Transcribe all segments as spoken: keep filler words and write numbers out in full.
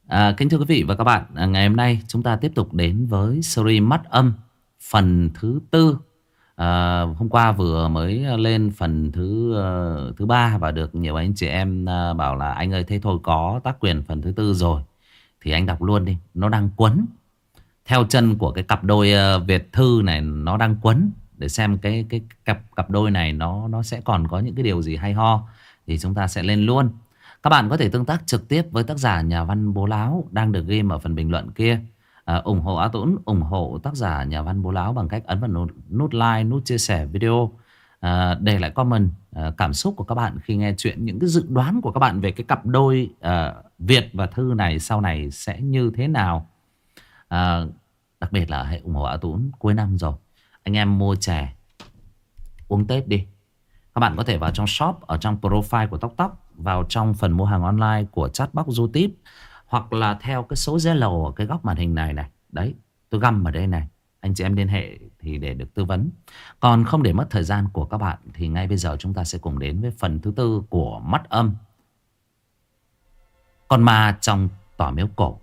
À, kính thưa quý vị và các bạn, à, ngày hôm nay chúng ta tiếp tục đến với series Mắt Âm phần thứ tư. À, hôm qua vừa mới lên phần thứ ờ, thứ ba và được nhiều anh chị em à, bảo là anh ơi thế thôi có tác quyền phần thứ tư rồi thì anh đọc luôn đi, nó đang quấn theo chân của cái cặp đôi ờ, Việt Thư này, nó đang quấn để xem cái cái cặp cặp đôi này nó nó sẽ còn có những cái điều gì hay ho thì chúng ta sẽ lên luôn. Các bạn có thể tương tác trực tiếp với tác giả nhà văn Bố Láo đang được ghi ở phần bình luận kia. À, ủng hộ A Tũng, ủng hộ tác giả nhà văn Bố Láo bằng cách ấn vào nút, nút like, nút chia sẻ video, à, để lại comment à, cảm xúc của các bạn khi nghe chuyện, những cái dự đoán của các bạn về cái cặp đôi à, Việt và Thư này sau này sẽ như thế nào. À, đặc biệt là hãy ủng hộ A Tũng, cuối năm rồi, anh em mua chè uống Tết đi. Các bạn có thể vào trong shop, ở trong profile của Tóc Tóc, vào trong phần mua hàng online của chatbox YouTube, hoặc là theo cái số Zalo ở cái góc màn hình này này. Đấy, tôi găm ở đây này. Anh chị em liên hệ thì để được tư vấn. Còn không để mất thời gian của các bạn thì ngay bây giờ chúng ta sẽ cùng đến với phần thứ tư của Mắt Âm. Con ma trong tòa miếu cổ.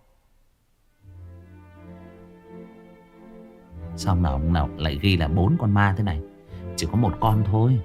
Sao nào ông nào lại ghi là bốn con ma thế này? Chỉ có một con thôi.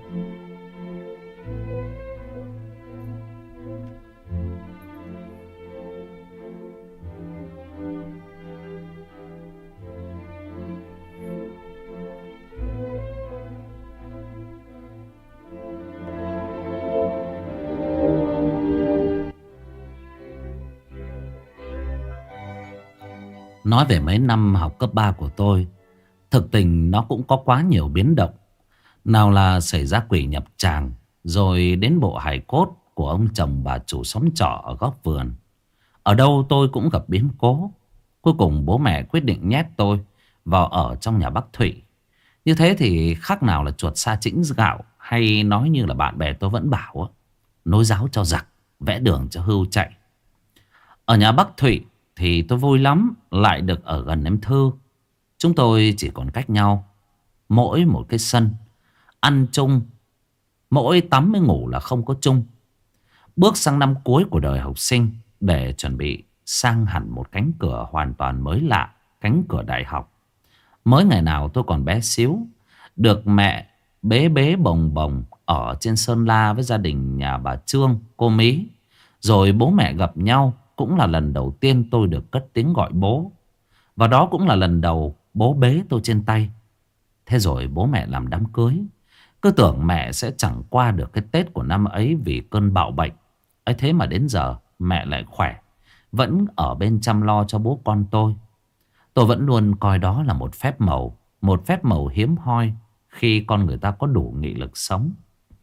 Nói về mấy năm học cấp ba của tôi, thực tình nó cũng có quá nhiều biến động. Nào là xảy ra quỷ nhập tràng, rồi đến bộ hài cốt của ông chồng bà chủ xóm trọ ở góc vườn. Ở đâu tôi cũng gặp biến cố. Cuối cùng bố mẹ quyết định nhét tôi vào ở trong nhà bác Thụy. Như thế thì khác nào là chuột sa chĩnh gạo. Hay nói như là bạn bè tôi vẫn bảo, nối giáo cho giặc, vẽ đường cho hươu chạy. Ở nhà bác Thụy thì tôi vui lắm, lại được ở gần em Thư. Chúng tôi chỉ còn cách nhau mỗi một cái sân, ăn chung, mỗi tắm mới ngủ là không có chung. Bước sang năm cuối của đời học sinh, để chuẩn bị sang hẳn một cánh cửa hoàn toàn mới lạ, cánh cửa đại học. Mới ngày nào tôi còn bé xíu, được mẹ bế bế bồng bồng ở trên Sơn La với gia đình nhà bà Trương, cô Mỹ. Rồi bố mẹ gặp nhau, cũng là lần đầu tiên tôi được cất tiếng gọi bố. Và đó cũng là lần đầu bố bế tôi trên tay. Thế rồi bố mẹ làm đám cưới. Cứ tưởng mẹ sẽ chẳng qua được cái Tết của năm ấy vì cơn bạo bệnh ấy. Thế mà đến giờ mẹ lại khỏe, vẫn ở bên chăm lo cho bố con tôi. Tôi vẫn luôn coi đó là một phép màu, một phép màu hiếm hoi khi con người ta có đủ nghị lực sống.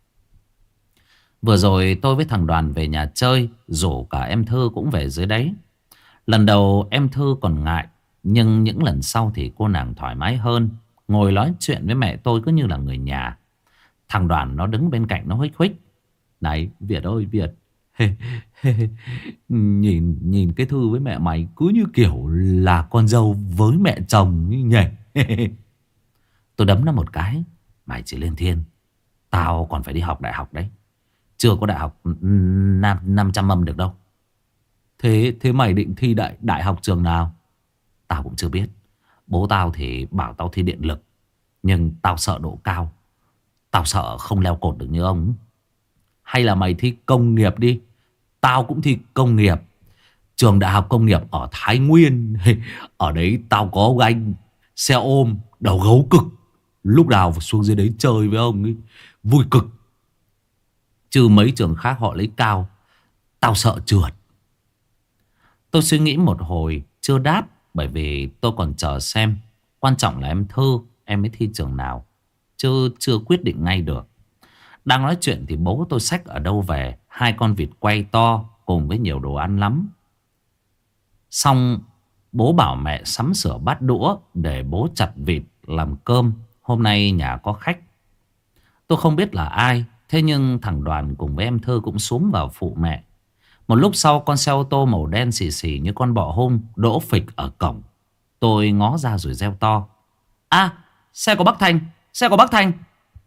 Vừa rồi tôi với thằng Đoàn về nhà chơi, rủ cả em Thư cũng về dưới đấy. Lần đầu em Thư còn ngại, nhưng những lần sau thì cô nàng thoải mái hơn, ngồi nói chuyện với mẹ tôi cứ như là người nhà. Thằng Đoàn nó đứng bên cạnh nó huých huých. Này Việt ơi Việt, nhìn nhìn cái Thư với mẹ mày cứ như kiểu là con dâu với mẹ chồng như nhỉ. Tôi đấm nó một cái. Mày chỉ lên thiên, tao còn phải đi học đại học đấy. Chưa có đại học năm năm trăm âm được đâu. Thế thế mày định thi đại đại học trường nào? Tao cũng chưa biết. Bố tao thì bảo tao thi điện lực, nhưng tao sợ độ cao. Tao sợ không leo cột được như ông. Hay là mày thi công nghiệp đi. Tao cũng thi công nghiệp. Trường đại học công nghiệp ở Thái Nguyên. Ở đấy tao có ông anh xe ôm đầu gấu cực. Lúc nào xuống dưới đấy chơi với ông ấy vui cực. Chứ mấy trường khác họ lấy cao, tao sợ trượt. Tôi suy nghĩ một hồi chưa đáp, bởi vì tôi còn chờ xem. Quan trọng là em Thư, em ấy thi trường nào, chứ chưa quyết định ngay được. Đang nói chuyện thì bố tôi xách ở đâu về hai con vịt quay to cùng với nhiều đồ ăn lắm. Xong bố bảo mẹ sắm sửa bát đũa để bố chặt vịt làm cơm. Hôm nay nhà có khách. Tôi không biết là ai, thế nhưng thằng Đoàn cùng với em Thư cũng xuống vào phụ mẹ. Một lúc sau con xe ô tô màu đen xì xì như con bọ hung đỗ phịch ở cổng. Tôi ngó ra rồi reo to. À, xe của bác Thành, xe của bác Thành.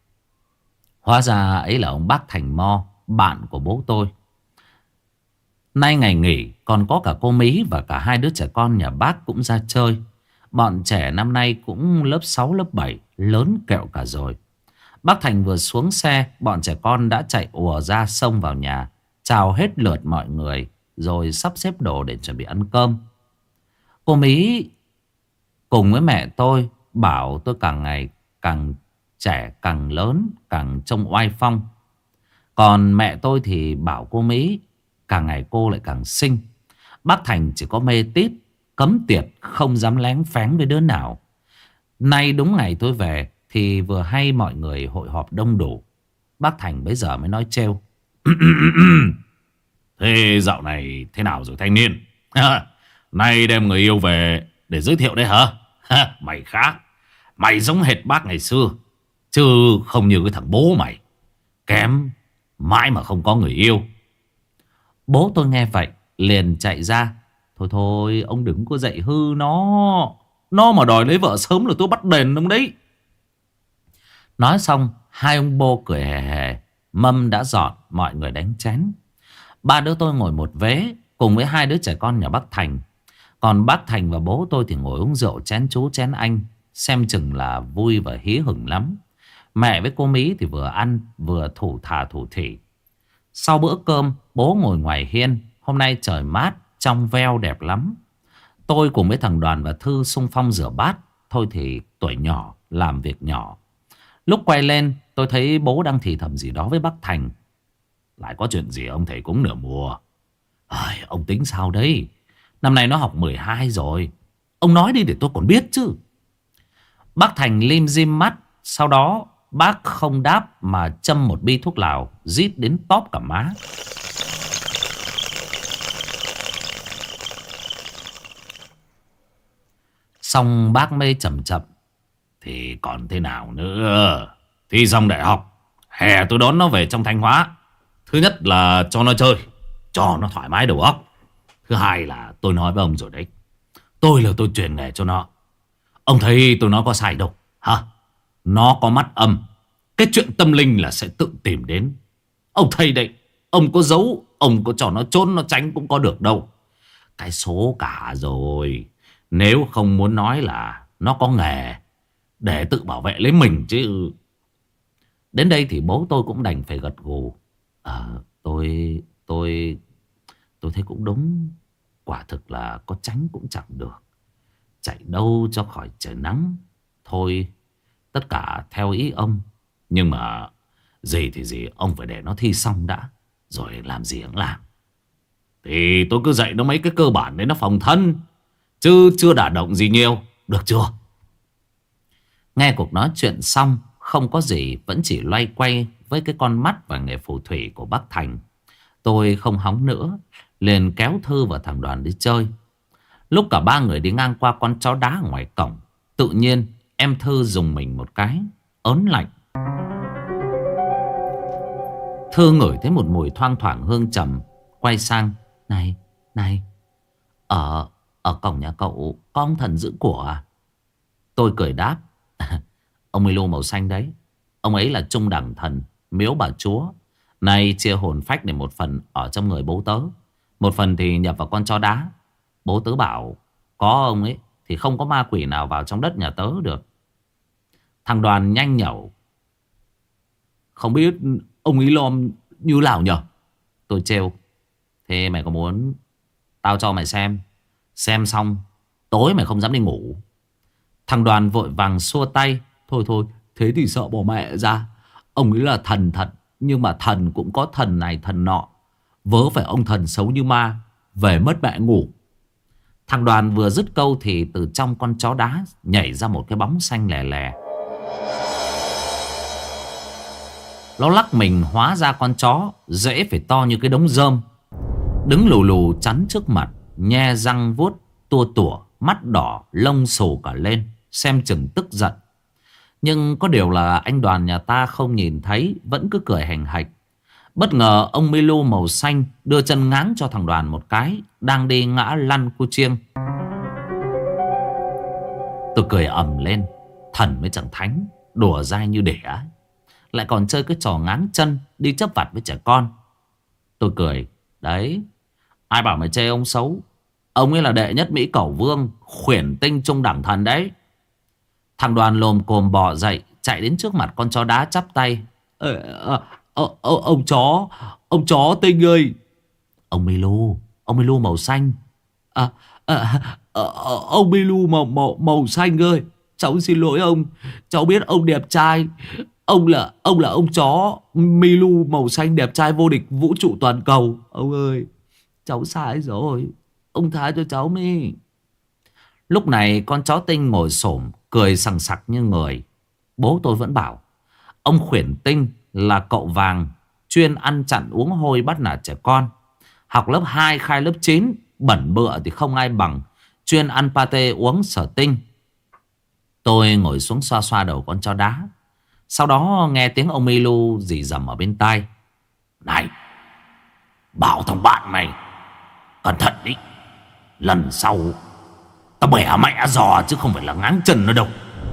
Hóa ra ấy là ông bác Thành Mo, bạn của bố tôi. Nay ngày nghỉ còn có cả cô Mỹ và cả hai đứa trẻ con nhà bác cũng ra chơi. Bọn trẻ năm nay cũng lớp sáu lớp bảy, lớn kẹo cả rồi. Bác Thành vừa xuống xe, bọn trẻ con đã chạy ùa ra xông vào nhà, chào hết lượt mọi người, rồi sắp xếp đồ để chuẩn bị ăn cơm. Cô Mỹ cùng với mẹ tôi bảo tôi càng ngày càng trẻ, càng lớn, càng trông oai phong. Còn mẹ tôi thì bảo cô Mỹ càng ngày cô lại càng xinh. Bác Thành chỉ có mê tít, cấm tiệt, không dám lén phén với đứa nào. Nay đúng ngày tôi về thì vừa hay mọi người hội họp đông đủ. Bác Thành bấy giờ mới nói trêu: Thế dạo này thế nào rồi thanh niên? Nay đem người yêu về để giới thiệu đấy hả? Mày khác. Mày giống hệt bác ngày xưa, chứ không như cái thằng bố mày. Kém mãi mà không có người yêu. Bố tôi nghe vậy liền chạy ra: Thôi thôi, ông đừng có dạy hư nó. Nó mà đòi lấy vợ sớm là tôi bắt đền ông đấy. Nói xong, hai ông bô cười hề hề. Mâm đã dọn, mọi người đánh chén. Ba đứa tôi ngồi một vế cùng với hai đứa trẻ con nhà bác Thành. Còn bác Thành và bố tôi thì ngồi uống rượu chén chú chén anh, xem chừng là vui và hí hửng lắm. Mẹ với cô Mỹ thì vừa ăn vừa thủ thà thủ thỉ. Sau bữa cơm, bố ngồi ngoài hiên. Hôm nay trời mát, trong veo đẹp lắm. Tôi cùng với thằng Đoàn và Thư xung phong rửa bát. Thôi thì tuổi nhỏ, làm việc nhỏ. Lúc quay lên, tôi thấy bố đang thì thầm gì đó với bác Thành. Lại có chuyện gì ông thầy cúng nửa mùa? À, ông tính sao đấy? Năm nay nó học mười hai rồi. Ông nói đi để tôi còn biết chứ. Bác Thành lim dim mắt. Sau đó bác không đáp mà châm một bi thuốc lào, rít đến tóp cả má. Xong bác mê chậm chậm: Thì còn thế nào nữa? Thi xong đại học, hè tôi đón nó về trong Thanh Hóa. Thứ nhất là cho nó chơi, cho nó thoải mái đầu óc. Thứ hai là tôi nói với ông rồi đấy, tôi là tôi truyền nghề cho nó. Ông thấy tôi nói có sai đâu hả? Nó có mắt âm, cái chuyện tâm linh là sẽ tự tìm đến. Ông thấy đấy, ông có giấu, ông có cho nó trốn nó tránh cũng có được đâu. Cái số cả rồi. Nếu không muốn nói là nó có nghề để tự bảo vệ lấy mình chứ. Đến đây thì bố tôi cũng đành phải gật gù. Ờ, tôi, tôi, tôi thấy cũng đúng. Quả thực là có tránh cũng chẳng được. Chạy đâu cho khỏi trời nắng. Thôi, tất cả theo ý ông. Nhưng mà gì thì gì, ông phải để nó thi xong đã, rồi làm gì cũng làm. Thì tôi cứ dạy nó mấy cái cơ bản để nó phòng thân, chứ chưa đả động gì nhiều. Được chưa? Nghe cuộc nói chuyện xong, không có gì, vẫn chỉ loay quay với cái con mắt và nghề phù thủy của bác Thành. Tôi không hóng nữa, liền kéo Thư và thằng Đoàn đi chơi. Lúc cả ba người đi ngang qua con chó đá ngoài cổng, tự nhiên em Thư dùng mình một cái, ớn lạnh. Thư ngửi thấy một mùi thoang thoảng hương trầm, quay sang: Này, này, Ở, ở cổng nhà cậu có ông thần giữ của à? Tôi cười đáp: Ông Milo màu xanh đấy. Ông ấy là trung đẳng thần, miếu bà chúa. Nay chia hồn phách để một phần ở trong người bố tớ, một phần thì nhập vào con chó đá. Bố tớ bảo có ông ấy thì không có ma quỷ nào vào trong đất nhà tớ được. Thằng Đoàn nhanh nhẩu: Không biết ông ấy lom như nào nhở? Tôi trêu: Thế mày có muốn tao cho mày xem? Xem xong tối mày không dám đi ngủ. Thằng Đoàn vội vàng xua tay: Thôi thôi, thế thì sợ bỏ mẹ ra. Ông ấy là thần thật, nhưng mà thần cũng có thần này thần nọ. Vớ phải ông thần xấu như ma về mất mẹ ngủ. Thằng Đoàn vừa dứt câu thì từ trong con chó đá nhảy ra một cái bóng xanh lè lè. Nó lắc mình hóa ra con chó dễ phải to như cái đống rơm, đứng lù lù chắn trước mặt, nhe răng vuốt tua tủa, mắt đỏ lông xù cả lên, xem chừng tức giận. Nhưng có điều là anh Đoàn nhà ta không nhìn thấy, vẫn cứ cười hành hạch. Bất ngờ ông Milu màu xanh đưa chân ngáng cho thằng Đoàn một cái, đang đi ngã lăn cu chiêng. Tôi cười ầm lên. Thần mới chẳng thánh, đùa dai như đẻ, lại còn chơi cái trò ngáng chân đi chấp vặt với trẻ con. Tôi cười: Đấy, Ai bảo mày chê ông xấu? Ông ấy là đệ nhất Mỹ Cẩu Vương, khuyển tinh trung đẳng thần đấy. Thằng Đoàn lồm cồm bò dậy, chạy đến trước mặt con chó đá chắp tay. Ờ, ờ, ờ, ờ, ông chó, ông chó Tinh ơi. Ông Milu, ông Milu màu xanh. À, à, à, ông Milu màu, màu, màu xanh ơi. Cháu xin lỗi ông. Cháu biết ông đẹp trai. Ông là ông là ông chó Milu màu xanh đẹp trai vô địch vũ trụ toàn cầu. Ông ơi, cháu sai rồi. Ông tha cho cháu mi. Lúc này con chó Tinh ngồi xổm cười sằng sặc như người. Bố tôi vẫn bảo ông khuyển Tinh là cậu vàng, chuyên ăn chặn uống hôi bắt nạt trẻ con. Học lớp hai khai lớp chín, bẩn bựa thì không ai bằng, chuyên ăn pate uống sở tinh. Tôi ngồi xuống xoa xoa đầu con chó đá. Sau đó nghe tiếng ông Milu rỉ rầm ở bên tai. Này, bảo thằng bạn mày cẩn thận đi. Lần sau tao bẻ mẹ giò chứ không phải là ngáng chân nữa đâu.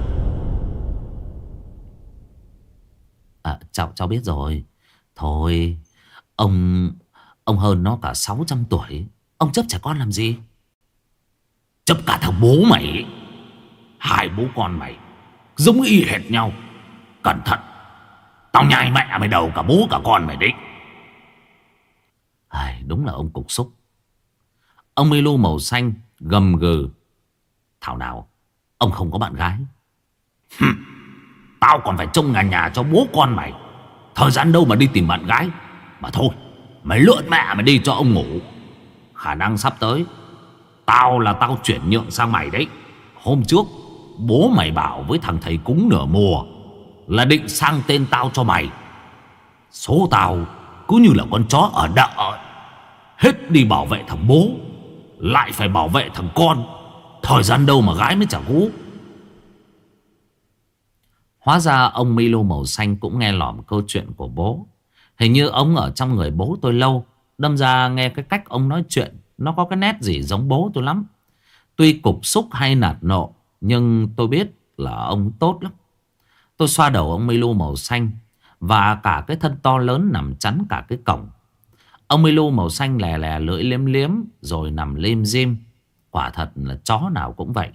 À, cháu, cháu biết rồi. Thôi, ông ông hơn nó cả sáu trăm tuổi. Ông chấp trẻ con làm gì? Chấp cả thằng bố mày ấy. Hai bố con mày giống y hệt nhau. Cẩn thận, tao nhai mẹ mày đầu cả bố cả con mày đấy. À, đúng là ông cục xúc. Ông Milu màu xanh gầm gừ. Thảo nào ông không có bạn gái. Tao còn phải trông nhà nhà cho bố con mày. Thời gian đâu mà đi tìm bạn gái. Mà thôi, mày lượn mẹ mày đi cho ông ngủ. Khả năng sắp tới tao là tao chuyển nhượng sang mày đấy. Hôm trước bố mày bảo với thằng thầy cúng nửa mùa là định sang tên tao cho mày. Số tao cứ như là con chó ở đợ, hết đi bảo vệ thằng bố lại phải bảo vệ thằng con. Thời gian đâu mà gái mới trả gú. Hóa ra ông Milu màu xanh cũng nghe lỏm câu chuyện của bố. Hình như ông ở trong người bố tôi lâu, đâm ra nghe cái cách ông nói chuyện nó có cái nét gì giống bố tôi lắm. Tuy cục xúc hay nạt nộ, nhưng tôi biết là ông tốt lắm. Tôi xoa đầu ông Milu màu xanh và cả cái thân to lớn nằm chắn cả cái cổng. Ông Milu màu xanh lè lè lưỡi liếm liếm rồi nằm lim dim. Quả thật là chó nào cũng vậy.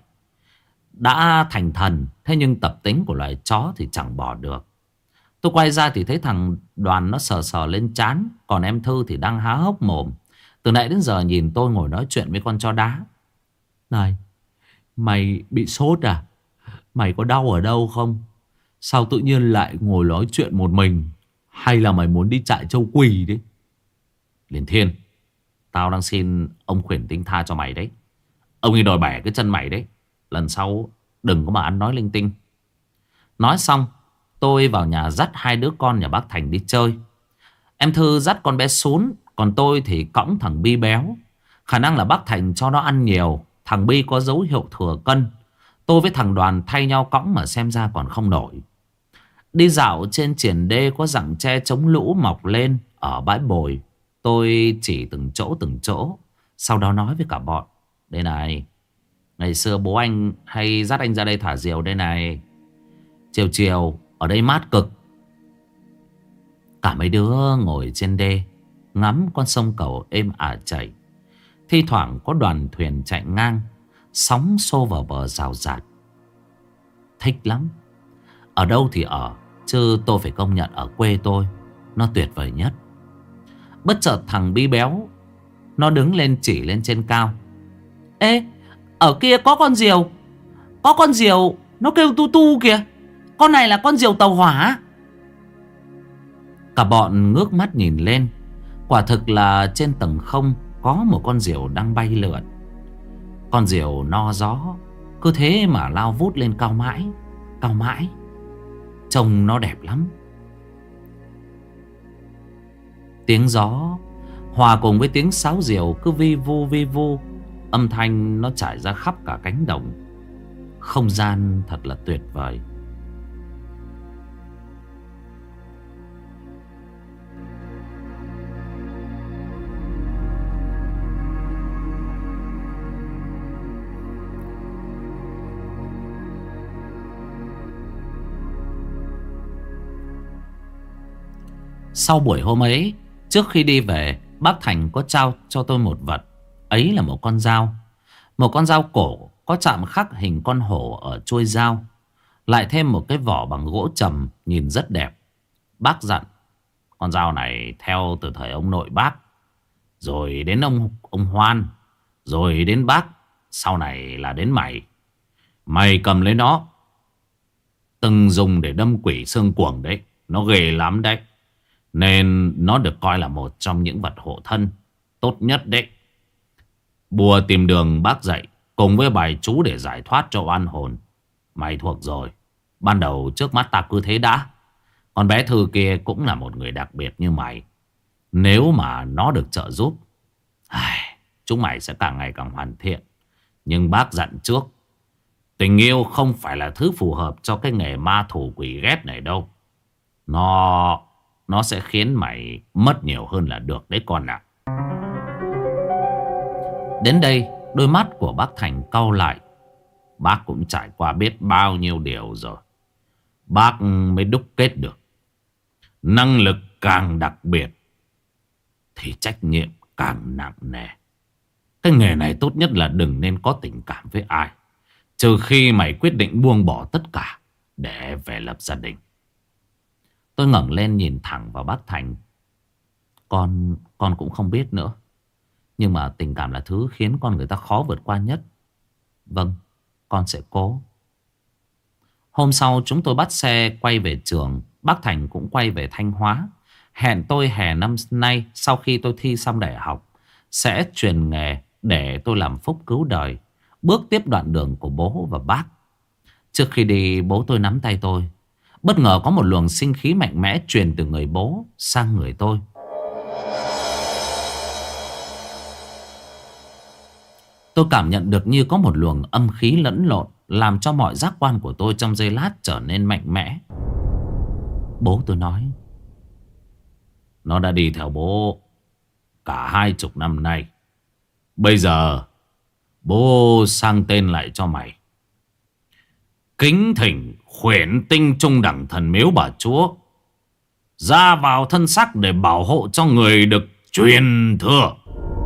Đã thành thần, thế nhưng tập tính của loài chó thì chẳng bỏ được. Tôi quay ra thì thấy thằng Đoàn nó sờ sờ lên trán, còn em Thư thì đang há hốc mồm. Từ nãy đến giờ nhìn tôi ngồi nói chuyện với con chó đá. Này, mày bị sốt à? Mày có đau ở đâu không? Sao tự nhiên lại ngồi nói chuyện một mình? Hay là mày muốn đi trại châu quỳ đấy? Liền Thiên, tao đang xin ông khuyển Tinh tha cho mày đấy. Ông ấy đòi bẻ cái chân mày đấy. Lần sau đừng có mà ăn nói linh tinh. Nói xong tôi vào nhà dắt hai đứa con nhà bác Thành đi chơi. Em Thư dắt con bé Sún, còn tôi thì cõng thằng Bi béo. Khả năng là bác Thành cho nó ăn nhiều. Thằng Bi có dấu hiệu thừa cân. Tôi với thằng Đoàn thay nhau cõng mà xem ra còn không nổi. Đi dạo trên triển đê có rặng tre chống lũ mọc lên ở bãi bồi. Tôi chỉ từng chỗ từng chỗ. Sau đó nói với cả bọn. Đây này, ngày xưa bố anh hay dắt anh ra đây thả diều đây này. Chiều chiều ở đây mát cực. Cả mấy đứa ngồi trên đê ngắm con sông cầu êm ả chảy. Thi thoảng có đoàn thuyền chạy ngang, sóng xô vào bờ rào rạt. Thích lắm. Ở đâu thì ở, chứ tôi phải công nhận ở quê tôi nó tuyệt vời nhất. Bất chợt thằng Bi béo nó đứng lên chỉ lên trên cao. Ê, ở kia có con diều. Có con diều nó kêu tu tu kìa. Con này là con diều tàu hỏa. Cả bọn ngước mắt nhìn lên. Quả thực là trên tầng không có một con diều đang bay lượn. Con diều no gió cứ thế mà lao vút lên cao mãi, cao mãi. Trông nó đẹp lắm. Tiếng gió hòa cùng với tiếng sáo diều cứ vi vu vi vu. Âm thanh nó trải ra khắp cả cánh đồng. Không gian thật là tuyệt vời. Sau buổi hôm ấy, trước khi đi về, bác Thành có trao cho tôi một vật. Ấy là một con dao. Một con dao cổ có chạm khắc hình con hổ ở chuôi dao, lại thêm một cái vỏ bằng gỗ trầm nhìn rất đẹp. Bác dặn con dao này theo từ thời ông nội bác, rồi đến ông ông Hoan, rồi đến bác, sau này là đến mày. Mày cầm lấy nó, từng dùng để đâm quỷ xương cuồng đấy. Nó ghê lắm đấy, nên nó được coi là một trong những vật hộ thân tốt nhất đấy. Bùa tìm đường bác dạy, cùng với bài chú để giải thoát cho oan hồn, mày thuộc rồi. Ban đầu trước mắt ta cứ thế đã. Con bé Thư kia cũng là một người đặc biệt như mày. Nếu mà nó được trợ giúp, ai, chúng mày sẽ càng ngày càng hoàn thiện. Nhưng bác dặn trước, tình yêu không phải là thứ phù hợp cho cái nghề ma thủ quỷ ghét này đâu. Nó Nó sẽ khiến mày mất nhiều hơn là được đấy con ạ. Đến đây đôi mắt của bác Thành cau lại. Bác cũng trải qua biết bao nhiêu điều rồi, bác mới đúc kết được. Năng lực càng đặc biệt thì trách nhiệm càng nặng nề. Cái nghề này tốt nhất là đừng nên có tình cảm với ai, trừ khi mày quyết định buông bỏ tất cả để về lập gia đình. Tôi ngẩng lên nhìn thẳng vào bác Thành. Con Con cũng không biết nữa, nhưng mà tình cảm là thứ khiến con người ta khó vượt qua nhất. Vâng, con sẽ cố. Hôm sau chúng tôi bắt xe quay về trường. Bác Thành cũng quay về Thanh Hóa. Hẹn tôi hè năm nay, sau khi tôi thi xong đại học, sẽ truyền nghề để tôi làm phúc cứu đời, bước tiếp đoạn đường của bố và bác. Trước khi đi, bố tôi nắm tay tôi. Bất ngờ có một luồng sinh khí mạnh mẽ truyền từ người bố sang người tôi. Tôi cảm nhận được như có một luồng âm khí lẫn lộn, làm cho mọi giác quan của tôi trong giây lát trở nên mạnh mẽ. Bố tôi nói: nó đã đi theo bố cả hai chục năm nay. Bây giờ bố sang tên lại cho mày: kính thỉnh khuyển tinh trung đẳng thần miếu bà chúa, ra vào thân xác để bảo hộ cho người được truyền thừa.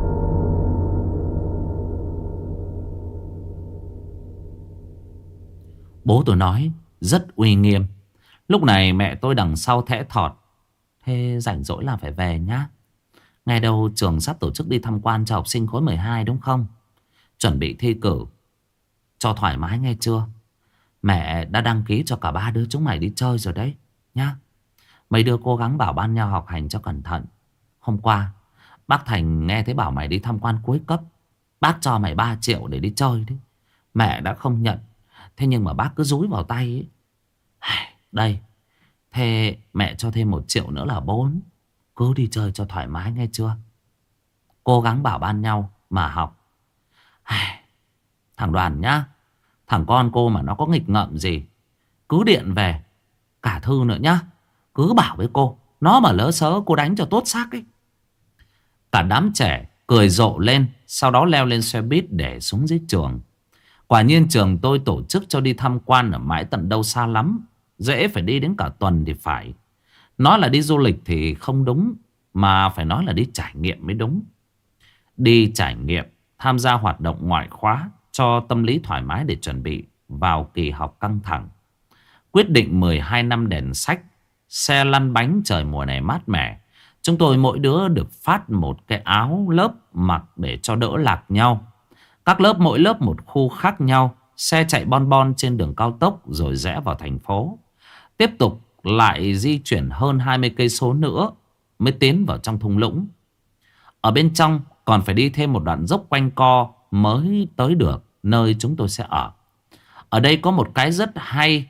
Bố tôi nói rất uy nghiêm. Lúc này mẹ tôi đằng sau thẽ thọt: thế rảnh rỗi là phải về nhá. Ngày đầu trường sắp tổ chức đi tham quan cho học sinh khối mười hai đúng không? Chuẩn bị thi cử cho thoải mái nghe chưa? Mẹ đã đăng ký cho cả ba đứa chúng mày đi chơi rồi đấy nhá. Mấy đứa cố gắng bảo ban nhau học hành cho cẩn thận. Hôm qua bác Thành nghe thấy bảo mày đi tham quan cuối cấp, bác cho mày ba triệu để đi chơi đấy. Mẹ đã không nhận, thế nhưng mà bác cứ dúi vào tay ấy. Đây, thế mẹ cho thêm một triệu nữa là bốn. Cứ đi chơi cho thoải mái nghe chưa? Cố gắng bảo ban nhau mà học. Thằng Đoàn nhá, thằng con cô mà nó có nghịch ngợm gì cứ điện về. Cả Thư nữa nhá, cứ bảo với cô, nó mà lỡ sớ cô đánh cho tốt xác ấy. Cả đám trẻ cười rộ lên, sau đó leo lên xe buýt để xuống dưới trường. Quả nhiên trường tôi tổ chức cho đi tham quan ở mãi tận đâu xa lắm, dễ phải đi đến cả tuần thì phải. Nói là đi du lịch thì không đúng, mà phải nói là đi trải nghiệm mới đúng. Đi trải nghiệm, tham gia hoạt động ngoại khóa cho tâm lý thoải mái để chuẩn bị vào kỳ học căng thẳng. Quyết định mười hai năm đèn sách, xe lăn bánh trời mùa này mát mẻ. Chúng tôi mỗi đứa được phát một cái áo lớp mặc để cho đỡ lạc nhau. Các lớp mỗi lớp một khu khác nhau. Xe chạy bon bon trên đường cao tốc rồi rẽ vào thành phố. Tiếp tục lại di chuyển hơn hai mươi cây số nữa mới tiến vào trong thung lũng. Ở bên trong còn phải đi thêm một đoạn dốc quanh co mới tới được nơi chúng tôi sẽ ở. Ở đây có một cái rất hay.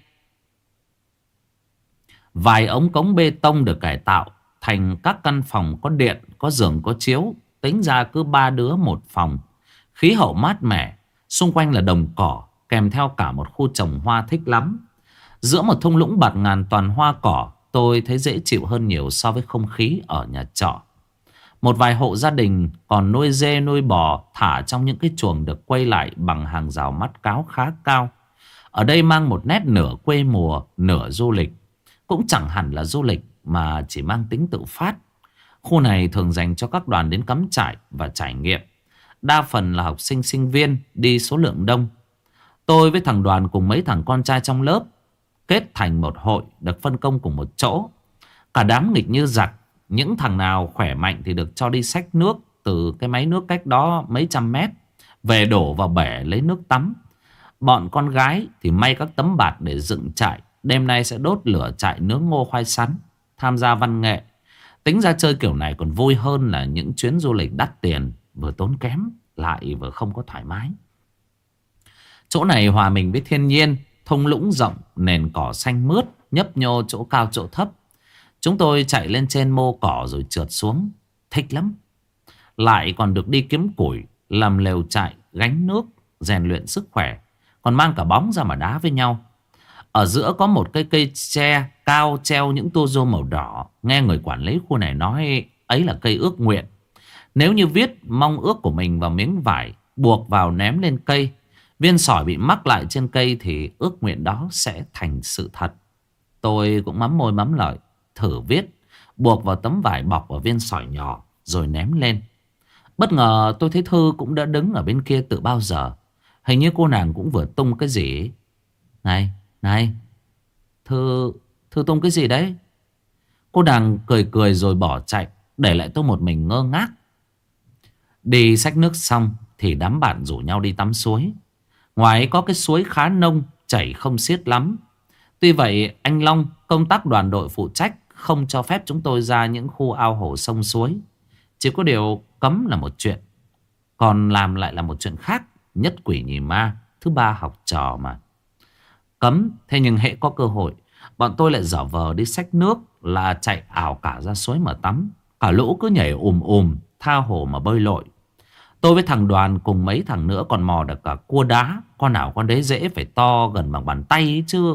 Vài ống cống bê tông được cải tạo thành các căn phòng có điện, có giường, có chiếu. Tính ra cứ ba đứa một phòng. Khí hậu mát mẻ, xung quanh là đồng cỏ, kèm theo cả một khu trồng hoa thích lắm. Giữa một thung lũng bạt ngàn toàn hoa cỏ, tôi thấy dễ chịu hơn nhiều so với không khí ở nhà trọ. Một vài hộ gia đình còn nuôi dê nuôi bò thả trong những cái chuồng được quay lại bằng hàng rào mắt cáo khá cao. Ở đây mang một nét nửa quê mùa, nửa du lịch. Cũng chẳng hẳn là du lịch mà chỉ mang tính tự phát. Khu này thường dành cho các đoàn đến cắm trại và trải nghiệm. Đa phần là học sinh sinh viên đi số lượng đông. Tôi với thằng Đoàn cùng mấy thằng con trai trong lớp kết thành một hội, được phân công cùng một chỗ. Cả đám nghịch như giặc. Những thằng nào khỏe mạnh thì được cho đi xách nước từ cái máy nước cách đó mấy trăm mét về đổ vào bể lấy nước tắm. Bọn con gái thì may các tấm bạt để dựng trại. Đêm nay sẽ đốt lửa trại nướng ngô khoai sắn. Tham gia văn nghệ. Tính ra chơi kiểu này còn vui hơn là những chuyến du lịch đắt tiền. Vừa tốn kém lại vừa không có thoải mái. Chỗ này hòa mình với thiên nhiên. Thung lũng rộng, nền cỏ xanh mướt, nhấp nhô chỗ cao chỗ thấp. Chúng tôi chạy lên trên mô cỏ rồi trượt xuống. Thích lắm. Lại còn được đi kiếm củi, làm lều trại, gánh nước, rèn luyện sức khỏe. Còn mang cả bóng ra mà đá với nhau. Ở giữa có một cây cây tre cao treo những tua rô màu đỏ. Nghe người quản lý khu này nói ấy là cây ước nguyện. Nếu như viết mong ước của mình vào miếng vải, buộc vào ném lên cây, viên sỏi bị mắc lại trên cây thì ước nguyện đó sẽ thành sự thật. Tôi cũng mắm môi mắm lợi, thử viết, buộc vào tấm vải bọc vào viên sỏi nhỏ rồi ném lên. Bất ngờ tôi thấy Thư cũng đã đứng ở bên kia từ bao giờ. Hình như cô nàng cũng vừa tung cái gì ấy. Này, này, Thư, Thư tung cái gì đấy? Cô nàng cười cười rồi bỏ chạy, để lại tôi một mình ngơ ngác. Đi xách nước xong thì đám bạn rủ nhau đi tắm suối. Ngoài ấy có cái suối khá nông, chảy không xiết lắm. Tuy vậy anh Long, công tác đoàn đội phụ trách, không cho phép chúng tôi ra những khu ao hồ sông suối. Chỉ có điều cấm là một chuyện, còn làm lại là một chuyện khác. Nhất quỷ nhì ma, thứ ba học trò mà. Cấm, thế nhưng hễ có cơ hội, bọn tôi lại dở vờ đi xách nước là chạy ảo cả ra suối mà tắm. Cả lũ cứ nhảy ùm ùm, tha hồ mà bơi lội. Tôi với thằng Đoàn cùng mấy thằng nữa còn mò được cả cua đá. Con nào con đấy dễ phải to gần bằng bàn tay ấy chứ.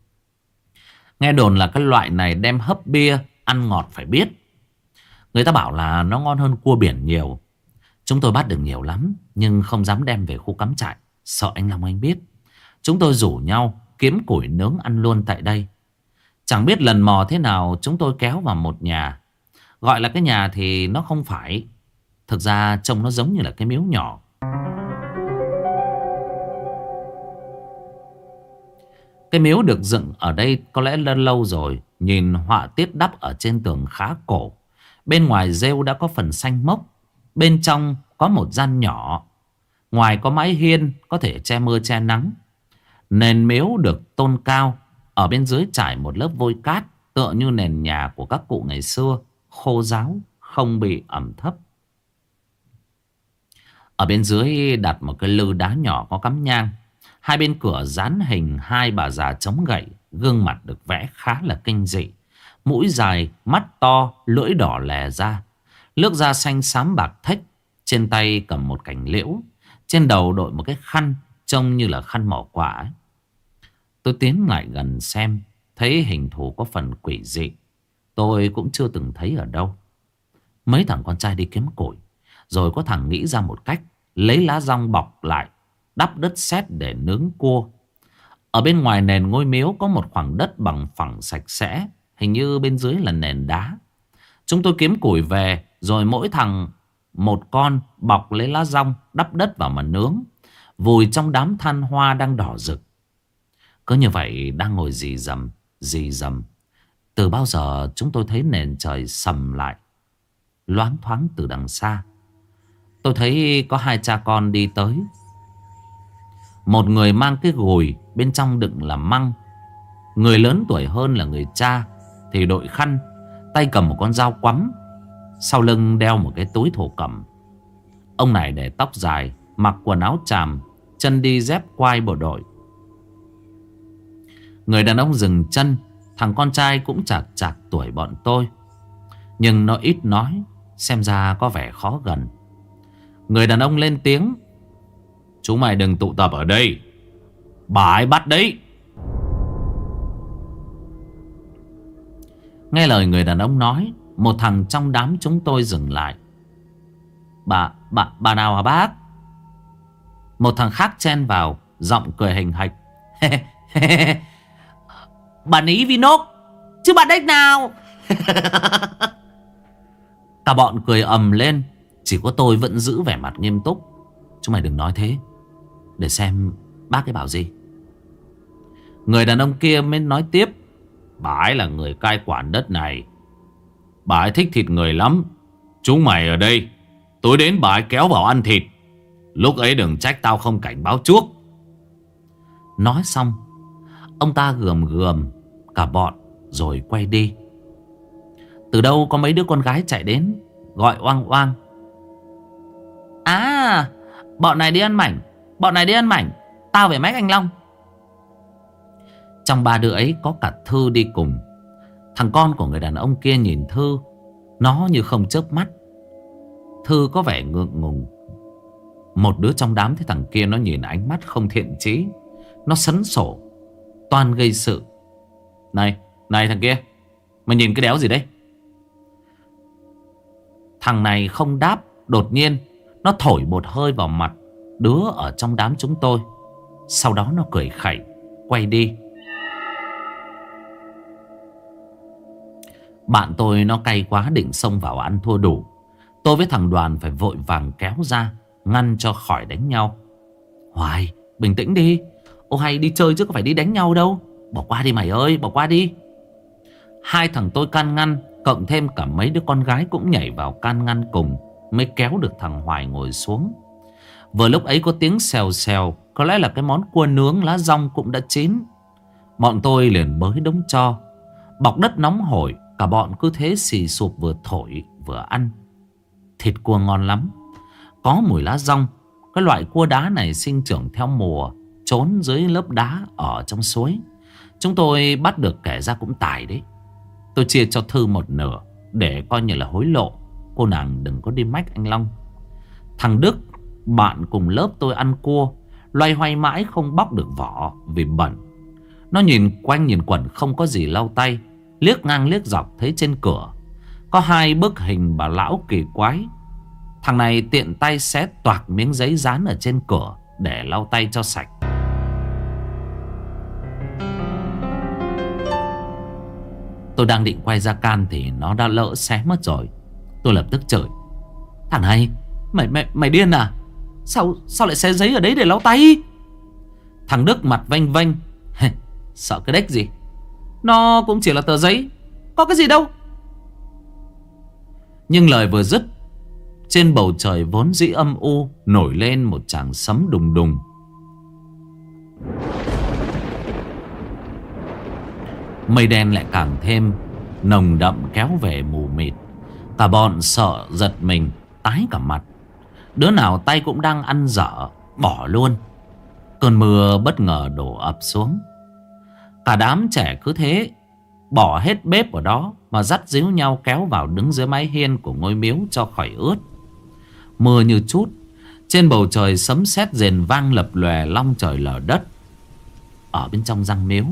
Nghe đồn là cái loại này đem hấp bia, ăn ngọt phải biết. Người ta bảo là nó ngon hơn cua biển nhiều. Chúng tôi bắt được nhiều lắm, nhưng không dám đem về khu cắm trại, sợ anh Long anh biết. Chúng tôi rủ nhau kiếm củi nướng ăn luôn tại đây. Chẳng biết lần mò thế nào chúng tôi kéo vào một nhà. Gọi là cái nhà thì nó không phải. Thực ra trông nó giống như là cái miếu nhỏ. Cái miếu được dựng ở đây có lẽ lâu lâu rồi. Nhìn họa tiết đắp ở trên tường khá cổ. Bên ngoài rêu đã có phần xanh mốc. Bên trong có một gian nhỏ. Ngoài có mái hiên có thể che mưa che nắng. Nền miếu được tôn cao. Ở bên dưới trải một lớp vôi cát, tựa như nền nhà của các cụ ngày xưa, khô ráo, không bị ẩm thấp. Ở bên dưới đặt một cái lư đá nhỏ có cắm nhang. Hai bên cửa dán hình hai bà già chống gậy. Gương mặt được vẽ khá là kinh dị. Mũi dài, mắt to, lưỡi đỏ lè ra. Nước da xanh xám bạc thách. Trên tay cầm một cành liễu. Trên đầu đội một cái khăn, trông như là khăn mỏ quả ấy. Tôi tiến lại gần xem, thấy hình thù có phần quỷ dị. Tôi cũng chưa từng thấy ở đâu. Mấy thằng con trai đi kiếm củi, rồi có thằng nghĩ ra một cách, lấy lá dong bọc lại, đắp đất sét để nướng cua. Ở bên ngoài nền ngôi miếu có một khoảng đất bằng phẳng sạch sẽ. Hình như bên dưới là nền đá. Chúng tôi kiếm củi về, rồi mỗi thằng một con bọc lấy lá dong, đắp đất vào mà nướng, vùi trong đám than hoa đang đỏ rực. Cứ như vậy đang ngồi rì rầm, rì rầm. Từ bao giờ chúng tôi thấy nền trời sầm lại. Loáng thoáng từ đằng xa, tôi thấy có hai cha con đi tới. Một người mang cái gùi, bên trong đựng là măng. Người lớn tuổi hơn là người cha, thì đội khăn, tay cầm một con dao quắm, sau lưng đeo một cái túi thổ cẩm. Ông này để tóc dài, mặc quần áo tràm, chân đi dép quai bộ đội. Người đàn ông dừng chân. Thằng con trai cũng chạc chạc tuổi bọn tôi, nhưng nó ít nói, xem ra có vẻ khó gần. Người đàn ông lên tiếng: "Chúng mày đừng tụ tập ở đây, bà ấy bắt đấy." Nghe lời người đàn ông nói, một thằng trong đám chúng tôi dừng lại. Bà, bà, bà nào hả bác? Một thằng khác chen vào, giọng cười hình hạch. Bà Ní Vinốt, chứ bà đếch nào. Cả bọn cười ầm lên. Chỉ có tôi vẫn giữ vẻ mặt nghiêm túc. Chúng mày đừng nói thế, để xem bác ấy bảo gì. Người đàn ông kia mới nói tiếp. Bà ấy là người cai quản đất này. Bà ấy thích thịt người lắm. Chúng mày ở đây, tối đến bà ấy kéo vào ăn thịt. Lúc ấy đừng trách tao không cảnh báo trước. Nói xong, ông ta gườm gườm cả bọn rồi quay đi. Từ đâu có mấy đứa con gái chạy đến, gọi oang oang. À, bọn này đi ăn mảnh, bọn này đi ăn mảnh. Tao về mách anh Long. Trong ba đứa ấy có cả Thư đi cùng. Thằng con của người đàn ông kia nhìn Thư, nó như không chớp mắt. Thư có vẻ ngượng ngùng. Một đứa trong đám thấy thằng kia nó nhìn ánh mắt không thiện chí, nó sấn sổ, toan gây sự. Này, này thằng kia, mày nhìn cái đéo gì đấy? Thằng này không đáp. Đột nhiên nó thổi một hơi vào mặt đứa ở trong đám chúng tôi. Sau đó nó cười khẩy quay đi. Bạn tôi nó cay quá định xông vào ăn thua đủ. Tôi với thằng Đoàn phải vội vàng kéo ra, ngăn cho khỏi đánh nhau. Hoài, bình tĩnh đi. Ô hay đi chơi chứ có phải đi đánh nhau đâu. Bỏ qua đi mày ơi, bỏ qua đi. Hai thằng tôi can ngăn, cộng thêm cả mấy đứa con gái cũng nhảy vào can ngăn cùng, mới kéo được thằng Hoài ngồi xuống. Vừa lúc ấy có tiếng xèo xèo. Có lẽ là cái món cua nướng lá dong cũng đã chín. Bọn tôi liền bới đống tro. Bọc đất nóng hổi, cả bọn cứ thế xì sụp vừa thổi vừa ăn. Thịt cua ngon lắm. Có mùi lá dong. Cái loại cua đá này sinh trưởng theo mùa, trốn dưới lớp đá ở trong suối. Chúng tôi bắt được kẻ ra cũng tài đấy. Tôi chia cho Thư một nửa, để coi như là hối lộ. Cô nàng đừng có đi mách anh Long. Thằng Đức, bạn cùng lớp tôi ăn cua, loay hoay mãi không bóc được vỏ vì bẩn. Nó nhìn quanh nhìn quẩn không có gì lau tay. Liếc ngang liếc dọc thấy trên cửa có hai bức hình bà lão kỳ quái. Thằng này tiện tay xé toạc miếng giấy dán ở trên cửa để lau tay cho sạch. Tôi đang định quay ra can thì nó đã lỡ xé mất rồi. Tôi lập tức chửi. Thằng này, mày mày mày điên à? Sao sao lại xé giấy ở đấy để lau tay? Thằng Đức mặt vênh vênh. Sợ cái đếch gì? Nó cũng chỉ là tờ giấy, có cái gì đâu. Nhưng lời vừa dứt, trên bầu trời vốn dĩ âm u nổi lên một tràng sấm đùng đùng. Mây đen lại càng thêm nồng đậm kéo về mù mịt. Cả bọn sợ giật mình, tái cả mặt. Đứa nào tay cũng đang ăn dở, bỏ luôn. Cơn mưa bất ngờ đổ ập xuống. Cả đám trẻ cứ thế bỏ hết bếp ở đó mà dắt díu nhau kéo vào đứng dưới mái hiên của ngôi miếu cho khỏi ướt. Mưa như chút. Trên bầu trời sấm sét rền vang lập lòe, long trời lở đất. Ở bên trong răng miếu,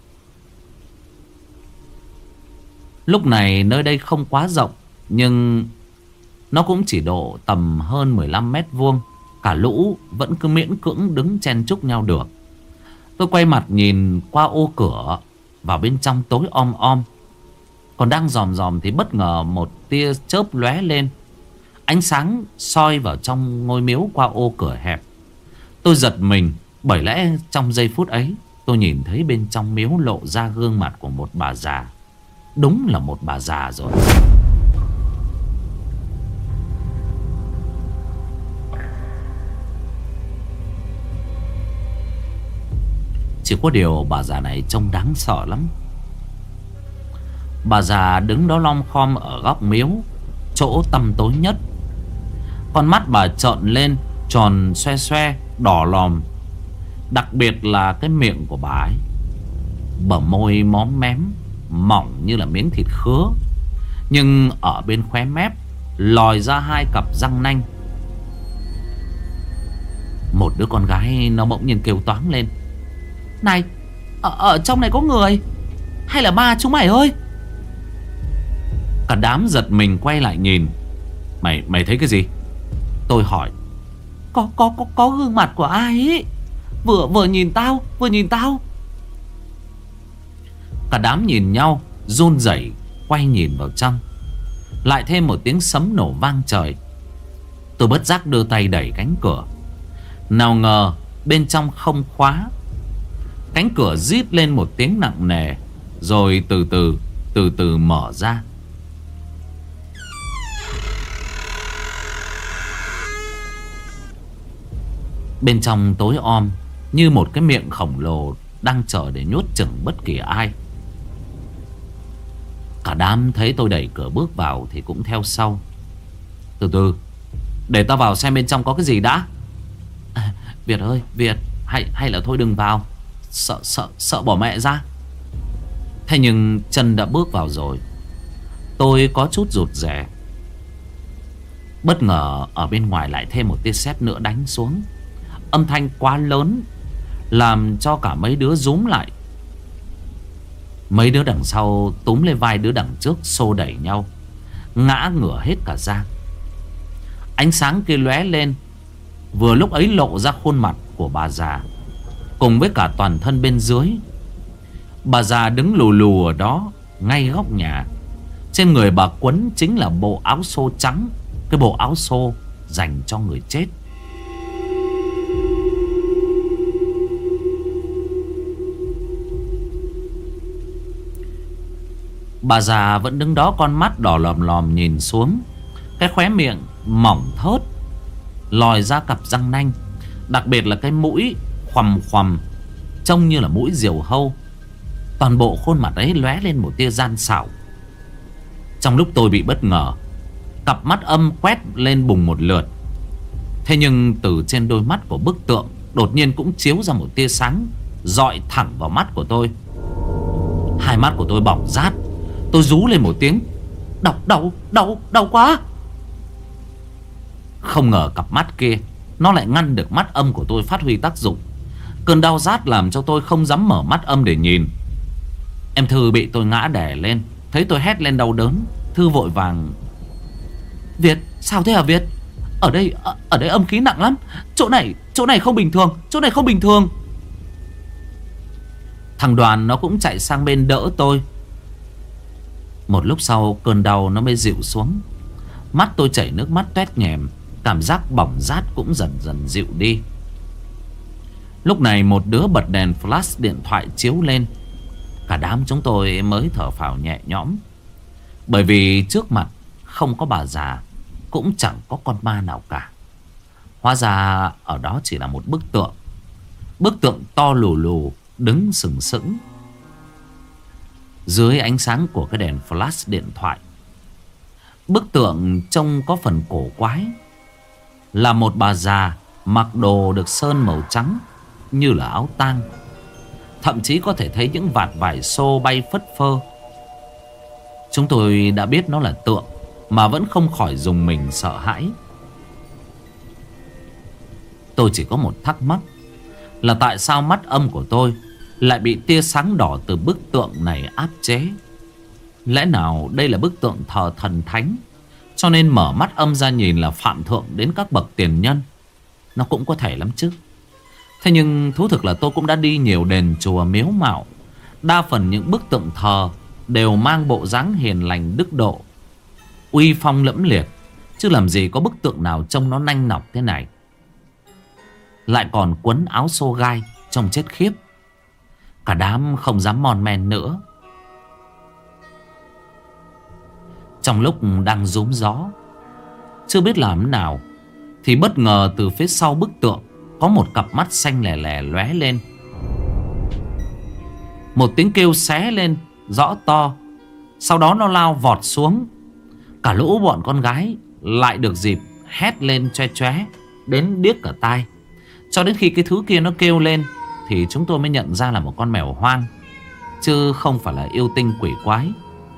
lúc này nơi đây không quá rộng, nhưng nó cũng chỉ độ tầm hơn mười lăm mét vuông. Cả lũ vẫn cứ miễn cưỡng đứng chen chúc nhau được. Tôi quay mặt nhìn qua ô cửa. Vào bên trong tối om om. Còn đang dòm dòm thì bất ngờ một tia chớp lóe lên. Ánh sáng soi vào trong ngôi miếu qua ô cửa hẹp. Tôi giật mình, bởi lẽ trong giây phút ấy tôi nhìn thấy bên trong miếu lộ ra gương mặt của một bà già. Đúng là một bà già rồi. Chỉ có điều bà già này trông đáng sợ lắm. Bà già đứng đó lom khom ở góc miếu, chỗ tăm tối nhất. Con mắt bà trợn lên, tròn xoe xoe, đỏ lòm. Đặc biệt là cái miệng của bà ấy, bờ môi móm mém, mỏng như là miếng thịt khứa. Nhưng ở bên khóe mép lòi ra hai cặp răng nanh. Một đứa con gái nó bỗng nhiên kêu toáng lên. Này, ở, ở trong này có người, hay là ma chúng mày ơi? Cả đám giật mình quay lại nhìn. Mày mày thấy cái gì? Tôi hỏi. Có có có có gương mặt của ai ấy. Vừa vừa nhìn tao, vừa nhìn tao. Cả đám nhìn nhau, run rẩy quay nhìn vào trong. lại thêm một tiếng sấm nổ vang trời. Tôi bất giác đưa tay đẩy cánh cửa. Nào ngờ bên trong không khóa. Cánh cửa rít lên một tiếng nặng nề, rồi từ từ từ từ mở ra. Bên trong tối om, như một cái miệng khổng lồ đang chờ để nhốt chửng bất kỳ ai. Cả đám thấy tôi đẩy cửa bước vào thì cũng theo sau. Từ từ, để tao vào xem bên trong có cái gì đã. à, Việt ơi, Việt, hay hay là thôi đừng vào. Sợ sợ sợ bỏ mẹ ra. Thế nhưng chân đã bước vào rồi, tôi có chút rụt rè. Bất ngờ ở bên ngoài lại thêm một tia sét nữa đánh xuống. Âm thanh quá lớn, làm cho cả mấy đứa rúm lại. Mấy đứa đằng sau túm lên vai đứa đằng trước, xô đẩy nhau, ngã ngửa hết cả ra. Ánh sáng kia lóe lên, vừa lúc ấy lộ ra khuôn mặt của bà già cùng với cả toàn thân bên dưới. Bà già đứng lù lù ở đó, ngay góc nhà. Trên người bà quấn chính là bộ áo xô trắng, cái bộ áo xô dành cho người chết. Bà già vẫn đứng đó, con mắt đỏ lòm lòm nhìn xuống. Cái khóe miệng mỏng thớt, lòi ra cặp răng nanh. Đặc biệt là cái mũi khoằm khoằm, trông như là mũi diều hâu. Toàn bộ khuôn mặt ấy lóe lên một tia gian xảo. Trong lúc tôi bị bất ngờ, cặp mắt âm quét lên bùng một lượt. Thế nhưng từ trên đôi mắt của bức tượng đột nhiên cũng chiếu ra một tia sáng, dọi thẳng vào mắt của tôi. Hai mắt của tôi bỏng rát. Tôi rú lên một tiếng: Đau, đau, đau, đau quá. Không ngờ cặp mắt kia nó lại ngăn được mắt âm của tôi phát huy tác dụng. Cơn đau rát làm cho tôi không dám mở mắt âm để nhìn. Em Thư bị tôi ngã đè lên, thấy tôi hét lên đau đớn, Thư vội vàng: Việt, sao thế hả Việt? Ở đây, ở, ở đây âm khí nặng lắm. Chỗ này, chỗ này không bình thường, chỗ này không bình thường. Thằng Đoàn nó cũng chạy sang bên đỡ tôi. Một lúc sau cơn đau nó mới dịu xuống. Mắt tôi chảy nước mắt toét nhèm. Cảm giác bỏng rát cũng dần dần dịu đi. Lúc này một đứa bật đèn flash điện thoại chiếu lên. Cả đám chúng tôi mới thở phào nhẹ nhõm. Bởi vì trước mặt không có bà già, cũng chẳng có con ma nào cả. Hóa ra ở đó chỉ là một bức tượng. Bức tượng to lù lù, đứng sừng sững dưới ánh sáng của cái đèn flash điện thoại. Bức tượng trông có phần cổ quái. Là một bà già mặc đồ được sơn màu trắng như là áo tang. Thậm chí có thể thấy những vạt vải xô bay phất phơ. Chúng tôi đã biết nó là tượng mà vẫn không khỏi dùng mình sợ hãi. Tôi chỉ có một thắc mắc là tại sao mắt âm của tôi lại bị tia sáng đỏ từ bức tượng này áp chế. Lẽ nào đây là bức tượng thờ thần thánh, cho nên mở mắt âm ra nhìn là phạm thượng đến các bậc tiền nhân? Nó cũng có thể lắm chứ. Thế nhưng thú thực là tôi cũng đã đi nhiều đền chùa miếu mạo. Đa phần những bức tượng thờ đều mang bộ dáng hiền lành đức độ, uy phong lẫm liệt, chứ làm gì có bức tượng nào trông nó nanh nọc thế này. Lại còn quấn áo xô gai, trông chết khiếp. Cả đám không dám mòn men nữa. Trong lúc đang rúm gió, chưa biết làm thế nào, thì bất ngờ từ phía sau bức tượng có một cặp mắt xanh lè lè lóe lên. Một tiếng kêu xé lên rõ to. Sau đó nó lao vọt xuống. Cả lũ bọn con gái lại được dịp hét lên choe choé đến điếc cả tai. Cho đến khi cái thứ kia nó kêu lên thì chúng tôi mới nhận ra là một con mèo hoang, chứ không phải là yêu tinh quỷ quái.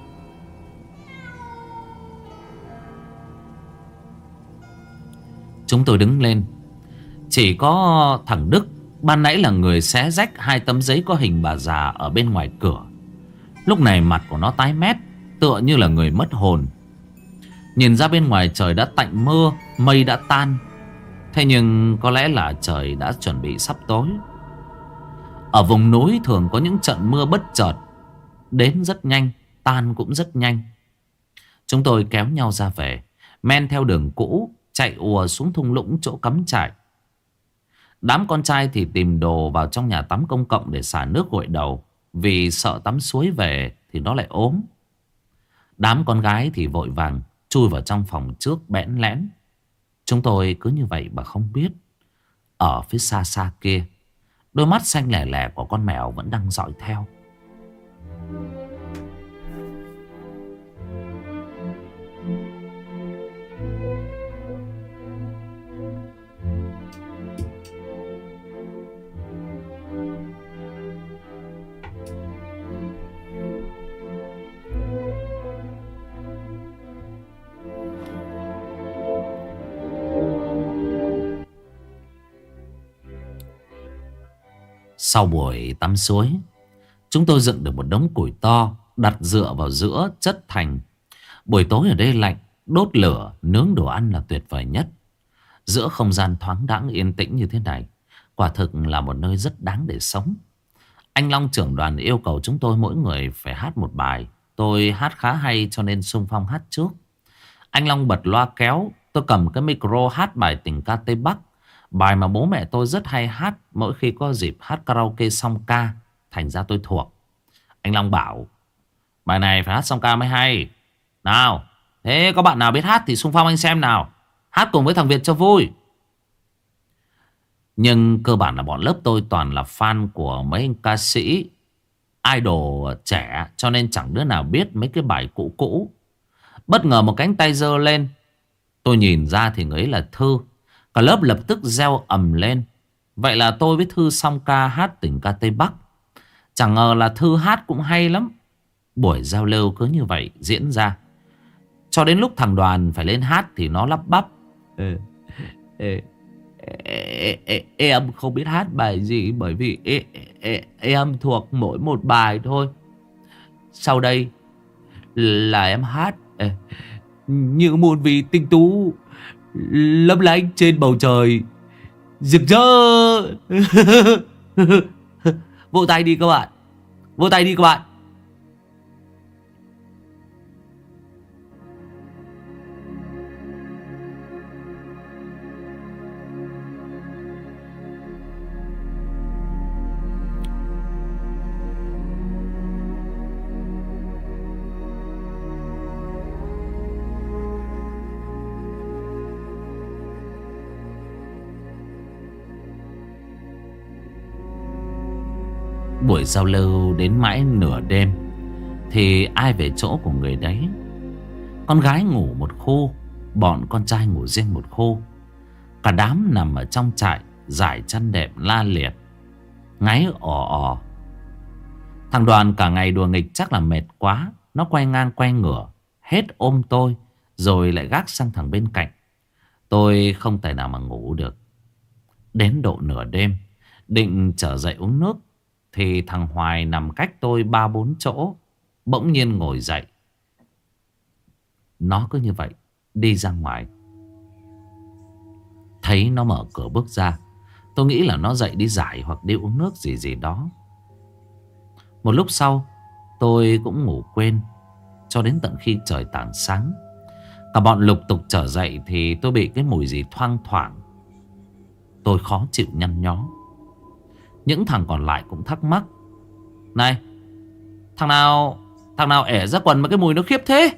Chúng tôi đứng lên. Chỉ có thằng Đức ban nãy là người xé rách hai tấm giấy có hình bà già ở bên ngoài cửa. Lúc này mặt của nó tái mét, tựa như là người mất hồn. Nhìn ra bên ngoài trời đã tạnh mưa, mây đã tan. Thế nhưng có lẽ là trời đã chuẩn bị sắp tối. Ở vùng núi thường có những trận mưa bất chợt, đến rất nhanh, tan cũng rất nhanh. Chúng tôi kéo nhau ra về, men theo đường cũ, chạy ùa xuống thung lũng chỗ cắm trại. Đám con trai thì tìm đồ vào trong nhà tắm công cộng để xả nước gội đầu, vì sợ tắm suối về thì nó lại ốm. Đám con gái thì vội vàng chui vào trong phòng trước bẽn lẽn. Chúng tôi cứ như vậy mà không biết, ở phía xa xa kia, đôi mắt xanh lẻ lẻ của con mèo vẫn đang dõi theo. Sau buổi tắm suối, chúng tôi dựng được một đống củi to, đặt dựa vào giữa chất thành. Buổi tối ở đây lạnh, đốt lửa, nướng đồ ăn là tuyệt vời nhất. Giữa không gian thoáng đãng yên tĩnh như thế này, quả thực là một nơi rất đáng để sống. Anh Long trưởng đoàn yêu cầu chúng tôi mỗi người phải hát một bài. Tôi hát khá hay cho nên xung phong hát trước. Anh Long bật loa kéo, tôi cầm cái micro hát bài tình ca Tây Bắc, bài mà bố mẹ tôi rất hay hát mỗi khi có dịp hát karaoke song ca, thành ra tôi thuộc. Anh Long bảo, bài này phải hát song ca mới hay. Nào, thế có bạn nào biết hát thì xung phong anh xem nào, hát cùng với thằng Việt cho vui. Nhưng cơ bản là bọn lớp tôi toàn là fan của mấy anh ca sĩ idol trẻ, cho nên chẳng đứa nào biết mấy cái bài cũ cũ. Bất ngờ một cánh tay giơ lên, tôi nhìn ra thì người ấy là Thư. Cả lớp lập tức reo ầm lên. Vậy là tôi với Thư song ca hát tình ca Tây Bắc. Chẳng ngờ là Thư hát cũng hay lắm. Buổi giao lưu cứ như vậy diễn ra, cho đến lúc thằng Đoàn phải lên hát thì nó lắp bắp, ê, ê, ê, ê, em không biết hát bài gì, bởi vì ê, ê, em thuộc mỗi một bài thôi. Sau đây là em hát ê, như muôn vì tinh tú lấp lánh trên bầu trời rực rỡ. Vỗ tay đi các bạn, vỗ tay đi các bạn. Buổi giao lưu đến mãi nửa đêm thì ai về chỗ của người đấy. Con gái ngủ một khu, bọn con trai ngủ riêng một khu. Cả đám nằm ở trong trại, rải chăn đệm la liệt, ngáy ò ò. Thằng Đoàn cả ngày đùa nghịch chắc là mệt quá, nó quay ngang quay ngửa, hết ôm tôi rồi lại gác sang thằng bên cạnh. Tôi không tài nào mà ngủ được. Đến độ nửa đêm, định trở dậy uống nước thì thằng Hoài nằm cách tôi ba bốn chỗ bỗng nhiên ngồi dậy. Nó cứ như vậy đi ra ngoài. Thấy nó mở cửa bước ra, tôi nghĩ là nó dậy đi giải hoặc đi uống nước gì gì đó. Một lúc sau tôi cũng ngủ quên, cho đến tận khi trời tảng sáng. Cả bọn lục tục trở dậy thì tôi bị cái mùi gì thoang thoảng. Tôi khó chịu nhăn nhó. Những thằng còn lại cũng thắc mắc, này, thằng nào Thằng nào ẻ ra quần mà cái mùi nó khiếp thế?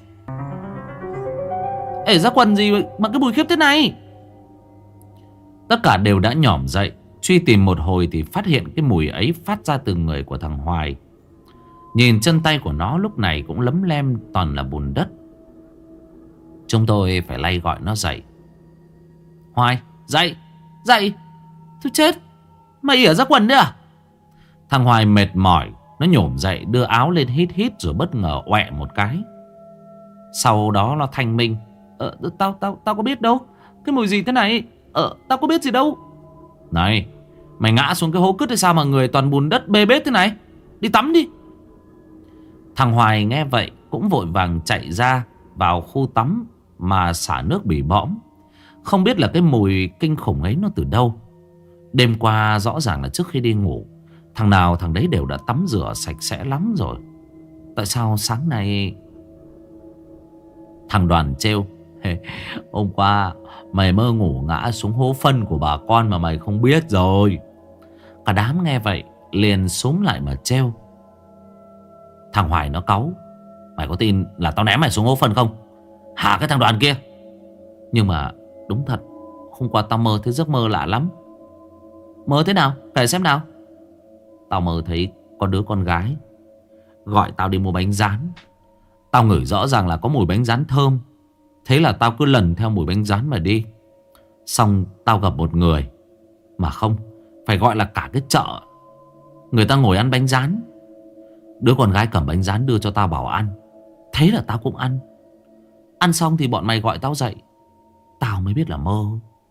Ẻ ra quần gì mà cái mùi khiếp thế này? Tất cả đều đã nhỏm dậy, truy tìm một hồi thì phát hiện cái mùi ấy phát ra từ người của thằng Hoài. Nhìn chân tay của nó lúc này cũng lấm lem toàn là bùn đất. Chúng tôi phải lay gọi nó dậy. Hoài, dậy, dậy. Thôi chết, mày ỉa ra quần đấy à? Thằng Hoài mệt mỏi, nó nhổm dậy đưa áo lên hít hít rồi bất ngờ ọe một cái. Sau đó nó thanh minh, Ờ, tao, tao, tao có biết đâu. Cái mùi gì thế này? Ờ, tao có biết gì đâu. Này, mày ngã xuống cái hố cứt hay sao mà người toàn bùn đất bê bết thế này? Đi tắm đi. Thằng Hoài nghe vậy cũng vội vàng chạy ra vào khu tắm mà xả nước bỉ bõm. Không biết là cái mùi kinh khủng ấy nó từ đâu. Đêm qua rõ ràng là trước khi đi ngủ, thằng nào thằng đấy đều đã tắm rửa sạch sẽ lắm rồi. Tại sao sáng nay Thằng Đoàn trêu: hôm qua mày mơ ngủ ngã xuống hố phân của bà con mà mày không biết rồi. Cả đám nghe vậy liền xúm lại mà trêu. Thằng Hoài nó cáu: mày có tin là tao ném mày xuống hố phân không hả cái thằng Đoàn kia? Nhưng mà đúng thật, hôm qua tao mơ thấy giấc mơ lạ lắm. Mơ thế nào? Kể xem nào. Tao mơ thấy có đứa con gái gọi tao đi mua bánh rán. Tao ngửi rõ ràng là có mùi bánh rán thơm. Thế là tao cứ lần theo mùi bánh rán mà đi. Xong tao gặp một người, mà không, phải gọi là cả cái chợ, người ta ngồi ăn bánh rán. Đứa con gái cầm bánh rán đưa cho tao bảo ăn. Thế là tao cũng ăn. Ăn xong thì bọn mày gọi tao dậy. Tao mới biết là mơ.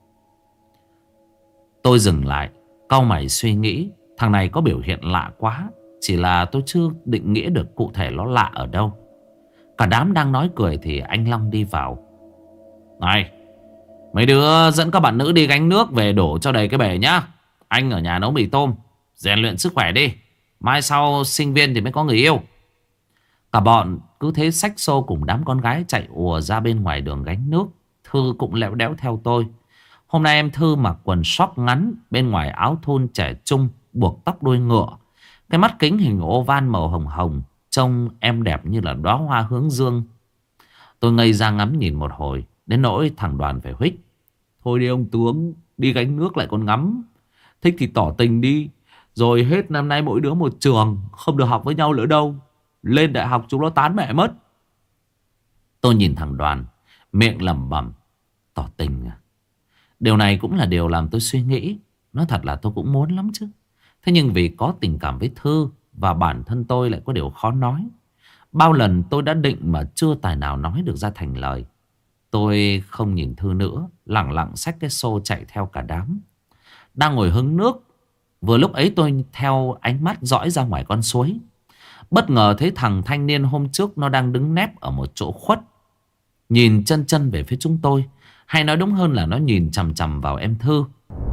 Tôi dừng lại, cau mày suy nghĩ. Thằng này có biểu hiện lạ quá. Chỉ là tôi chưa định nghĩa được cụ thể nó lạ ở đâu. Cả đám đang nói cười thì anh Long đi vào. Này, mấy đứa dẫn các bạn nữ đi gánh nước về đổ cho đầy cái bể nhá. Anh ở nhà nấu mì tôm, rèn luyện sức khỏe đi. Mai sau sinh viên thì mới có người yêu. Cả bọn cứ thế xách xô cùng đám con gái chạy ùa ra bên ngoài đường gánh nước. Thư cũng lẽo đẽo theo tôi. Hôm nay em Thư mặc quần short ngắn, bên ngoài áo thun trẻ trung, buộc tóc đuôi ngựa. Cái mắt kính hình oval màu hồng hồng, trông em đẹp như là đóa hoa hướng dương. Tôi ngây ra ngắm nhìn một hồi, đến nỗi thằng Đoàn phải huých: thôi đi ông tướng, đi gánh nước lại còn ngắm. Thích thì tỏ tình đi. Rồi hết năm nay mỗi đứa một trường, không được học với nhau nữa đâu. Lên đại học chúng nó tán mẹ mất. Tôi nhìn thằng Đoàn, miệng lẩm bẩm: tỏ tình à? Điều này cũng là điều làm tôi suy nghĩ. Nói thật là tôi cũng muốn lắm chứ. Thế nhưng vì có tình cảm với Thư, và bản thân tôi lại có điều khó nói. Bao lần tôi đã định mà chưa tài nào nói được ra thành lời. Tôi không nhìn Thư nữa, lẳng lặng xách cái xô chạy theo cả đám. Đang ngồi hứng nước, vừa lúc ấy tôi theo ánh mắt dõi ra ngoài con suối. Bất ngờ thấy thằng thanh niên hôm trước nó đang đứng nép ở một chỗ khuất, nhìn chân chân về phía chúng tôi. Hay nói đúng hơn là nó nhìn chằm chằm vào em Thư.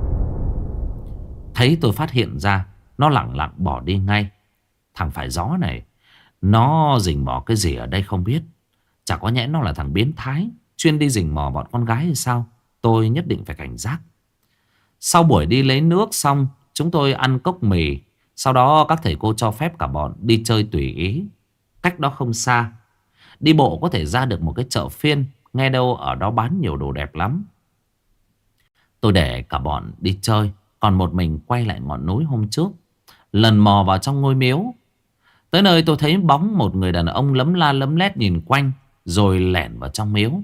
Thấy tôi phát hiện ra, nó lẳng lặng bỏ đi ngay. Thằng phải gió này, nó rình mò cái gì ở đây không biết. Chả có nhẽ nó là thằng biến thái, chuyên đi rình mò bọn con gái hay sao? Tôi nhất định phải cảnh giác. Sau buổi đi lấy nước xong, chúng tôi ăn cốc mì. Sau đó các thầy cô cho phép cả bọn đi chơi tùy ý. Cách đó không xa, đi bộ có thể ra được một cái chợ phiên. Nghe đâu ở đó bán nhiều đồ đẹp lắm. Tôi để cả bọn đi chơi, còn một mình quay lại ngọn núi hôm trước, lần mò vào trong ngôi miếu. Tới nơi tôi thấy bóng một người đàn ông lấm la lấm lét nhìn quanh, rồi lẻn vào trong miếu.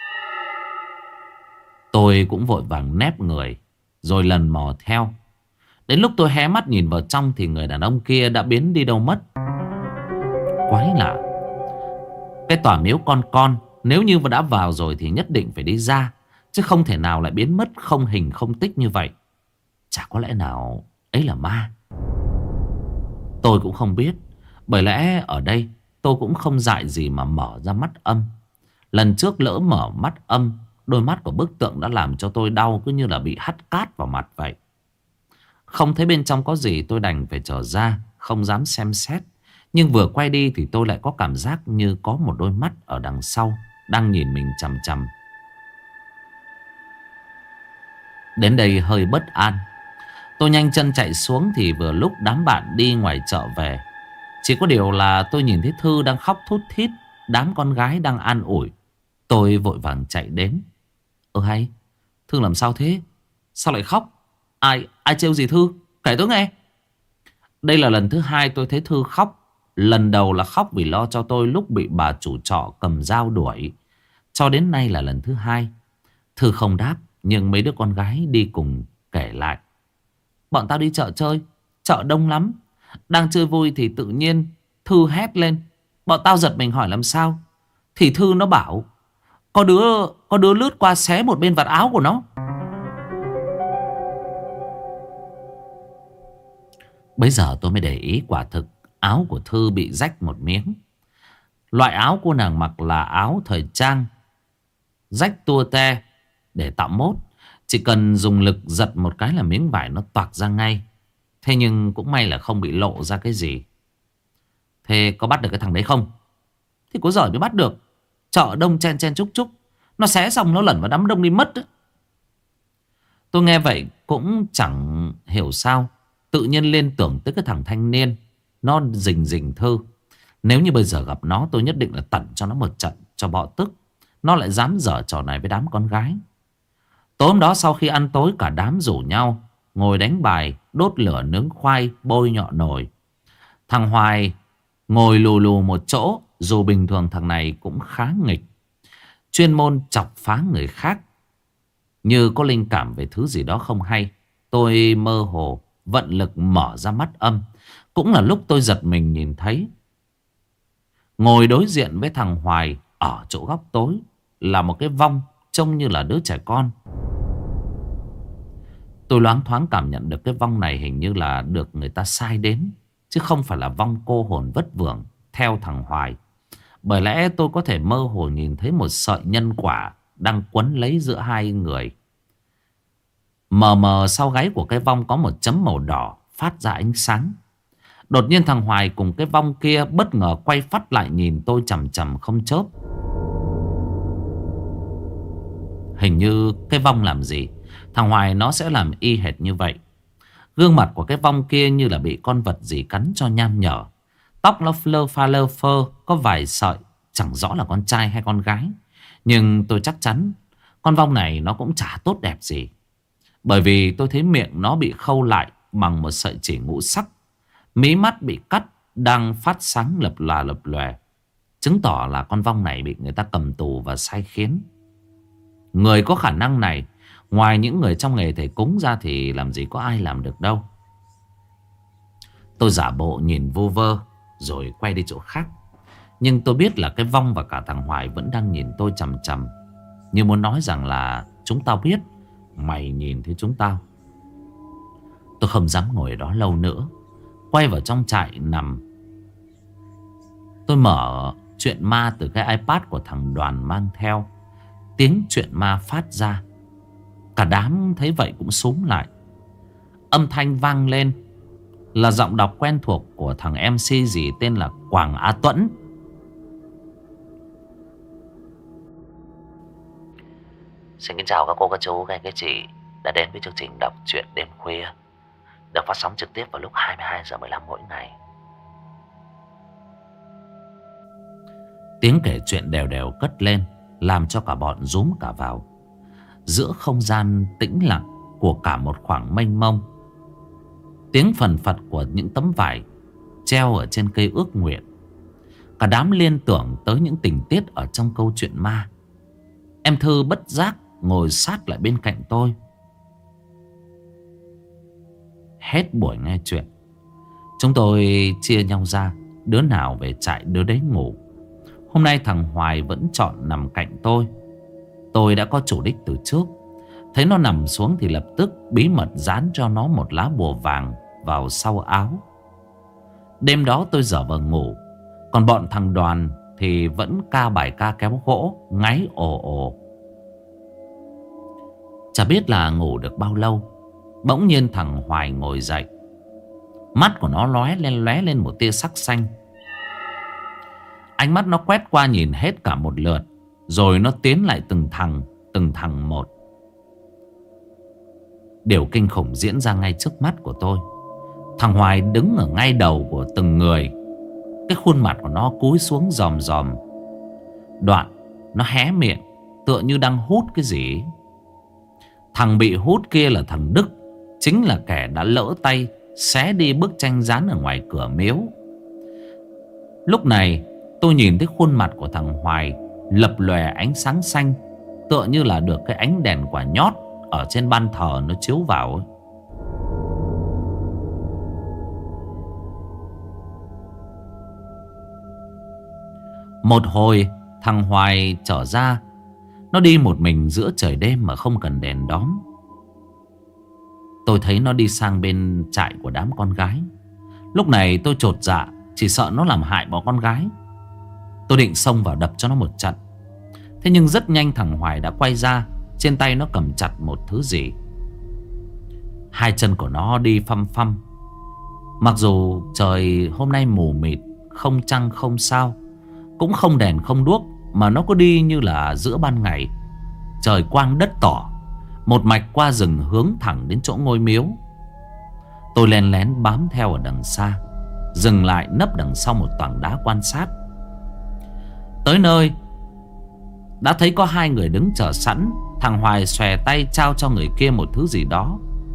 Tôi cũng vội vàng nép người, rồi lần mò theo. Đến lúc tôi hé mắt nhìn vào trong thì người đàn ông kia đã biến đi đâu mất. Quái lạ, cái tòa miếu con con, nếu như đã vào rồi thì nhất định phải đi ra, chứ không thể nào lại biến mất không hình không tích như vậy. Chả có lẽ nào ấy là ma? Tôi cũng không biết. Bởi lẽ ở đây tôi cũng không dại gì mà mở ra mắt âm. Lần trước lỡ mở mắt âm, đôi mắt của bức tượng đã làm cho tôi đau cứ như là bị hắt cát vào mặt vậy. Không thấy bên trong có gì, tôi đành phải trở ra, không dám xem xét. Nhưng vừa quay đi thì tôi lại có cảm giác như có một đôi mắt ở đằng sau đang nhìn mình chằm chằm. Đến đây hơi bất an, tôi nhanh chân chạy xuống thì vừa lúc đám bạn đi ngoài chợ về. Chỉ có điều là tôi nhìn thấy Thư đang khóc thút thít, đám con gái đang an ủi. Tôi vội vàng chạy đến. Ơ hay, Thư làm sao thế? Sao lại khóc? Ai, ai trêu gì Thư? Kể tôi nghe. Đây là lần thứ hai tôi thấy Thư khóc. Lần đầu là khóc vì lo cho tôi lúc bị bà chủ trọ cầm dao đuổi. Cho đến nay là lần thứ hai. Thư không đáp, nhưng mấy đứa con gái đi cùng kể lại. Bọn tao đi chợ chơi, chợ đông lắm. Đang chơi vui thì tự nhiên Thư hét lên. Bọn tao giật mình hỏi làm sao. Thì Thư nó bảo Có đứa có đứa lướt qua xé một bên vạt áo của nó. Bây giờ tôi mới để ý, quả thực áo của Thư bị rách một miếng. Loại áo cô nàng mặc là áo thời trang, rách tua te để tạo mốt. Chỉ cần dùng lực giật một cái là miếng vải nó toạc ra ngay. Thế nhưng cũng may là không bị lộ ra cái gì. Thế có bắt được cái thằng đấy không? Thì có giỏi mới bắt được. Chợ đông chen chen chúc chúc, nó xé xong nó lẩn vào đám đông đi mất ấy. Tôi nghe vậy cũng chẳng hiểu sao, tự nhiên liên tưởng tới cái thằng thanh niên nó rình rình Thư. Nếu như bây giờ gặp nó, tôi nhất định là tẩn cho nó một trận cho bọ tức. Nó lại dám giở trò này với đám con gái. Tối hôm đó sau khi ăn tối, cả đám rủ nhau ngồi đánh bài, đốt lửa nướng khoai, bôi nhọ nồi. Thằng Hoài ngồi lù lù một chỗ. Dù bình thường thằng này cũng khá nghịch, chuyên môn chọc phá người khác. Như có linh cảm về thứ gì đó không hay, tôi mơ hồ vận lực mở ra mắt âm. Cũng là lúc tôi giật mình nhìn thấy, ngồi đối diện với thằng Hoài ở chỗ góc tối là một cái vong trông như là đứa trẻ con. Tôi loáng thoáng cảm nhận được cái vong này hình như là được người ta sai đến, chứ không phải là vong cô hồn vất vưởng theo thằng Hoài. Bởi lẽ tôi có thể mơ hồ nhìn thấy một sợi nhân quả đang quấn lấy giữa hai người. Mờ mờ sau gáy của cái vong có một chấm màu đỏ phát ra ánh sáng. Đột nhiên thằng Hoài cùng cái vong kia bất ngờ quay phát lại nhìn tôi chằm chằm không chớp. Hình như cái vong làm gì, thằng Hoài nó sẽ làm y hệt như vậy. Gương mặt của cái vong kia như là bị con vật gì cắn cho nham nhở. Tóc nó lơ pha lơ phơ, có vài sợi, chẳng rõ là con trai hay con gái. Nhưng tôi chắc chắn con vong này nó cũng chả tốt đẹp gì. Bởi vì tôi thấy miệng nó bị khâu lại bằng một sợi chỉ ngũ sắc. Mí mắt bị cắt, đang phát sáng lập lòa lập lòe, chứng tỏ là con vong này bị người ta cầm tù và sai khiến. Người có khả năng này, ngoài những người trong nghề thầy cúng ra thì làm gì có ai làm được đâu. Tôi giả bộ nhìn vu vơ rồi quay đi chỗ khác. Nhưng tôi biết là cái vong và cả thằng Hoài vẫn đang nhìn tôi chằm chằm, như muốn nói rằng là chúng tao biết, mày nhìn thấy chúng tao. Tôi không dám ngồi đó lâu nữa, quay vào trong trại nằm. Tôi mở chuyện ma từ cái iPad của thằng Đoàn mang theo. Tiếng chuyện ma phát ra, cả đám thấy vậy cũng xúm lại. Âm thanh vang lên là giọng đọc quen thuộc của thằng em xê gì tên là Quảng Á Tuẫn. Xin kính chào các cô, các chú, các anh, các chị đã đến với chương trình đọc truyện đêm khuya, được phát sóng trực tiếp vào lúc hai mươi hai giờ mười lăm mỗi ngày. Tiếng kể chuyện đều đều cất lên, làm cho cả bọn rúm cả vào. Giữa không gian tĩnh lặng của cả một khoảng mênh mông, tiếng phần phật của những tấm vải treo ở trên cây ước nguyện. Cả đám liên tưởng tới những tình tiết ở trong câu chuyện ma. Em Thư bất giác ngồi sát lại bên cạnh tôi. Hết buổi nghe chuyện, chúng tôi chia nhau ra, đứa nào về trại đứa đấy ngủ. Hôm nay thằng Hoài vẫn chọn nằm cạnh tôi. Tôi đã có chủ đích từ trước. Thấy nó nằm xuống thì lập tức bí mật dán cho nó một lá bùa vàng vào sau áo. Đêm đó tôi dở vờ ngủ, còn bọn thằng Đoàn thì vẫn ca bài ca kéo gỗ, ngáy ồ ồ. Chả biết là ngủ được bao lâu, bỗng nhiên thằng Hoài ngồi dậy. Mắt của nó lóe lên lóe lên một tia sắc xanh. Ánh mắt nó quét qua nhìn hết cả một lượt, rồi nó tiến lại từng thằng, từng thằng một. Điều kinh khủng diễn ra ngay trước mắt của tôi. Thằng Hoài đứng ở ngay đầu của từng người. Cái khuôn mặt của nó cúi xuống dòm dòm. Đoạn nó hé miệng, tựa như đang hút cái gì. Thằng bị hút kia là thằng Đức, chính là kẻ đã lỡ tay xé đi bức tranh dán ở ngoài cửa miếu. Lúc này tôi nhìn thấy khuôn mặt của thằng Hoài lập lòe ánh sáng xanh, tựa như là được cái ánh đèn quả nhót ở trên ban thờ nó chiếu vào ấy. Một hồi thằng Hoài trở ra. Nó đi một mình giữa trời đêm mà không cần đèn đóm. Tôi thấy nó đi sang bên trại của đám con gái. Lúc này tôi chột dạ, chỉ sợ nó làm hại bọn con gái. Tôi định xông vào đập cho nó một trận. Thế nhưng rất nhanh thằng Hoài đã quay ra. Trên tay nó cầm chặt một thứ gì. Hai chân của nó đi phăm phăm. Mặc dù trời hôm nay mù mịt, không trăng không sao, cũng không đèn không đuốc, mà nó cứ đi như là giữa ban ngày. Trời quang đất tỏ, một mạch qua rừng hướng thẳng đến chỗ ngôi miếu. Tôi len lén bám theo ở đằng xa, dừng lại nấp đằng sau một tảng đá quan sát. Tới nơi đã thấy có hai người đứng chờ sẵn. Thằng Hoài xòe tay trao cho người kia một thứ gì đó.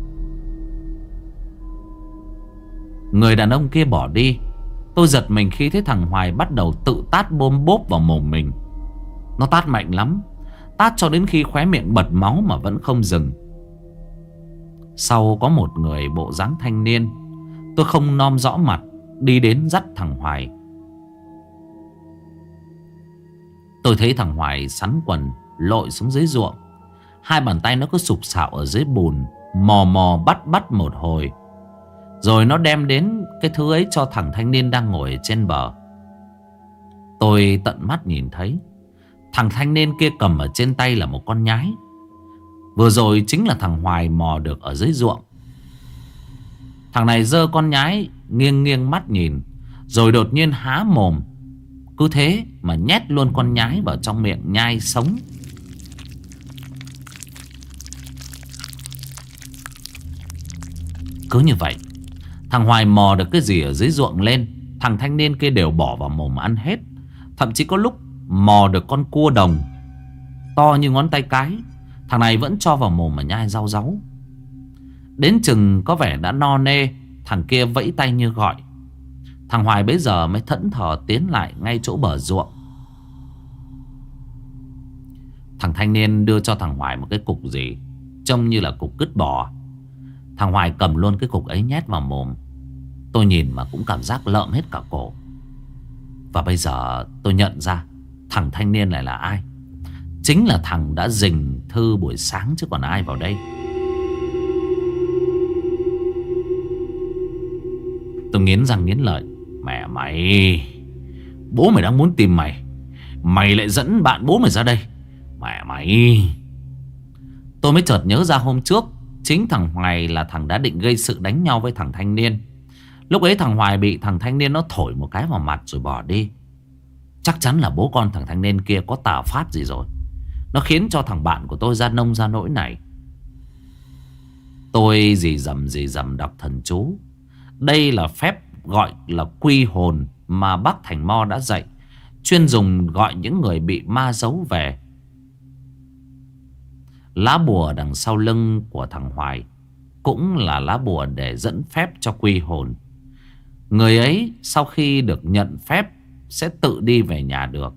Người đàn ông kia bỏ đi. Tôi giật mình khi thấy thằng Hoài bắt đầu tự tát bôm bốp vào mồm mình. Nó tát mạnh lắm, tát cho đến khi khóe miệng bật máu mà vẫn không dừng. Sau có một người bộ dáng thanh niên, tôi không nom rõ mặt, đi đến dắt thằng Hoài. Tôi thấy thằng Hoài sắn quần lội xuống dưới ruộng. Hai bàn tay nó cứ sụp sạo ở dưới bùn, mò mò bắt bắt một hồi. Rồi nó đem đến cái thứ ấy cho thằng thanh niên đang ngồi trên bờ. Tôi tận mắt nhìn thấy thằng thanh niên kia cầm ở trên tay là một con nhái. Vừa rồi chính là thằng Hoài mò được ở dưới ruộng. Thằng này giơ con nhái, nghiêng nghiêng mắt nhìn, rồi đột nhiên há mồm. Cứ thế mà nhét luôn con nhái vào trong miệng nhai sống. Cứ như vậy, thằng Hoài mò được cái gì ở dưới ruộng lên, thằng thanh niên kia đều bỏ vào mồm ăn hết. Thậm chí có lúc mò được con cua đồng to như ngón tay cái, thằng này vẫn cho vào mồm mà nhai rau ráu. Đến chừng có vẻ đã no nê, thằng kia vẫy tay như gọi. Thằng Hoài bấy giờ mới thẫn thờ tiến lại ngay chỗ bờ ruộng. Thằng thanh niên đưa cho thằng Hoài một cái cục gì trông như là cục cứt bò. Thằng Hoài cầm luôn cái cục ấy nhét vào mồm. Tôi nhìn mà cũng cảm giác lợm hết cả cổ. Và bây giờ tôi nhận ra thằng thanh niên này là ai. Chính là thằng đã rình Thư buổi sáng chứ còn ai vào đây. Tôi nghiến răng nghiến lợi. Mẹ mày, bố mày đang muốn tìm mày, mày lại dẫn bạn bố mày ra đây. Mẹ mày. Tôi mới chợt nhớ ra hôm trước chính thằng Hoài là thằng đã định gây sự đánh nhau với thằng thanh niên. Lúc ấy thằng Hoài bị thằng thanh niên nó thổi một cái vào mặt rồi bỏ đi. Chắc chắn là bố con thằng thanh niên kia có tà pháp gì rồi. Nó khiến cho thằng bạn của tôi ra nông ra nỗi này. Tôi dì dầm dì dầm đọc thần chú. Đây là phép gọi là quy hồn mà bác Thành Mo đã dạy, chuyên dùng gọi những người bị ma giấu về. Lá bùa đằng sau lưng của thằng Hoài cũng là lá bùa để dẫn phép cho quy hồn. Người ấy sau khi được nhận phép sẽ tự đi về nhà được.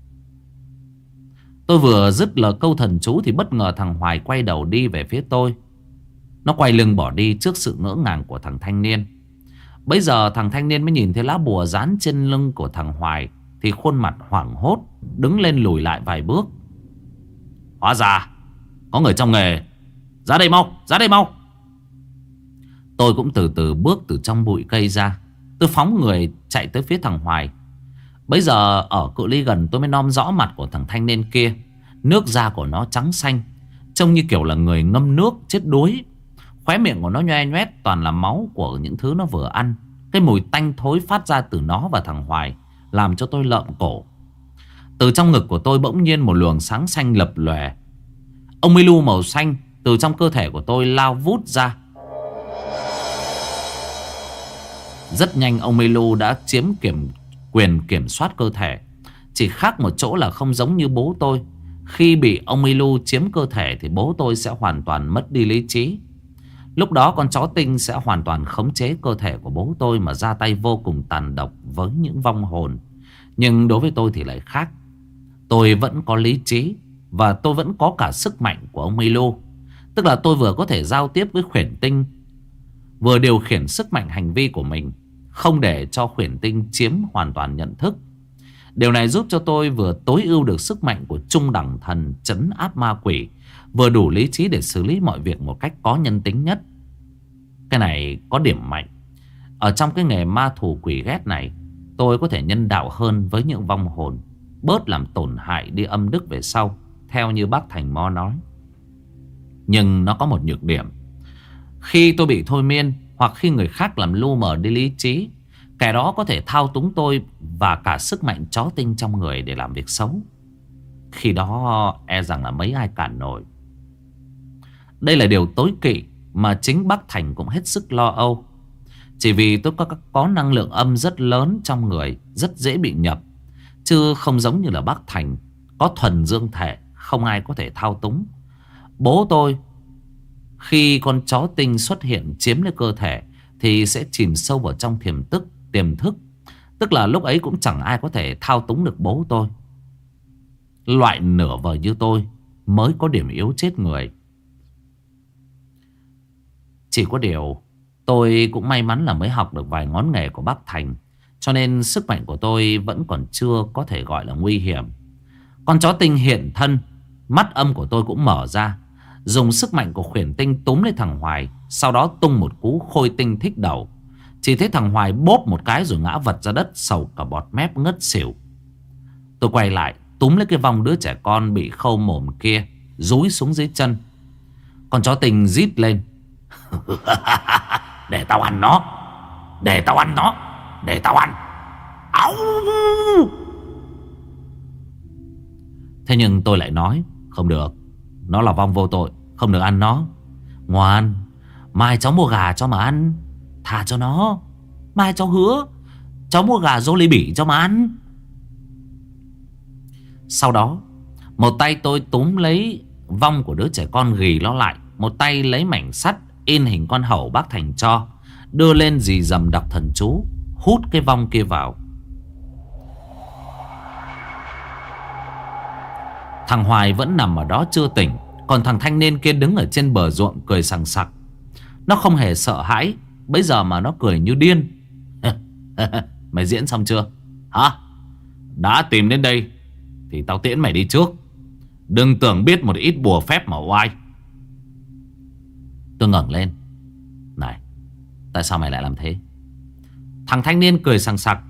Tôi vừa dứt lời câu thần chú thì bất ngờ thằng Hoài quay đầu đi về phía tôi. Nó quay lưng bỏ đi trước sự ngỡ ngàng của thằng thanh niên. Bây giờ thằng thanh niên mới nhìn thấy lá bùa dán trên lưng của thằng Hoài thì khuôn mặt hoảng hốt, đứng lên lùi lại vài bước. Hóa ra có người trong nghề. Ra đây mau, ra đây mau. Tôi cũng từ từ bước từ trong bụi cây ra. Tôi phóng người chạy tới phía thằng Hoài. Bây giờ ở cự ly gần tôi mới nom rõ mặt của thằng thanh niên kia. Nước da của nó trắng xanh, trông như kiểu là người ngâm nước chết đuối. Khóe miệng của nó nhoe nhoét toàn là máu của những thứ nó vừa ăn. Cái mùi tanh thối phát ra từ nó và thằng Hoài làm cho tôi lợm cổ. Từ trong ngực của tôi bỗng nhiên một luồng sáng xanh lập lòe. Ông Milu màu xanh từ trong cơ thể của tôi lao vút ra. Rất nhanh ông Milu đã chiếm kiểm quyền kiểm soát cơ thể. Chỉ khác một chỗ là không giống như bố tôi. Khi bị ông Milu chiếm cơ thể thì bố tôi sẽ hoàn toàn mất đi lý trí. Lúc đó con chó tinh sẽ hoàn toàn khống chế cơ thể của bố tôi mà ra tay vô cùng tàn độc với những vong hồn. Nhưng đối với tôi thì lại khác. Tôi vẫn có lý trí và tôi vẫn có cả sức mạnh của ông Milu. Tức là tôi vừa có thể giao tiếp với khuyển tinh, vừa điều khiển sức mạnh hành vi của mình, không để cho khuyển tinh chiếm hoàn toàn nhận thức. Điều này giúp cho tôi vừa tối ưu được sức mạnh của trung đẳng thần trấn áp ma quỷ, vừa đủ lý trí để xử lý mọi việc một cách có nhân tính nhất. Cái này có điểm mạnh. Ở trong cái nghề ma thù quỷ ghét này, tôi có thể nhân đạo hơn với những vong hồn, bớt làm tổn hại đi âm đức về sau, theo như bác Thành Mo nói. Nhưng nó có một nhược điểm. Khi tôi bị thôi miên, hoặc khi người khác làm lu mờ đi lý trí, kẻ đó có thể thao túng tôi và cả sức mạnh chó tinh trong người để làm việc xấu. Khi đó e rằng là mấy ai cản nổi. Đây là điều tối kỵ mà chính bác Thành cũng hết sức lo âu. Chỉ vì tôi có, có năng lượng âm rất lớn trong người, rất dễ bị nhập. Chứ không giống như là bác Thành có thuần dương thể, không ai có thể thao túng. Bố tôi khi con chó tinh xuất hiện chiếm lấy cơ thể thì sẽ chìm sâu vào trong tiềm tức, tiềm thức. Tức là lúc ấy cũng chẳng ai có thể thao túng được bố tôi. Loại nửa vời như tôi mới có điểm yếu chết người. Chỉ có điều tôi cũng may mắn là mới học được vài ngón nghề của bác Thành, cho nên sức mạnh của tôi vẫn còn chưa có thể gọi là nguy hiểm. Con chó tinh hiện thân, mắt âm của tôi cũng mở ra, dùng sức mạnh của khuyển tinh túm lấy thằng Hoài, sau đó tung một cú khôi tinh thích đầu. Chỉ thấy thằng Hoài bốp một cái rồi ngã vật ra đất, sầu cả bọt mép ngất xỉu. Tôi quay lại túm lấy cái vòng đứa trẻ con bị khâu mồm kia, dúi xuống dưới chân. Con chó tinh rít lên. Để tao ăn nó, để tao ăn nó, để tao ăn. Áo! Thế nhưng tôi lại nói không được, nó là vong vô tội, không được ăn nó. Ngoan, mai cháu mua gà cho mà ăn, thả cho nó. Mai cháu hứa cháu mua gà Jollibee cho mà ăn. Sau đó một tay tôi túm lấy vong của đứa trẻ con ghì nó lại, một tay lấy mảnh sắt in hình con hầu bác Thành cho, đưa lên dì dầm đọc thần chú, hút cái vong kia vào. Thằng Hoài vẫn nằm ở đó chưa tỉnh, còn thằng thanh niên kia đứng ở trên bờ ruộng cười sằng sặc. Nó không hề sợ hãi, bây giờ mà nó cười như điên. Mày diễn xong chưa? Hả? Đã tìm đến đây thì tao tiễn mày đi trước. Đừng tưởng biết một ít bùa phép mà oai. Tôi ngẩng lên. Này, tại sao mày lại làm thế? Thằng thanh niên cười sằng sặc.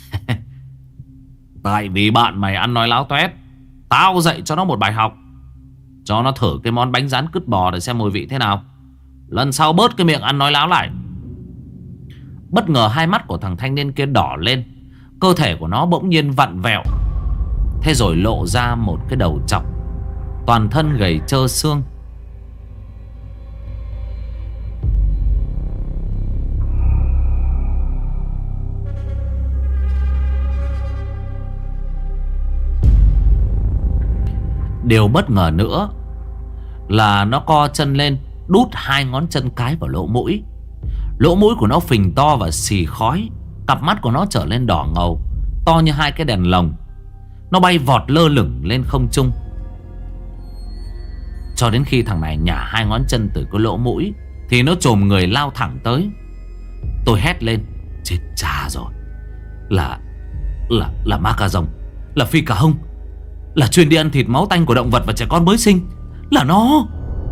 Tại vì bạn mày ăn nói láo toét, tao dạy cho nó một bài học. Cho nó thử cái món bánh rán cứt bò để xem mùi vị thế nào. Lần sau bớt cái miệng ăn nói láo lại. Bất ngờ hai mắt của thằng thanh niên kia đỏ lên, cơ thể của nó bỗng nhiên vặn vẹo, thế rồi lộ ra một cái đầu trọc, toàn thân gầy trơ xương. Điều bất ngờ nữa là nó co chân lên, đút hai ngón chân cái vào lỗ mũi. Lỗ mũi của nó phình to và xì khói. Cặp mắt của nó trở lên đỏ ngầu, to như hai cái đèn lồng. Nó bay vọt lơ lửng lên không trung, cho đến khi thằng này nhả hai ngón chân từ cái lỗ mũi thì nó chồm người lao thẳng tới. Tôi hét lên. Chết cha rồi. Là Là Là ma cà rồng, là phi cà hông, là chuyên đi ăn thịt máu tanh của động vật và trẻ con mới sinh. Là nó.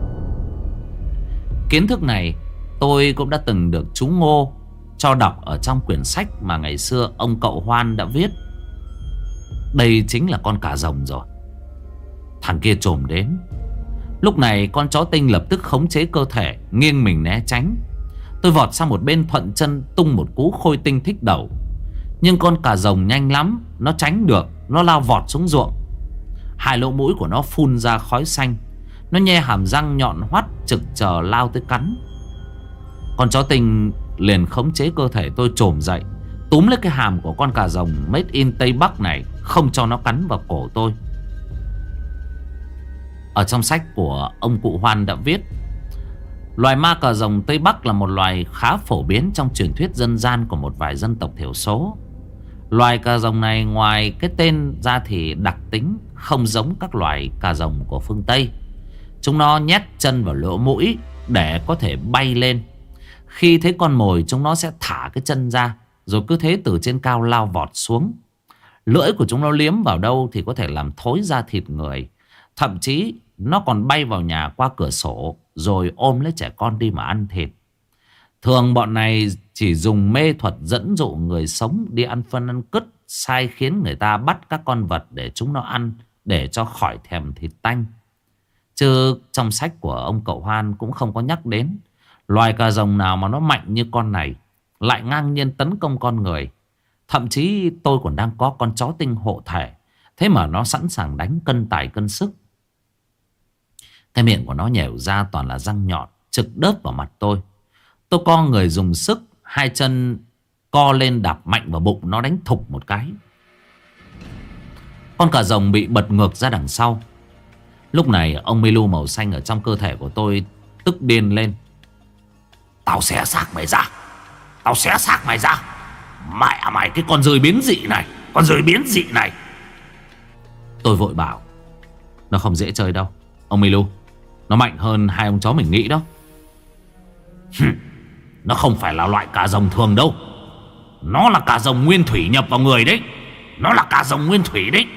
Kiến thức này tôi cũng đã từng được chú Ngô cho đọc ở trong quyển sách mà ngày xưa ông cậu Hoan đã viết. Đây chính là con cà rồng rồi. Thằng kia chồm đến. Lúc này con chó tinh lập tức khống chế cơ thể, nghiêng mình né tránh. Tôi vọt sang một bên thuận chân tung một cú khôi tinh thích đầu. Nhưng con cà rồng nhanh lắm, nó tránh được. Nó lao vọt xuống ruộng. Hai lỗ mũi của nó phun ra khói xanh. Nó nhe hàm răng nhọn hoắt, trực chờ lao tới cắn. Con chó tinh liền khống chế cơ thể tôi trồm dậy, túm lấy cái hàm của con cà rồng made in Tây Bắc này, không cho nó cắn vào cổ tôi. Ở trong sách của ông cụ Hoan đã viết, loài ma cà rồng Tây Bắc là một loài khá phổ biến trong truyền thuyết dân gian của một vài dân tộc thiểu số. Loài cà rồng này ngoài cái tên ra thì đặc tính không giống các loài cà rồng của phương Tây. Chúng nó nhét chân vào lỗ mũi để có thể bay lên. Khi thấy con mồi chúng nó sẽ thả cái chân ra, rồi cứ thế từ trên cao lao vọt xuống. Lưỡi của chúng nó liếm vào đâu thì có thể làm thối ra thịt người. Thậm chí nó còn bay vào nhà qua cửa sổ, rồi ôm lấy trẻ con đi mà ăn thịt. Thường bọn này chỉ dùng mê thuật dẫn dụ người sống đi ăn phân ăn cứt, sai khiến người ta bắt các con vật để chúng nó ăn, để cho khỏi thèm thịt tanh. Chứ trong sách của ông cậu Hoan cũng không có nhắc đến loài cà rồng nào mà nó mạnh như con này, lại ngang nhiên tấn công con người. Thậm chí tôi còn đang có con chó tinh hộ thể, Thế mà nó sẵn sàng đánh cân tài cân sức. Cái miệng của nó nhẻo ra toàn là răng nhọn, trực đớp vào mặt tôi. Tôi co người dùng sức, hai chân co lên đạp mạnh vào bụng nó, đánh thục một cái. Con cà rồng bị bật ngược ra đằng sau. Lúc này ông Milu màu xanh ở trong cơ thể của tôi tức điên lên. Tao xé xác mày ra, tao xé xác mày ra. Mẹ mày cái con rơi biến dị này, con rơi biến dị này. Tôi vội bảo nó không dễ chơi đâu ông Milu, nó mạnh hơn hai ông chó mình nghĩ đó. Nó không phải là loại cà rồng thường đâu. Nó là cà rồng nguyên thủy nhập vào người đấy. Nó là cà rồng nguyên thủy đấy.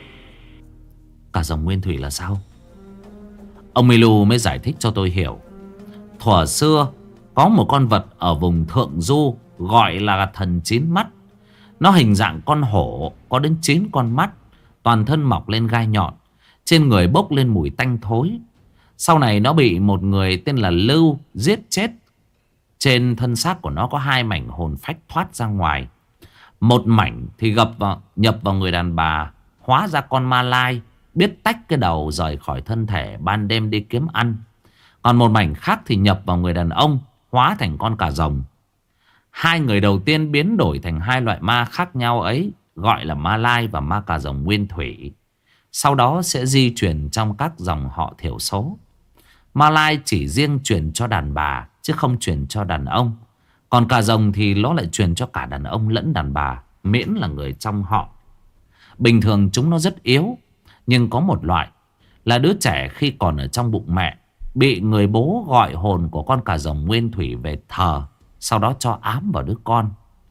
Cà rồng nguyên thủy là sao? Ông Milu mới giải thích cho tôi hiểu. Thuở xưa có một con vật ở vùng Thượng Du gọi là thần chín mắt. Nó hình dạng con hổ, có đến chín con mắt, toàn thân mọc lên gai nhọn, trên người bốc lên mùi tanh thối. Sau này nó bị một người tên là Lưu giết chết. Trên thân xác của nó có hai mảnh hồn phách thoát ra ngoài. Một mảnh thì gập vào, nhập vào người đàn bà, hóa ra con ma lai, biết tách cái đầu rời khỏi thân thể, ban đêm đi kiếm ăn. Còn một mảnh khác thì nhập vào người đàn ông, hóa thành con cà rồng. Hai người đầu tiên biến đổi thành hai loại ma khác nhau ấy, gọi là ma lai và ma cà rồng nguyên thủy. Sau đó sẽ di chuyển trong các dòng họ thiểu số. Ma lai chỉ riêng truyền cho đàn bà, chứ không truyền cho đàn ông. Còn cà rồng thì nó lại truyền cho cả đàn ông lẫn đàn bà, miễn là người trong họ. Bình thường chúng nó rất yếu, nhưng có một loại là đứa trẻ khi còn ở trong bụng mẹ, bị người bố gọi hồn của con cà rồng nguyên thủy về thờ, sau đó cho ám vào đứa con.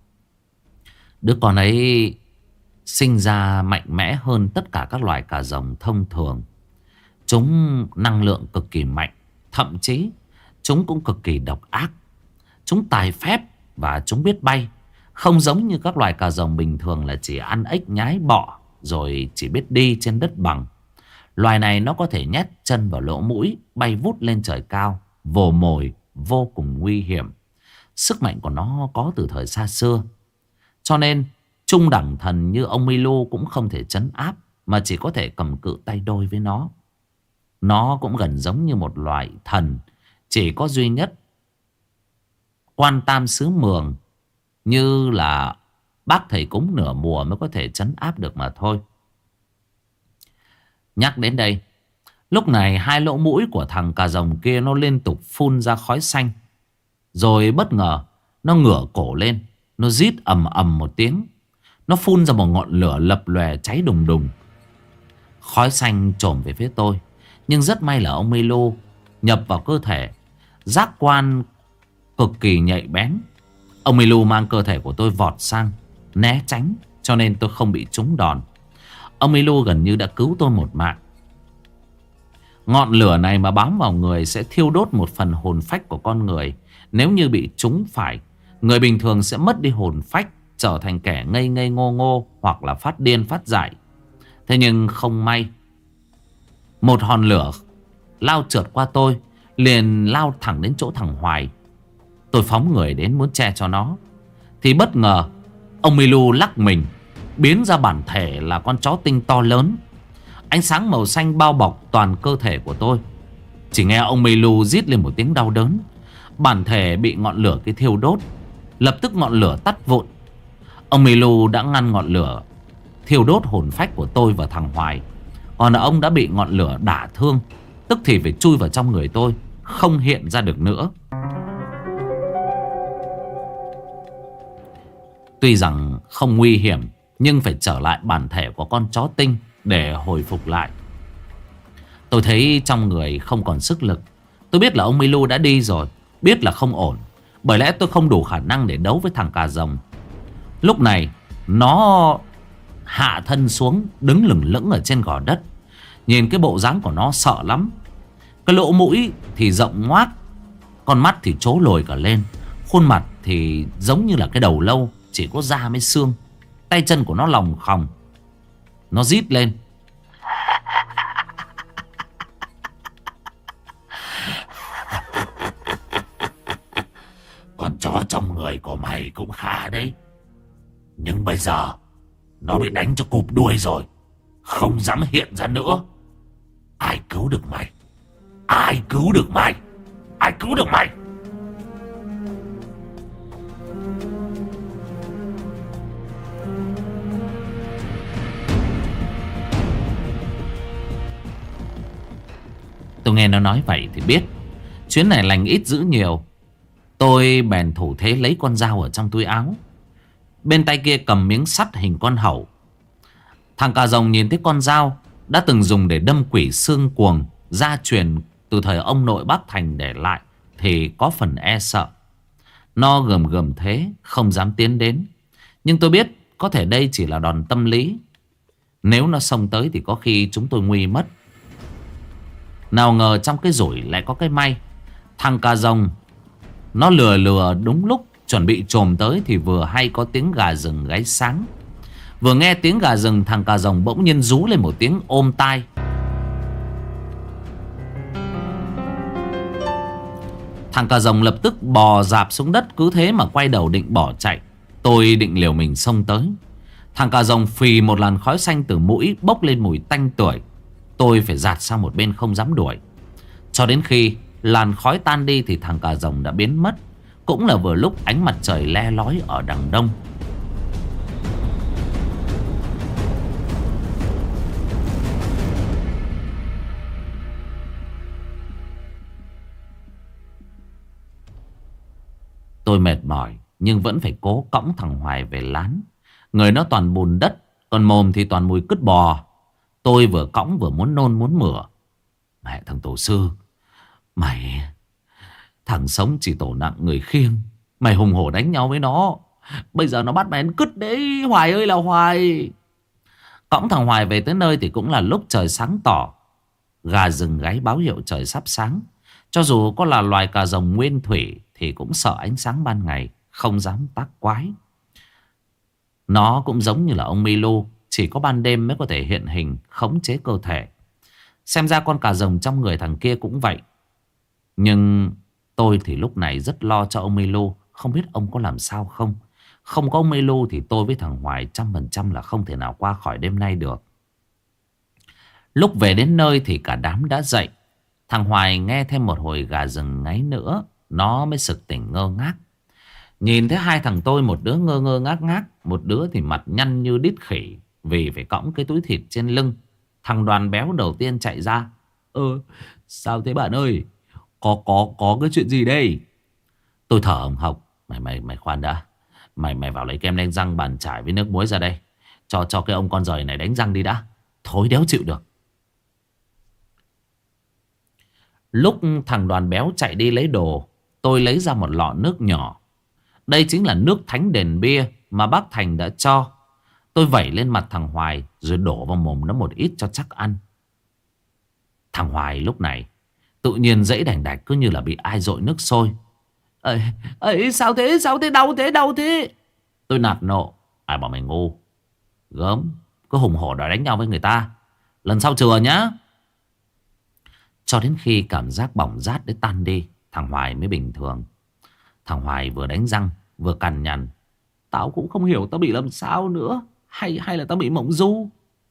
Đứa con ấy sinh ra mạnh mẽ hơn tất cả các loài cà rồng thông thường. Chúng năng lượng cực kỳ mạnh, thậm chí chúng cũng cực kỳ độc ác. Chúng tài phép và chúng biết bay, không giống như các loài cà rồng bình thường là chỉ ăn ếch nhái bọ rồi chỉ biết đi trên đất bằng. Loài này nó có thể nhét chân vào lỗ mũi, bay vút lên trời cao, vồ mồi vô cùng nguy hiểm. Sức mạnh của nó có từ thời xa xưa. Cho nên trung đẳng thần như ông Milu cũng không thể trấn áp, mà chỉ có thể cầm cự tay đôi với nó. Nó cũng gần giống như một loại thần, chỉ có duy nhất Quan Tam Xứ Mường, như là bác thầy cúng nửa mùa mới có thể trấn áp được mà thôi. Nhắc đến đây, lúc này hai lỗ mũi của thằng cà rồng kia nó liên tục phun ra khói xanh. Rồi bất ngờ nó ngửa cổ lên, nó rít ầm ầm một tiếng. Nó phun ra một ngọn lửa lập lòe cháy đùng đùng. Khói xanh trồm về phía tôi. Nhưng rất may là ông Milu nhập vào cơ thể, giác quan cực kỳ nhạy bén. Ông Milu mang cơ thể của tôi vọt sang, né tránh, cho nên tôi không bị trúng đòn. Ông Milu gần như đã cứu tôi một mạng. Ngọn lửa này mà bám vào người sẽ thiêu đốt một phần hồn phách của con người. Nếu như bị trúng phải, người bình thường sẽ mất đi hồn phách, trở thành kẻ ngây ngây ngô ngô, hoặc là phát điên phát dại. Thế nhưng không may, một hòn lửa lao trượt qua tôi, liền lao thẳng đến chỗ thằng Hoài. Tôi phóng người đến muốn che cho nó, thì bất ngờ ông Milu lắc mình, biến ra bản thể là con chó tinh to lớn. Ánh sáng màu xanh bao bọc toàn cơ thể của tôi. Chỉ nghe ông Milu rít lên một tiếng đau đớn. Bản thể bị ngọn lửa kia thiêu đốt, lập tức ngọn lửa tắt vụn. Ông Milu đã ngăn ngọn lửa thiêu đốt hồn phách của tôi và thằng Hoài. Còn ông đã bị ngọn lửa đả thương, tức thì phải chui vào trong người tôi, không hiện ra được nữa. Tuy rằng không nguy hiểm, nhưng phải trở lại bản thể của con chó tinh để hồi phục lại. Tôi thấy trong người không còn sức lực. Tôi biết là ông Milu đã đi rồi, biết là không ổn, bởi lẽ tôi không đủ khả năng để đấu với thằng cà rồng. Lúc này nó hạ thân xuống, đứng lửng lững ở trên gò đất. Nhìn cái bộ dáng của nó sợ lắm. Cái lỗ mũi thì rộng ngoác, con mắt thì trố lồi cả lên, khuôn mặt thì giống như là cái đầu lâu, chỉ có da với xương. Tay chân của nó lòng khòng. Nó rít lên: con chó trong người của mày cũng khá đấy, nhưng bây giờ nó bị đánh cho cụp đuôi rồi, không dám hiện ra nữa. Ai cứu được mày? Ai cứu được mày? Ai cứu được mày? Tôi nghe nó nói vậy thì biết chuyến này lành ít dữ nhiều. Tôi bèn thủ thế lấy con dao ở trong túi áo, bên tay kia cầm miếng sắt hình con hẩu. Thằng cà rồng nhìn thấy con dao đã từng dùng để đâm quỷ xương cuồng, gia truyền từ thời ông nội bác Thành để lại, thì có phần e sợ. Nó gầm gầm thế, không dám tiến đến. Nhưng tôi biết có thể đây chỉ là đòn tâm lý. Nếu nó xông tới thì có khi chúng tôi nguy mất. Nào ngờ trong cái rủi lại có cái may. Thằng cà rồng nó lừa lừa đúng lúc chuẩn bị chồm tới thì vừa hay có tiếng gà rừng gáy sáng. Vừa nghe tiếng gà rừng, thằng cà rồng bỗng nhiên rú lên một tiếng ôm tai. Thằng cà rồng lập tức bò rạp xuống đất, cứ thế mà quay đầu định bỏ chạy. Tôi định liều mình xông tới. Thằng cà rồng phì một làn khói xanh từ mũi, bốc lên mùi tanh tưởi. Tôi phải dạt sang một bên không dám đuổi. Cho đến khi làn khói tan đi thì thằng cà rồng đã biến mất. Cũng là vừa lúc ánh mặt trời le lói ở đằng đông. Tôi mệt mỏi nhưng vẫn phải cố cõng thằng Hoài về lán. Người nó toàn bùn đất, còn mồm thì toàn mùi cứt bò. Tôi vừa cõng vừa muốn nôn muốn mửa. Mẹ thằng tổ sư, mày... Thằng sống chỉ tổ nặng người khiêng, mày hùng hổ đánh nhau với nó. Bây giờ nó bắt mày ăn cứt đấy, Hoài ơi là Hoài. Cõng thằng Hoài về tới nơi thì cũng là lúc trời sáng tỏ. Gà rừng gáy báo hiệu trời sắp sáng. Cho dù có là loài cà rồng nguyên thủy thì cũng sợ ánh sáng ban ngày, không dám tác quái. Nó cũng giống như là ông Milu, chỉ có ban đêm mới có thể hiện hình, khống chế cơ thể. Xem ra con cà rồng trong người thằng kia cũng vậy. Nhưng tôi thì lúc này rất lo cho ông Milu, không biết ông có làm sao không. Không có ông Milu thì tôi với thằng Hoài trăm phần trăm là không thể nào qua khỏi đêm nay được. Lúc về đến nơi thì cả đám đã dậy. Thằng Hoài nghe thêm một hồi gà rừng ngáy nữa, nó mới sực tỉnh ngơ ngác. Nhìn thấy hai thằng tôi, một đứa ngơ ngơ ngác ngác, một đứa thì mặt nhăn như đít khỉ vì phải cõng cái túi thịt trên lưng. Thằng Đoàn béo đầu tiên chạy ra. Ơ, sao thế bạn ơi? Có có có cái chuyện gì đây? Tôi thở hồng hộc. Mày mày mày khoan đã. Mày mày vào lấy kem đánh răng bàn chải với nước muối ra đây. Cho cho cái ông con giời này đánh răng đi đã. Thối đéo chịu được. Lúc thằng Đoàn béo chạy đi lấy đồ, tôi lấy ra một lọ nước nhỏ. Đây chính là nước thánh đền bia mà bác Thành đã cho. Tôi vẩy lên mặt thằng Hoài rồi đổ vào mồm nó một ít cho chắc ăn. Thằng Hoài lúc này tự nhiên dãy đành đạch, cứ như là bị ai dội nước sôi. Ê, ê, sao thế, sao thế, đau thế, đau thế. Tôi nạt nộ. Ai bảo mày ngu. Gớm, cứ hùng hổ đòi đánh nhau với người ta. Lần sau chừa nhá. Cho đến khi cảm giác bỏng rát đấy tan đi, thằng Hoài mới bình thường. Thằng Hoài vừa đánh răng vừa cằn nhằn. Tao cũng không hiểu tao bị làm sao nữa. Hay hay là tao bị mộng du.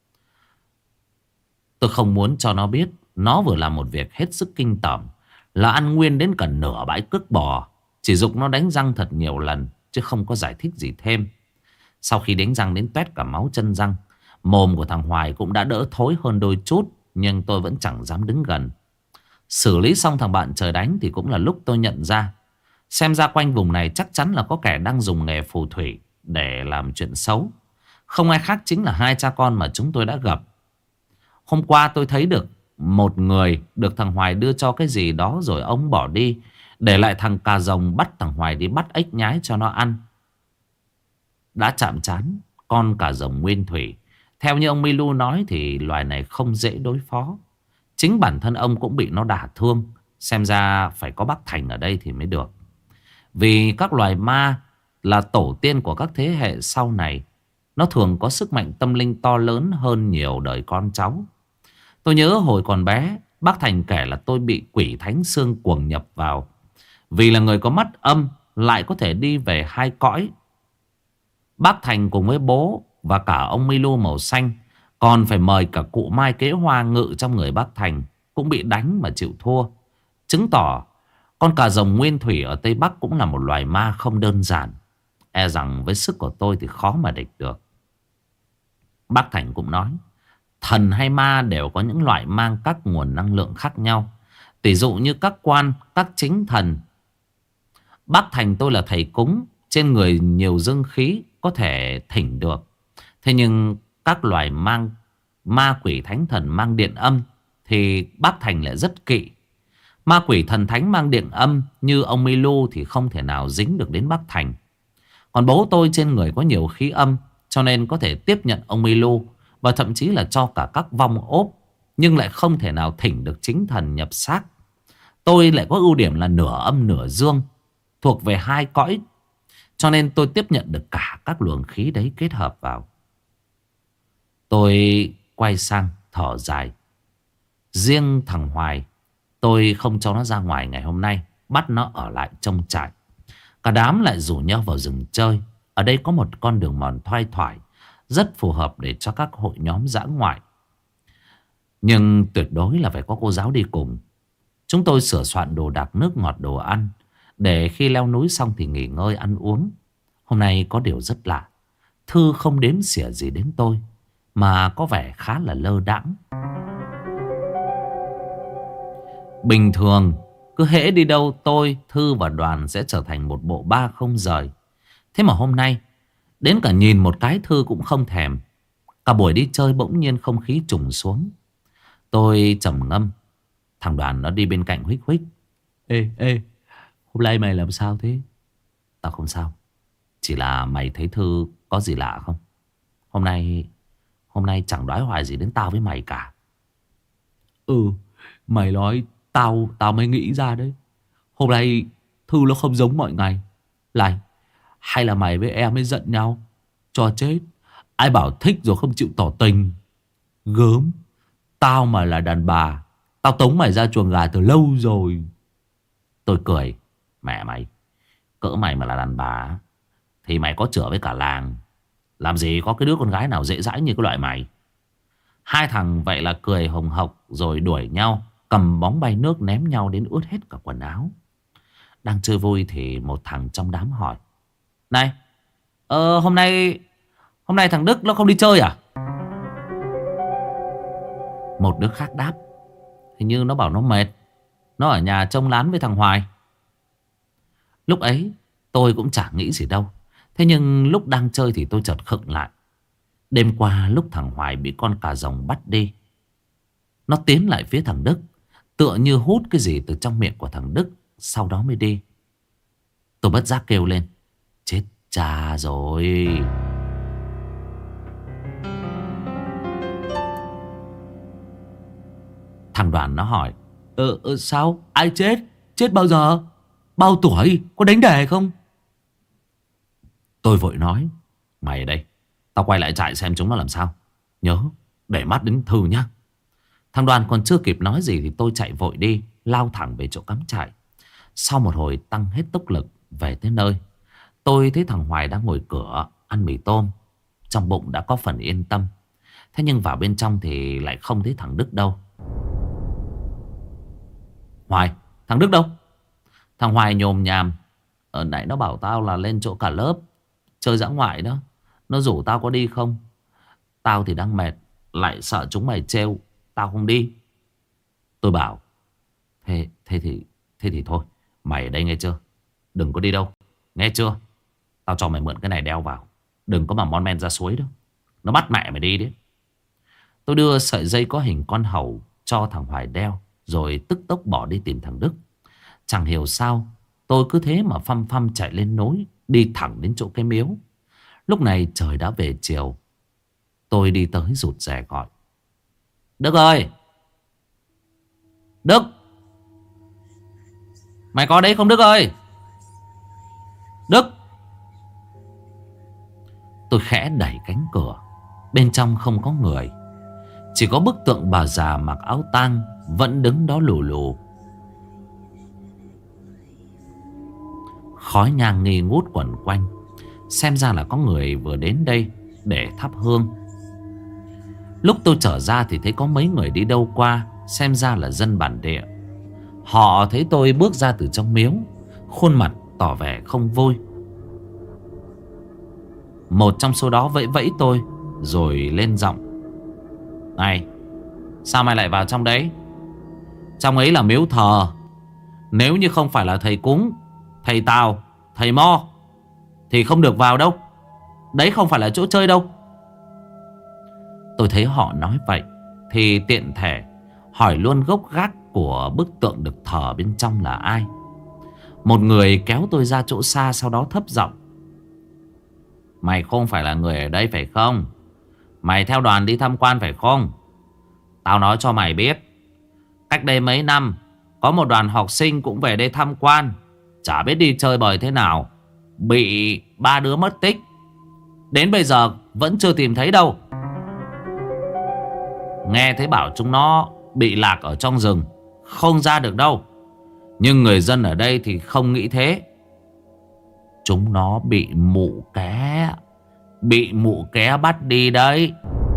Tôi không muốn cho nó biết nó vừa làm một việc hết sức kinh tởm, là ăn nguyên đến cả nửa bãi cứt bò. Chỉ giục nó đánh răng thật nhiều lần, chứ không có giải thích gì thêm. Sau khi đánh răng đến toét cả máu chân răng, mồm của thằng Hoài cũng đã đỡ thối hơn đôi chút. Nhưng tôi vẫn chẳng dám đứng gần. Xử lý xong thằng bạn trời đánh thì cũng là lúc tôi nhận ra, xem ra quanh vùng này chắc chắn là có kẻ đang dùng nghề phù thủy để làm chuyện xấu. Không ai khác chính là hai cha con mà chúng tôi đã gặp. Hôm qua tôi thấy được một người được thằng Hoài đưa cho cái gì đó rồi ông bỏ đi, để lại thằng cà rồng bắt thằng Hoài đi bắt ếch nhái cho nó ăn. Đã chạm trán con cà rồng nguyên thủy. Theo như ông Milu nói thì loài này không dễ đối phó. Chính bản thân ông cũng bị nó đả thương. Xem ra phải có bác Thành ở đây thì mới được. Vì các loài ma là tổ tiên của các thế hệ sau này, nó thường có sức mạnh tâm linh to lớn hơn nhiều đời con cháu. Tôi nhớ hồi còn bé, bác Thành kể là tôi bị quỷ thánh xương cuồng nhập vào. Vì là người có mắt âm, lại có thể đi về hai cõi. Bác Thành cùng với bố và cả ông Milu màu xanh Còn phải mời cả cụ Mai Kế Hoa ngự trong người bác Thành cũng bị đánh mà chịu thua. Chứng tỏ con cà rồng nguyên thủy ở Tây Bắc cũng là một loài ma không đơn giản. E rằng với sức của tôi thì khó mà địch được. Bác Thành cũng nói, thần hay ma đều có những loại mang các nguồn năng lượng khác nhau. Tỷ dụ như các quan, các chính thần. Bác Thành tôi là thầy cúng, trên người nhiều dương khí có thể thỉnh được. Thế nhưng các loài mang ma quỷ thánh thần mang điện âm thì bác Thành lại rất kỵ. Ma quỷ thần thánh mang điện âm như ông Milu thì không thể nào dính được đến bác Thành. Còn bố tôi trên người có nhiều khí âm, cho nên có thể tiếp nhận ông Milu và thậm chí là cho cả các vong ốp, nhưng lại không thể nào thỉnh được chính thần nhập xác. Tôi lại có ưu điểm là nửa âm nửa dương, thuộc về hai cõi, cho nên tôi tiếp nhận được cả các luồng khí đấy kết hợp vào. Tôi quay sang thở dài. Riêng thằng Hoài, tôi không cho nó ra ngoài ngày hôm nay, bắt nó ở lại trong trại. Cả đám lại rủ nhau vào rừng chơi. Ở đây có một con đường mòn thoai thoải, rất phù hợp để cho các hội nhóm dã ngoại. Nhưng tuyệt đối là phải có cô giáo đi cùng. Chúng tôi sửa soạn đồ đạc, nước ngọt, đồ ăn, để khi leo núi xong thì nghỉ ngơi ăn uống. Hôm nay có điều rất lạ. Thư không đếm xỉa gì đến tôi, mà có vẻ khá là lơ đãng. Bình thường cứ hễ đi đâu tôi, Thư và Đoàn sẽ trở thành một bộ ba không rời. Thế mà hôm nay đến cả nhìn một cái Thư cũng không thèm. Cả buổi đi chơi bỗng nhiên không khí trùng xuống. Tôi trầm ngâm. Thằng Đoàn nó đi bên cạnh huých huých. Ê ê, hôm nay mày làm sao thế? Tao không sao. Chỉ là mày thấy Thư có gì lạ không? Hôm nay Hôm nay chẳng đoái hoài gì đến tao với mày cả. Ừ, mày nói Tao Tao mới nghĩ ra đấy. Hôm nay Thư nó không giống mọi ngày. Này, hay là mày với em ấy giận nhau? Cho chết, ai bảo thích rồi không chịu tỏ tình. Gớm. Tao mà là đàn bà, tao tống mày ra chuồng gà từ lâu rồi. Tôi cười. Mẹ mày, cỡ mày mà là đàn bà thì mày có chữa với cả làng. Làm gì có cái đứa con gái nào dễ dãi như cái loại mày. Hai thằng vậy là cười hồng hộc rồi đuổi nhau, cầm bóng bay nước ném nhau đến ướt hết cả quần áo. Đang chơi vui thì một thằng trong đám hỏi: Này, ờ, hôm nay Hôm nay thằng Đức nó không đi chơi à? Một đứa khác đáp: Hình như nó bảo nó mệt, nó ở nhà trông lán với thằng Hoài. Lúc ấy tôi cũng chả nghĩ gì đâu. Thế nhưng lúc đang chơi thì tôi chợt khựng lại. Đêm qua lúc thằng Hoài bị con cà rồng bắt đi, nó tiến lại phía thằng Đức, tựa như hút cái gì từ trong miệng của thằng Đức, sau đó mới đi. Tôi bất giác kêu lên: Chết cha rồi. Thằng Đoàn nó hỏi: Ờ, ờ sao? Ai chết? Chết bao giờ? Bao tuổi? Có đánh đề không? Tôi vội nói: Mày đây, tao quay lại trại xem chúng nó làm sao. Nhớ để mắt đến Thư nhá. Thằng Đoàn còn chưa kịp nói gì thì tôi chạy vội đi, lao thẳng về chỗ cắm trại. Sau một hồi tăng hết tốc lực về tới nơi, tôi thấy thằng Hoài đang ngồi cửa ăn mì tôm. Trong bụng đã có phần yên tâm. Thế nhưng vào bên trong thì lại không thấy thằng Đức đâu. Hoài, thằng Đức đâu? Thằng Hoài nhồm nhàm: Ở nãy nó bảo tao là lên chỗ cả lớp chơi dã ngoại đó. Nó rủ tao có đi không? Tao thì đang mệt, lại sợ chúng mày trêu, tao không đi. Tôi bảo: Thế, thế thì Thế thì thôi, mày ở đây nghe chưa? Đừng có đi đâu, nghe chưa? Tao cho mày mượn cái này đeo vào, đừng có mà mon men ra suối đâu. Nó bắt mẹ mày đi đấy. Tôi đưa sợi dây có hình con hầu cho thằng Hoài đeo, rồi tức tốc bỏ đi tìm thằng Đức. Chẳng hiểu sao tôi cứ thế mà phăm phăm chạy lên núi, đi thẳng đến chỗ cái miếu. Lúc này trời đã về chiều. Tôi đi tới rụt rè gọi: Đức ơi! Đức! Mày có đấy không Đức ơi? Đức! Tôi khẽ đẩy cánh cửa. Bên trong không có người, chỉ có bức tượng bà già mặc áo tang vẫn đứng đó lù lù. Khói nhang nghi ngút quẩn quanh, xem ra là có người vừa đến đây để thắp hương. Lúc tôi trở ra thì thấy có mấy người đi đâu qua, xem ra là dân bản địa. Họ thấy tôi bước ra từ trong miếu, khuôn mặt tỏ vẻ không vui. Một trong số đó vẫy vẫy tôi rồi lên giọng: "Này, sao mày lại vào trong đấy? Trong ấy là miếu thờ. Nếu như không phải là thầy cúng, thầy tào, thầy mo thì không được vào đâu. Đấy không phải là chỗ chơi đâu." Tôi thấy họ nói vậy thì tiện thể hỏi luôn gốc gác của bức tượng được thờ bên trong là ai. Một người kéo tôi ra chỗ xa, sau đó thấp giọng: "Mày không phải là người ở đây phải không? Mày theo đoàn đi tham quan phải không? Tao nói cho mày biết, cách đây mấy năm có một đoàn học sinh cũng về đây tham quan. Chả biết đi chơi bời thế nào, bị ba đứa mất tích. Đến bây giờ vẫn chưa tìm thấy đâu. Nghe thấy bảo chúng nó bị lạc ở trong rừng, không ra được đâu. Nhưng người dân ở đây thì không nghĩ thế. Chúng nó bị mụ ké Bị mụ ké bắt đi đấy."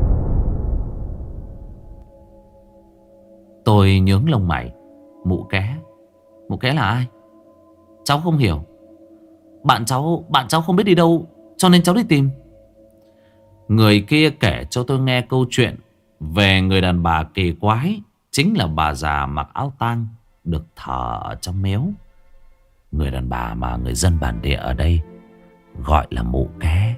Tôi nhướng lông mày. Mụ ké? Mụ ké là ai? Cháu không hiểu. Bạn cháu Bạn cháu không biết đi đâu, cho nên cháu đi tìm. Người kia kể cho tôi nghe câu chuyện về người đàn bà kỳ quái, chính là bà già mặc áo tang được thờ ở trong miếu. Người đàn bà mà người dân bản địa ở đây gọi là mụ ké.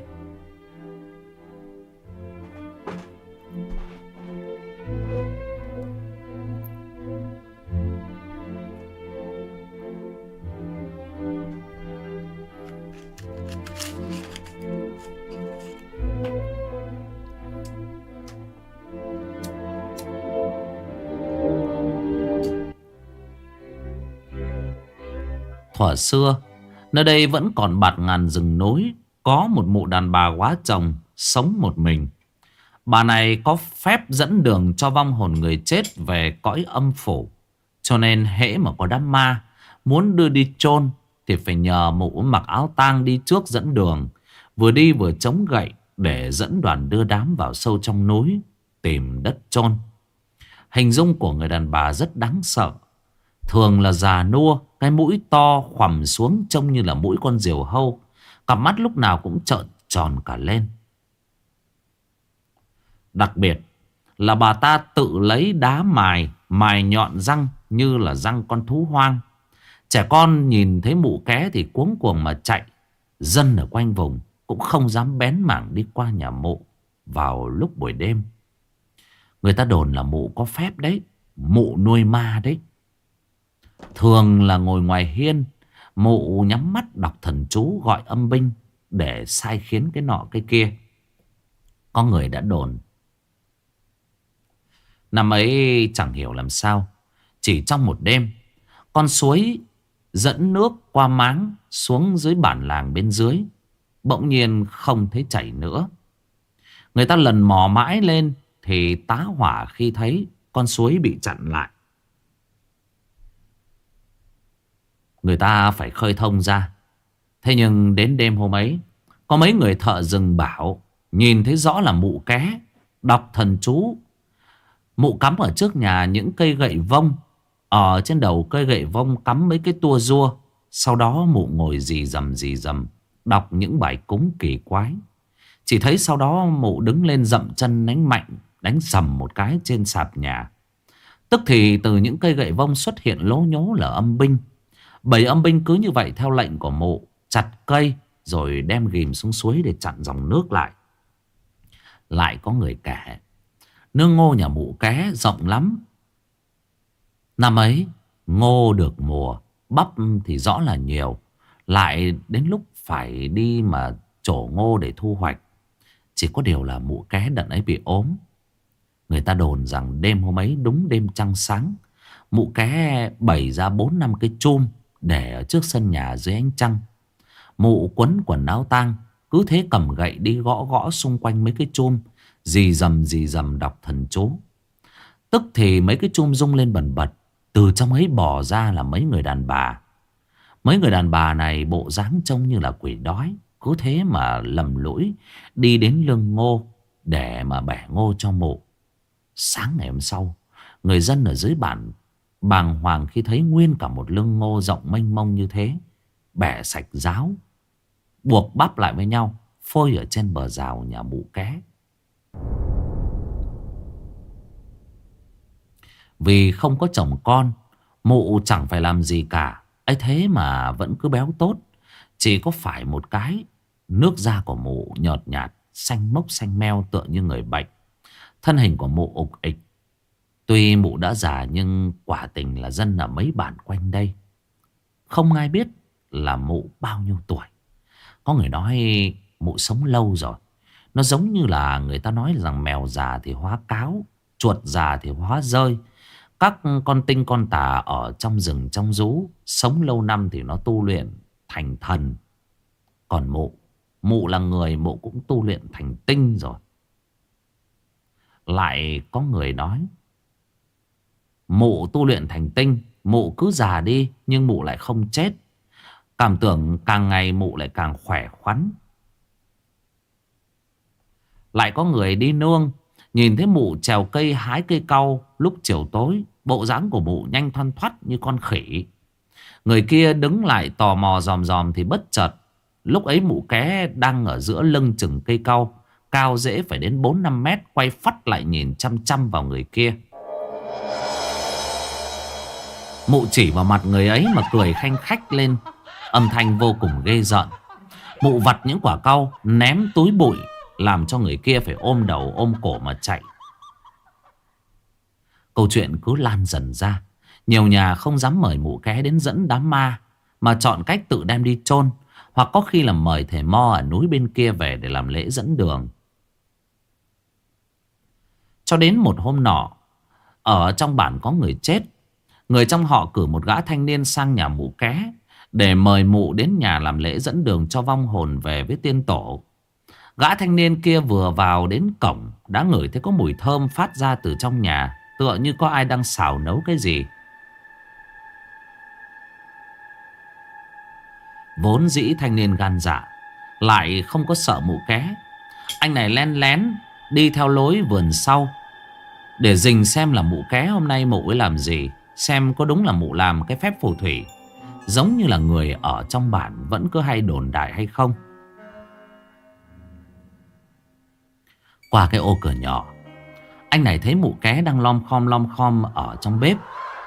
Thuở xưa, nơi đây vẫn còn bạt ngàn rừng núi, có một mụ đàn bà quá chồng sống một mình. Bà này có phép dẫn đường cho vong hồn người chết về cõi âm phủ. Cho nên hễ mà có đám ma muốn đưa đi chôn thì phải nhờ mụ mặc áo tang đi trước dẫn đường, vừa đi vừa chống gậy để dẫn đoàn đưa đám vào sâu trong núi tìm đất chôn. Hình dung của người đàn bà rất đáng sợ. Thường là già nua, cái mũi to khoằm xuống trông như là mũi con diều hâu, cặp mắt lúc nào cũng trợn tròn cả lên. Đặc biệt là bà ta tự lấy đá mài, mài nhọn răng như là răng con thú hoang. Trẻ con nhìn thấy mụ ké thì cuống cuồng mà chạy. Dân ở quanh vùng cũng không dám bén mảng đi qua nhà mụ vào lúc buổi đêm. Người ta đồn là mụ có phép đấy, mụ nuôi ma đấy. Thường là ngồi ngoài hiên, mụ nhắm mắt đọc thần chú gọi âm binh để sai khiến cái nọ cái kia. Có người đã đồn năm ấy chẳng hiểu làm sao, chỉ trong một đêm, con suối dẫn nước qua máng xuống dưới bản làng bên dưới bỗng nhiên không thấy chảy nữa. Người ta lần mò mãi lên thì tá hỏa khi thấy con suối bị chặn lại. Người ta phải khơi thông ra. Thế nhưng đến đêm hôm ấy, có mấy người thợ rừng bảo nhìn thấy rõ là mụ ké đọc thần chú. Mụ cắm ở trước nhà những cây gậy vông, ở trên đầu cây gậy vông cắm mấy cái tua rua. Sau đó mụ ngồi rì rầm rì rầm đọc những bài cúng kỳ quái. Chỉ thấy sau đó mụ đứng lên dậm chân đánh mạnh, đánh sầm một cái trên sạp nhà. Tức thì từ những cây gậy vông xuất hiện lố nhố là âm binh. Bảy âm binh cứ như vậy theo lệnh của mụ chặt cây rồi đem ghìm xuống suối để chặn dòng nước lại. Lại có người kể nương ngô nhà mụ ké rộng lắm. Năm ấy ngô được mùa, bắp thì rõ là nhiều. Lại đến lúc phải đi mà trổ ngô để thu hoạch. Chỉ có điều là mụ ké đợt ấy bị ốm. Người ta đồn rằng đêm hôm ấy đúng đêm trăng sáng, mụ ké bày ra bốn năm cái chum để ở trước sân nhà dưới ánh trăng. Mụ quấn quần áo tang, cứ thế cầm gậy đi gõ gõ xung quanh mấy cái chum, rì rầm rì rầm đọc thần chú. Tức thì mấy cái chum rung lên bần bật. Từ trong ấy bò ra là mấy người đàn bà. Mấy người đàn bà này bộ dáng trông như là quỷ đói. Cứ thế mà lầm lũi đi đến lưng ngô để mà bẻ ngô cho mụ. Sáng ngày hôm sau, người dân ở dưới bản bàng hoàng khi thấy nguyên cả một lưng ngô rộng mênh mông như thế, bẻ sạch ráo, buộc bắp lại với nhau, phơi ở trên bờ rào nhà Mụ Ké. Vì không có chồng con, Mụ chẳng phải làm gì cả, ấy thế mà vẫn cứ béo tốt. Chỉ có phải một cái, nước da của Mụ nhợt nhạt, xanh mốc xanh meo tựa như người bệnh. Thân hình của Mụ ục ịch. Tuy Mụ đã già nhưng quả tình là dân ở mấy bản quanh đây không ai biết là Mụ bao nhiêu tuổi. Có người nói Mụ sống lâu rồi. Nó giống như là người ta nói rằng mèo già thì hóa cáo, chuột già thì hóa rơi. Các con tinh con tà ở trong rừng trong rú, sống lâu năm thì nó tu luyện thành thần. Còn Mụ, Mụ là người, Mụ cũng tu luyện thành tinh rồi. Lại có người nói Mụ tu luyện thành tinh, Mụ cứ già đi nhưng Mụ lại không chết. Cảm tưởng càng ngày Mụ lại càng khỏe khoắn. Lại có người đi nương, nhìn thấy Mụ trèo cây hái cây cau lúc chiều tối, bộ dáng của Mụ nhanh thoăn thoắt như con khỉ. Người kia đứng lại tò mò dòm dòm thì bất chợt, lúc ấy Mụ Ké đang ở giữa lưng chừng cây cau, cao dễ phải đến bốn năm mét, quay phắt lại nhìn chăm chăm vào người kia. Mụ chỉ vào mặt người ấy mà cười khanh khách lên, âm thanh vô cùng ghê rợn. Mụ vặt những quả cau ném túi bụi, làm cho người kia phải ôm đầu ôm cổ mà chạy. Câu chuyện cứ lan dần ra. Nhiều nhà không dám mời Mụ Ké đến dẫn đám ma, mà chọn cách tự đem đi chôn, hoặc có khi là mời thầy mo ở núi bên kia về để làm lễ dẫn đường. Cho đến một hôm nọ, ở trong bản có người chết. Người trong họ cử một gã thanh niên sang nhà Mụ Ké để mời Mụ đến nhà làm lễ dẫn đường cho vong hồn về với tiên tổ. Gã thanh niên kia vừa vào đến cổng đã ngửi thấy có mùi thơm phát ra từ trong nhà, tựa như có ai đang xào nấu cái gì. Vốn dĩ thanh niên gan dạ, lại không có sợ Mụ Ké. Anh này len lén đi theo lối vườn sau để rình xem là Mụ Ké hôm nay Mụ ấy làm gì, xem có đúng là Mụ làm cái phép phù thủy giống như là người ở trong bản vẫn cứ hay đồn đại hay không. Qua cái ô cửa nhỏ, anh này thấy Mụ Ké đang lom khom lom khom ở trong bếp.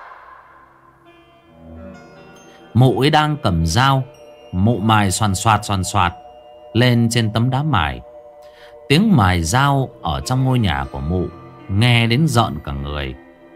Mụ ấy đang cầm dao, Mụ mài xoàn xoạt xoàn xoạt lên trên tấm đá mài. Tiếng mài dao ở trong ngôi nhà của Mụ nghe đến rợn cả người.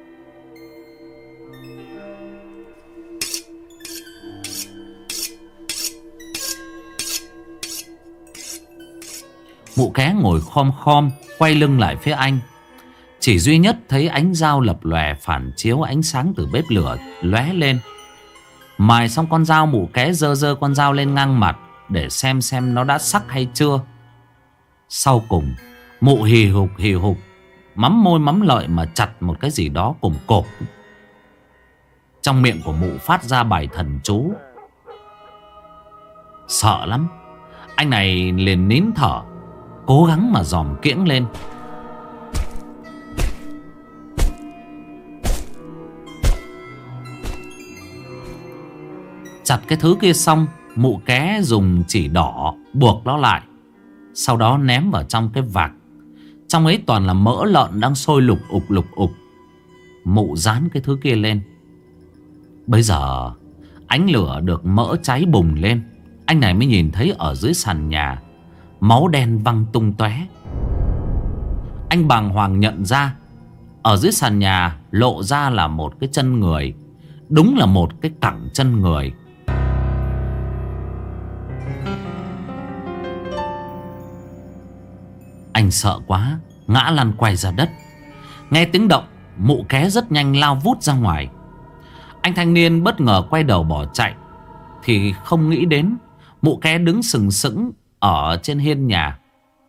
Mụ Ké ngồi khom khom, quay lưng lại phía anh. Chỉ duy nhất thấy ánh dao lập lòe phản chiếu ánh sáng từ bếp lửa lóe lên. Mài xong con dao, Mụ Ké giơ giơ con dao lên ngang mặt để xem xem nó đã sắc hay chưa. Sau cùng Mụ hì hục hì hục, mắm môi mắm lợi mà chặt một cái gì đó cùng cộp. Trong miệng của Mụ phát ra bài thần chú. Sợ lắm, anh này liền nín thở, cố gắng mà dòm kiễng lên. Chặt cái thứ kia xong, Mụ Ké dùng chỉ đỏ buộc nó lại, sau đó ném vào trong cái vạc. Trong ấy toàn là mỡ lợn đang sôi lục ục lục ục. Mụ dán cái thứ kia lên. Bây giờ ánh lửa được mỡ cháy bùng lên, anh này mới nhìn thấy ở dưới sàn nhà máu đen văng tung tóe. Anh bàng hoàng nhận ra ở dưới sàn nhà lộ ra là một cái chân người. Đúng là một cái cẳng chân người. Anh sợ quá, ngã lăn quay ra đất. Nghe tiếng động, Mụ Ké rất nhanh lao vút ra ngoài. Anh thanh niên bất ngờ quay đầu bỏ chạy, thì không nghĩ đến Mụ Ké đứng sừng sững ở trên hiên nhà.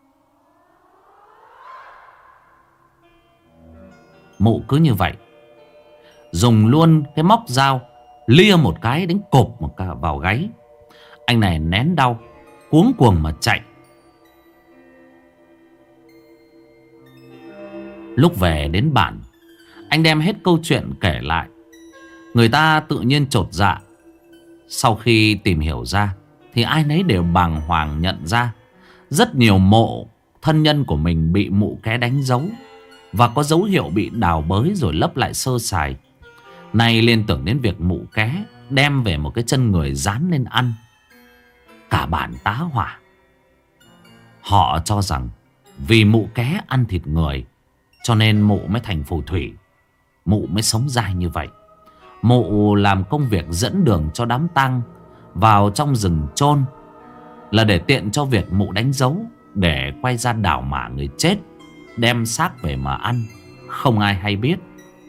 Mụ cứ như vậy dùng luôn cái móc dao lia một cái đánh cộp một cái vào gáy. Anh này nén đau, cuống cuồng mà chạy. Lúc về đến bản, anh đem hết câu chuyện kể lại. Người ta tự nhiên chột dạ. Sau khi tìm hiểu ra thì ai nấy đều bàng hoàng nhận ra rất nhiều mộ thân nhân của mình bị mụ ké đánh dấu, và có dấu hiệu bị đào bới rồi lấp lại sơ sài. Nay liên tưởng đến việc mụ ké đem về một cái chân người dán lên ăn. Cả bản tá hỏa. Họ cho rằng vì mụ ké ăn thịt người cho nên mụ mới thành phù thủy, mụ mới sống dai như vậy. Mụ làm công việc dẫn đường cho đám tang vào trong rừng chôn là để tiện cho việc mụ đánh dấu, để quay ra đào mả người chết, đem xác về mà ăn, không ai hay biết.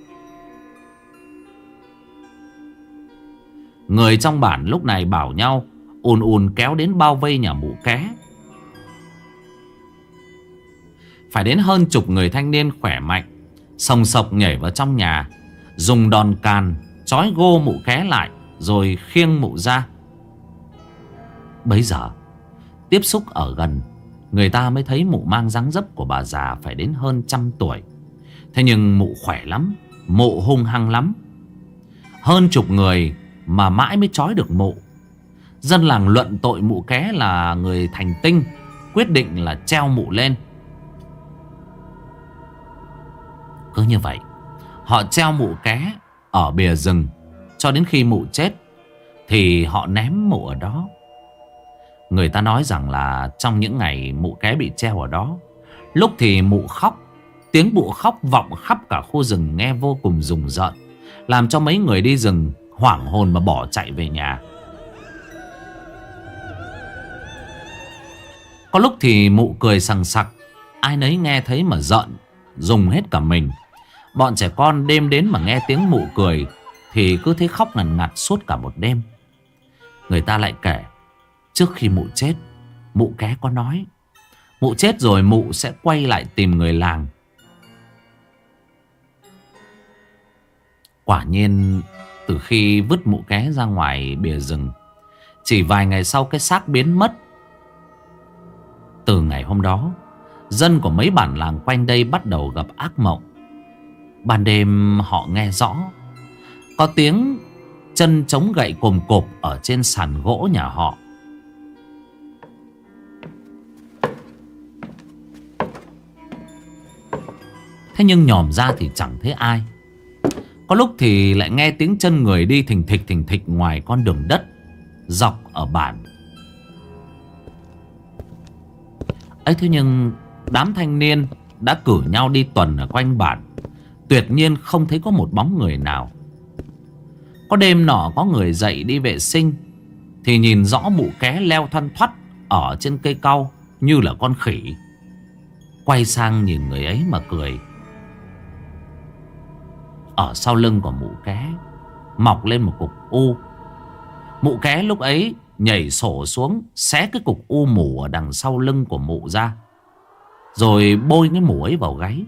Người trong bản lúc này bảo nhau ùn ùn kéo đến bao vây nhà mụ ké. Phải đến hơn chục người thanh niên khỏe mạnh sòng sộc nhảy vào trong nhà, dùng đòn càn trói gô mụ ké lại rồi khiêng mụ ra. Bấy giờ tiếp xúc ở gần, người ta mới thấy mụ mang dáng dấp của bà già phải đến hơn trăm tuổi. Thế nhưng mụ khỏe lắm, mụ hung hăng lắm. Hơn chục người mà mãi mới trói được mụ. Dân làng luận tội mụ ké là người thành tinh, quyết định là treo mụ lên. Cứ như vậy, họ treo mụ ké ở bìa rừng cho đến khi mụ chết thì họ ném mụ ở đó. Người ta nói rằng là trong những ngày mụ ké bị treo ở đó, lúc thì mụ khóc, tiếng mụ khóc vọng khắp cả khu rừng nghe vô cùng rùng rợn, làm cho mấy người đi rừng hoảng hồn mà bỏ chạy về nhà. Có lúc thì mụ cười sằng sặc, ai nấy nghe thấy mà giận, rùng hết cả mình. Bọn trẻ con đêm đến mà nghe tiếng mụ cười thì cứ thấy khóc ngằn ngặt suốt cả một đêm. Người ta lại kể trước khi mụ chết, mụ ké có nói mụ chết rồi mụ sẽ quay lại tìm người làng. Quả nhiên từ khi vứt mụ ké ra ngoài bìa rừng, chỉ vài ngày sau cái xác biến mất. Từ ngày hôm đó, dân của mấy bản làng quanh đây bắt đầu gặp ác mộng. Ban đêm họ nghe rõ có tiếng chân chống gậy cồm cộp ở trên sàn gỗ nhà họ. Thế nhưng nhòm ra thì chẳng thấy ai. Có lúc thì lại nghe tiếng chân người đi thình thịch thình thịch ngoài con đường đất dọc ở bản ấy. Thế nhưng đám thanh niên đã cử nhau đi tuần ở quanh bản, tuyệt nhiên không thấy có một bóng người nào. Có đêm nọ có người dậy đi vệ sinh thì nhìn rõ mụ ké leo thoăn thoắt ở trên cây cau như là con khỉ. Quay sang nhìn người ấy mà cười. Ở sau lưng của mụ ké mọc lên một cục u. Mụ ké lúc ấy nhảy sổ xuống, xé cái cục u mủ ở đằng sau lưng của mụ ra, rồi bôi cái mủ ấy vào gáy.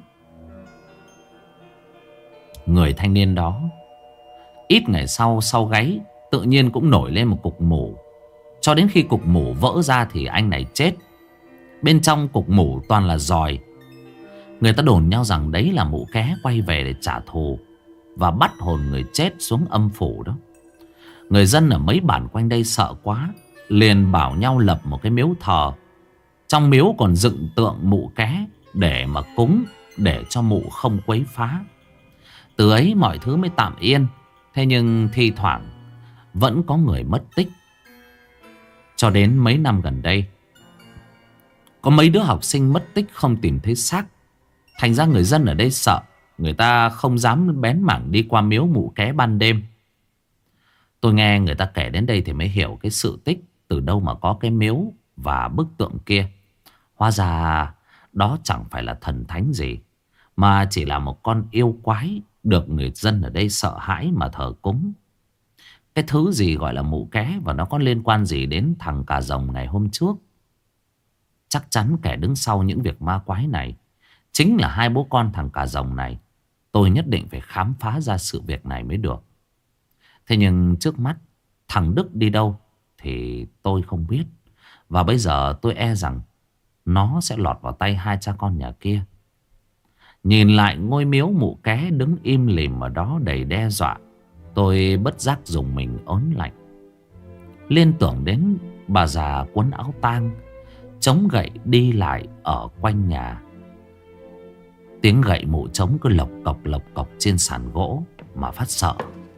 Người thanh niên đó ít ngày sau, sau gáy tự nhiên cũng nổi lên một cục mủ. Cho đến khi cục mủ vỡ ra thì anh này chết. Bên trong cục mủ toàn là giòi. Người ta đồn nhau rằng đấy là mụ ké quay về để trả thù và bắt hồn người chết xuống âm phủ đó. Người dân ở mấy bản quanh đây sợ quá, liền bảo nhau lập một cái miếu thờ. Trong miếu còn dựng tượng mụ ké để mà cúng, để cho mụ không quấy phá. Từ ấy mọi thứ mới tạm yên. Thế nhưng thi thoảng vẫn có người mất tích. Cho đến mấy năm gần đây, có mấy đứa học sinh mất tích không tìm thấy xác. Thành ra người dân ở đây sợ, người ta không dám bén mảng đi qua miếu mụ ké ban đêm. Tôi nghe người ta kể đến đây thì mới hiểu cái sự tích từ đâu mà có cái miếu và bức tượng kia. Hóa ra đó chẳng phải là thần thánh gì, mà chỉ là một con yêu quái được người dân ở đây sợ hãi mà thờ cúng. Cái thứ gì gọi là mụ ké và nó có liên quan gì đến thằng cà rồng ngày hôm trước? Chắc chắn kẻ đứng sau những việc ma quái này chính là hai bố con thằng cà rồng này. Tôi nhất định phải khám phá ra sự việc này mới được. Thế nhưng trước mắt thằng Đức đi đâu thì tôi không biết. Và bây giờ tôi e rằng nó sẽ lọt vào tay hai cha con nhà kia. Nhìn lại ngôi miếu mụ ké đứng im lìm ở đó đầy đe dọa, tôi bất giác dùng mình ớn lạnh. Liên tưởng đến bà già quấn áo tang, chống gậy đi lại ở quanh nhà. Tiếng gậy mụ trống cứ lộc cọc lộc cọc trên sàn gỗ mà phát sợ.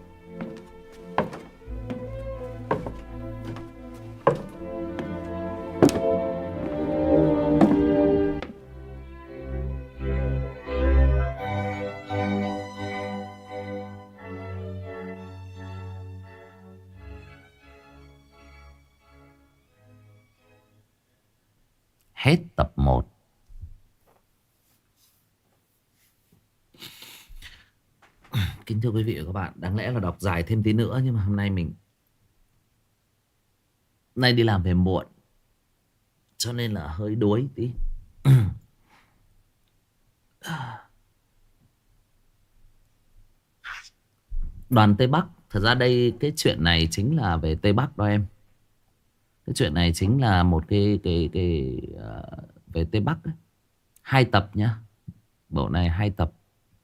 Hết tập một. Kính thưa quý vị và các bạn, đáng lẽ là đọc dài thêm tí nữa, nhưng mà hôm nay mình nay đi làm về muộn, cho nên là hơi đuối tí. Đoàn Tây Bắc. Thật ra đây cái chuyện này chính là về Tây Bắc đó em. Cái chuyện này chính là một cái cái cái uh, về Tây Bắc ấy. Hai tập nhá. Bộ này hai tập.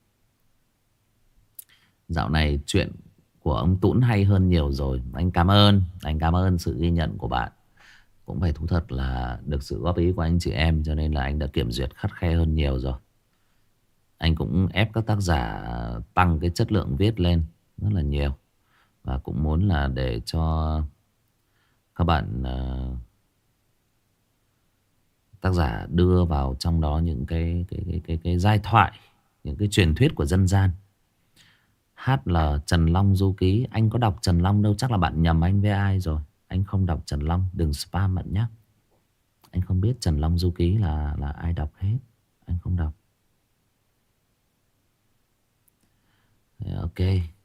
Dạo này chuyện của ông Tũn hay hơn nhiều rồi. Anh cảm ơn. Anh cảm ơn sự ghi nhận của bạn. Cũng phải thú thật là được sự góp ý của anh chị em, cho nên là anh đã kiểm duyệt khắt khe hơn nhiều rồi. Anh cũng ép các tác giả tăng cái chất lượng viết lên rất là nhiều. Và cũng muốn là để cho các bạn uh, tác giả đưa vào trong đó những cái cái cái cái, cái giai thoại, những cái truyền thuyết của dân gian. Hát là Trần Long Du Ký. Anh có đọc Trần Long đâu, chắc là bạn nhầm anh với ai rồi. Anh không đọc Trần Long, đừng spam bạn nhé. Anh không biết Trần Long Du Ký là là ai đọc hết. Anh không đọc. Ok.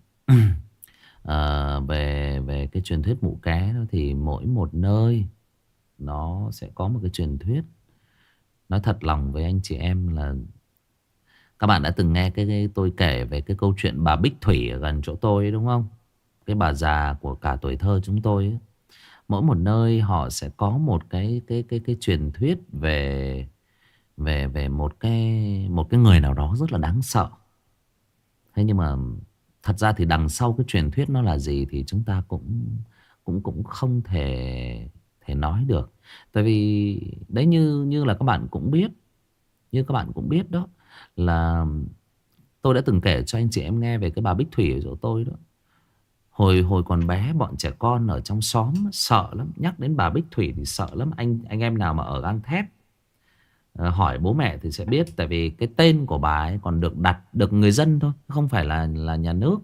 à, về về cái truyền thuyết mụ ké đó, thì mỗi một nơi nó sẽ có một cái truyền thuyết. Nói thật lòng với anh chị em là các bạn đã từng nghe cái, cái tôi kể về cái câu chuyện bà Bích Thủy ở gần chỗ tôi ấy, đúng không? Cái bà già của cả tuổi thơ chúng tôi ấy. Mỗi một nơi họ sẽ có một cái cái cái cái truyền thuyết về về về một cái một cái người nào đó rất là đáng sợ. Thế nhưng mà thật ra thì đằng sau cái truyền thuyết nó là gì thì chúng ta cũng cũng cũng không thể thể nói được. Tại vì đấy, như như là các bạn cũng biết, như các bạn cũng biết đó, là tôi đã từng kể cho anh chị em nghe về cái bà Bích Thủy ở chỗ tôi đó. Hồi hồi còn bé, bọn trẻ con ở trong xóm sợ lắm. Nhắc đến bà Bích Thủy thì sợ lắm. Anh anh em nào mà ở Gang Thép à, hỏi bố mẹ thì sẽ biết. Tại vì cái tên của bà ấy còn được đặt, được người dân thôi, không phải là là nhà nước.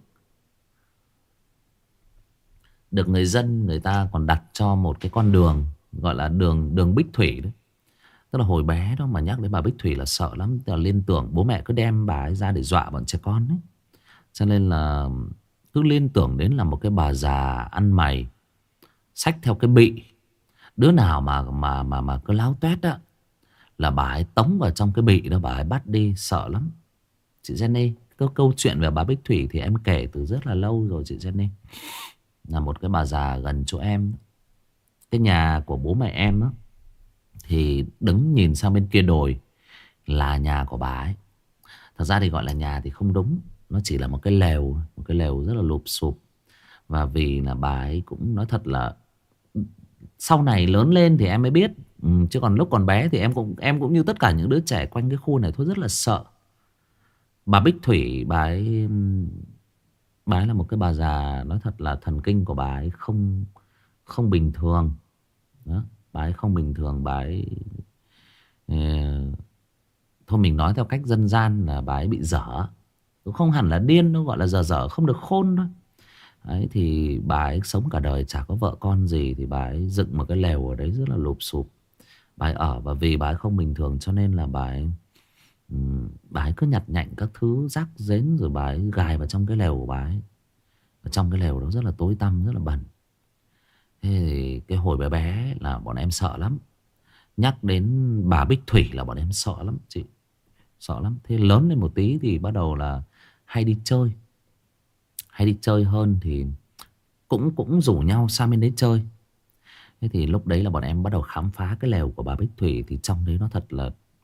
Được người dân người ta còn đặt cho một cái con đường, gọi là đường đường Bích Thủy đấy. Tức là hồi bé đó mà nhắc đến bà Bích Thủy là sợ lắm. Tức là liên tưởng bố mẹ cứ đem bà ấy ra để dọa bọn trẻ con ấy. Cho nên là cứ liên tưởng đến là một cái bà già ăn mày, xách theo cái bị. Đứa nào mà mà mà mà cứ láo tuét á là bà ấy tống vào trong cái bị đó, bà ấy bắt đi, sợ lắm. Chị Jenny, cái câu chuyện về bà Bích Thủy thì em kể từ rất là lâu rồi chị Jenny. Là một cái bà già gần chỗ em. Cái nhà của bố mẹ em á, thì đứng nhìn sang bên kia đồi là nhà của bà ấy. Thật ra thì gọi là nhà thì không đúng, nó chỉ là một cái lều, một cái lều rất là lụp xụp. Và vì là bà ấy cũng nói thật là sau này lớn lên thì em mới biết, ừ, chứ còn lúc còn bé thì em cũng em cũng như tất cả những đứa trẻ quanh cái khu này thôi, rất là sợ. Bà Bích Thủy, bà ấy bà ấy là một cái bà già, nói thật là thần kinh của bà ấy không không bình thường. Đó, bà ấy không bình thường, bà ấy uh, thôi mình nói theo cách dân gian là bà ấy bị dở. Cũng không hẳn là điên đâu, gọi là dở dở không được khôn thôi. Đấy, thì bà ấy sống cả đời chả có vợ con gì, thì bà ấy dựng một cái lều ở đấy rất là lụp xụp. Bà ấy ở, và vì bà ấy không bình thường cho nên là bà ấy um, bà ấy cứ nhặt nhạnh các thứ rác rến rồi bà ấy gài vào trong cái lều của bà ấy. Và trong cái lều đó rất là tối tăm, rất là bẩn. Thế thì cái hồi bé bé là bọn em sợ lắm. Nhắc đến bà Bích Thủy là bọn em sợ lắm chị. Sợ lắm. Thế lớn lên một tí thì bắt đầu là hay đi chơi. Hay đi chơi hơn thì cũng cũng rủ nhau sang bên đấy chơi. Thế thì lúc đấy là bọn em bắt đầu khám phá cái lều của bà Bích Thủy. Thì trong đấy nó thật là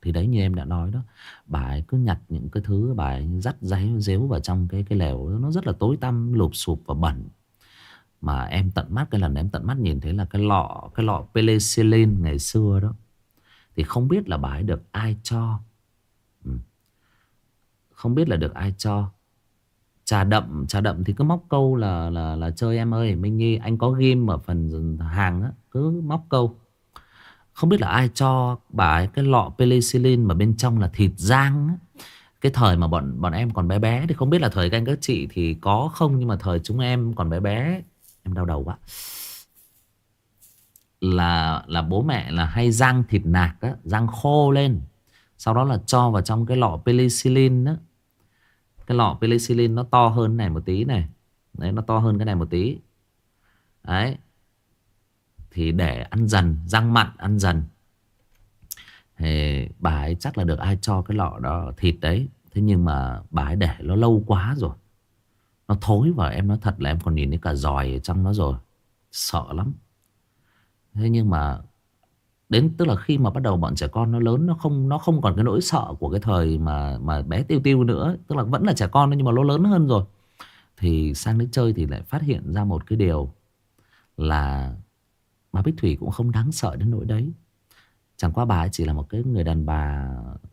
Thì đấy như em đã nói đó, bà ấy cứ nhặt những cái thứ, bà ấy dắt giấy déo vào trong cái cái lều. Nó rất là tối tăm, lụp xụp và bẩn. Mà em tận mắt, cái lần em tận mắt nhìn thấy là cái lọ Cái lọ penicillin ngày xưa đó, thì không biết là bà ấy được ai cho. ừ. Không biết là được ai cho. Trà đậm, trà đậm thì cứ móc câu là là là chơi em ơi. Minh Nhi, anh có ghim ở phần hàng á, cứ móc câu. Không biết là ai cho bà ấy cái lọ penicillin mà bên trong là thịt rang á. Cái thời mà bọn bọn em còn bé bé, thì không biết là thời các anh các chị thì có không, nhưng mà thời chúng em còn bé bé, em đau đầu quá, là là bố mẹ là hay rang thịt nạc á, rang khô lên, sau đó là cho vào trong cái lọ penicillin á. Cái lọ penicillin nó to hơn này một tí này. Đấy, nó to hơn cái này một tí. Đấy. Thì để ăn dần, rang mặn ăn dần. Thì bà ấy chắc là được ai cho cái lọ đó thịt đấy. Thế nhưng mà bà ấy để nó lâu quá rồi, nó thối, và em nói thật là em còn nhìn thấy cả giòi ở trong nó rồi. Sợ lắm. Thế nhưng mà đến tức là khi mà bắt đầu bọn trẻ con nó lớn, nó không nó không còn cái nỗi sợ của cái thời mà mà bé Tiêu Tiêu nữa. Tức là vẫn là trẻ con nhưng mà nó lớn hơn rồi. Thì sang đến chơi thì lại phát hiện ra một cái điều là bà Bích Thủy cũng không đáng sợ đến nỗi đấy. Chẳng qua bà ấy chỉ là một cái người đàn bà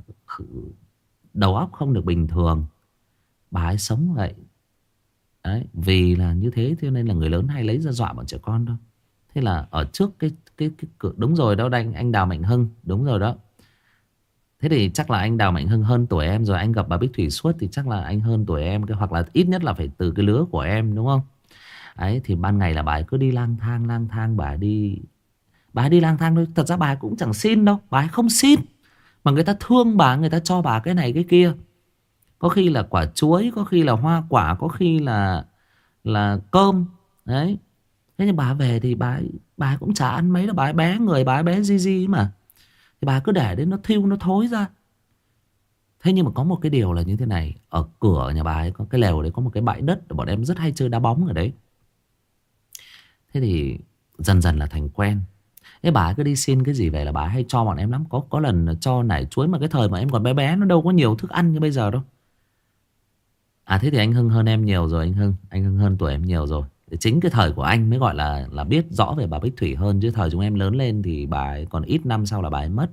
đầu óc không được bình thường. Bà ấy sống vậy. Đấy, vì là như thế cho nên là người lớn hay lấy ra dọa bọn trẻ con thôi. Thế là ở trước cái cái cái cửa, đúng rồi đó anh anh Đào Mạnh Hưng, đúng rồi đó. Thế thì chắc là anh Đào Mạnh Hưng hơn tuổi em rồi, anh gặp bà Bích Thủy suốt thì chắc là anh hơn tuổi em, cái hoặc là ít nhất là phải từ cái lứa của em, đúng không? Ấy thì ban ngày là bà ấy cứ đi lang thang lang thang, bà ấy đi bà ấy đi lang thang thôi, thật ra bà ấy cũng chẳng xin đâu, bà ấy không xin. Mà người ta thương bà, người ta cho bà cái này cái kia. Có khi là quả chuối, có khi là hoa quả, có khi là là cơm. Đấy. Thế nhưng bà ấy về thì bà ấy, bà ấy cũng chả ăn mấy đâu, bà ấy bé người, bà ấy bé di di mà. Thì bà ấy cứ để đến nó thiêu nó thối ra. Thế nhưng mà có một cái điều là như thế này, ở cửa nhà bà ấy có cái lều đấy, có một cái bãi đất, bọn em rất hay chơi đá bóng ở đấy. Thế thì dần dần là thành quen. Thế bà ấy cứ đi xin cái gì về là bà ấy hay cho bọn em lắm. Có có lần cho nải chuối, mà cái thời mà em còn bé bé nó đâu có nhiều thức ăn như bây giờ đâu. À thế thì anh Hưng hơn em nhiều rồi. Anh Hưng Anh Hưng hơn tuổi em nhiều rồi. Chính cái thời của anh mới gọi là là biết rõ về bà Bích Thủy hơn. Chứ thời chúng em lớn lên thì bà ấy còn ít năm sau là bà ấy mất.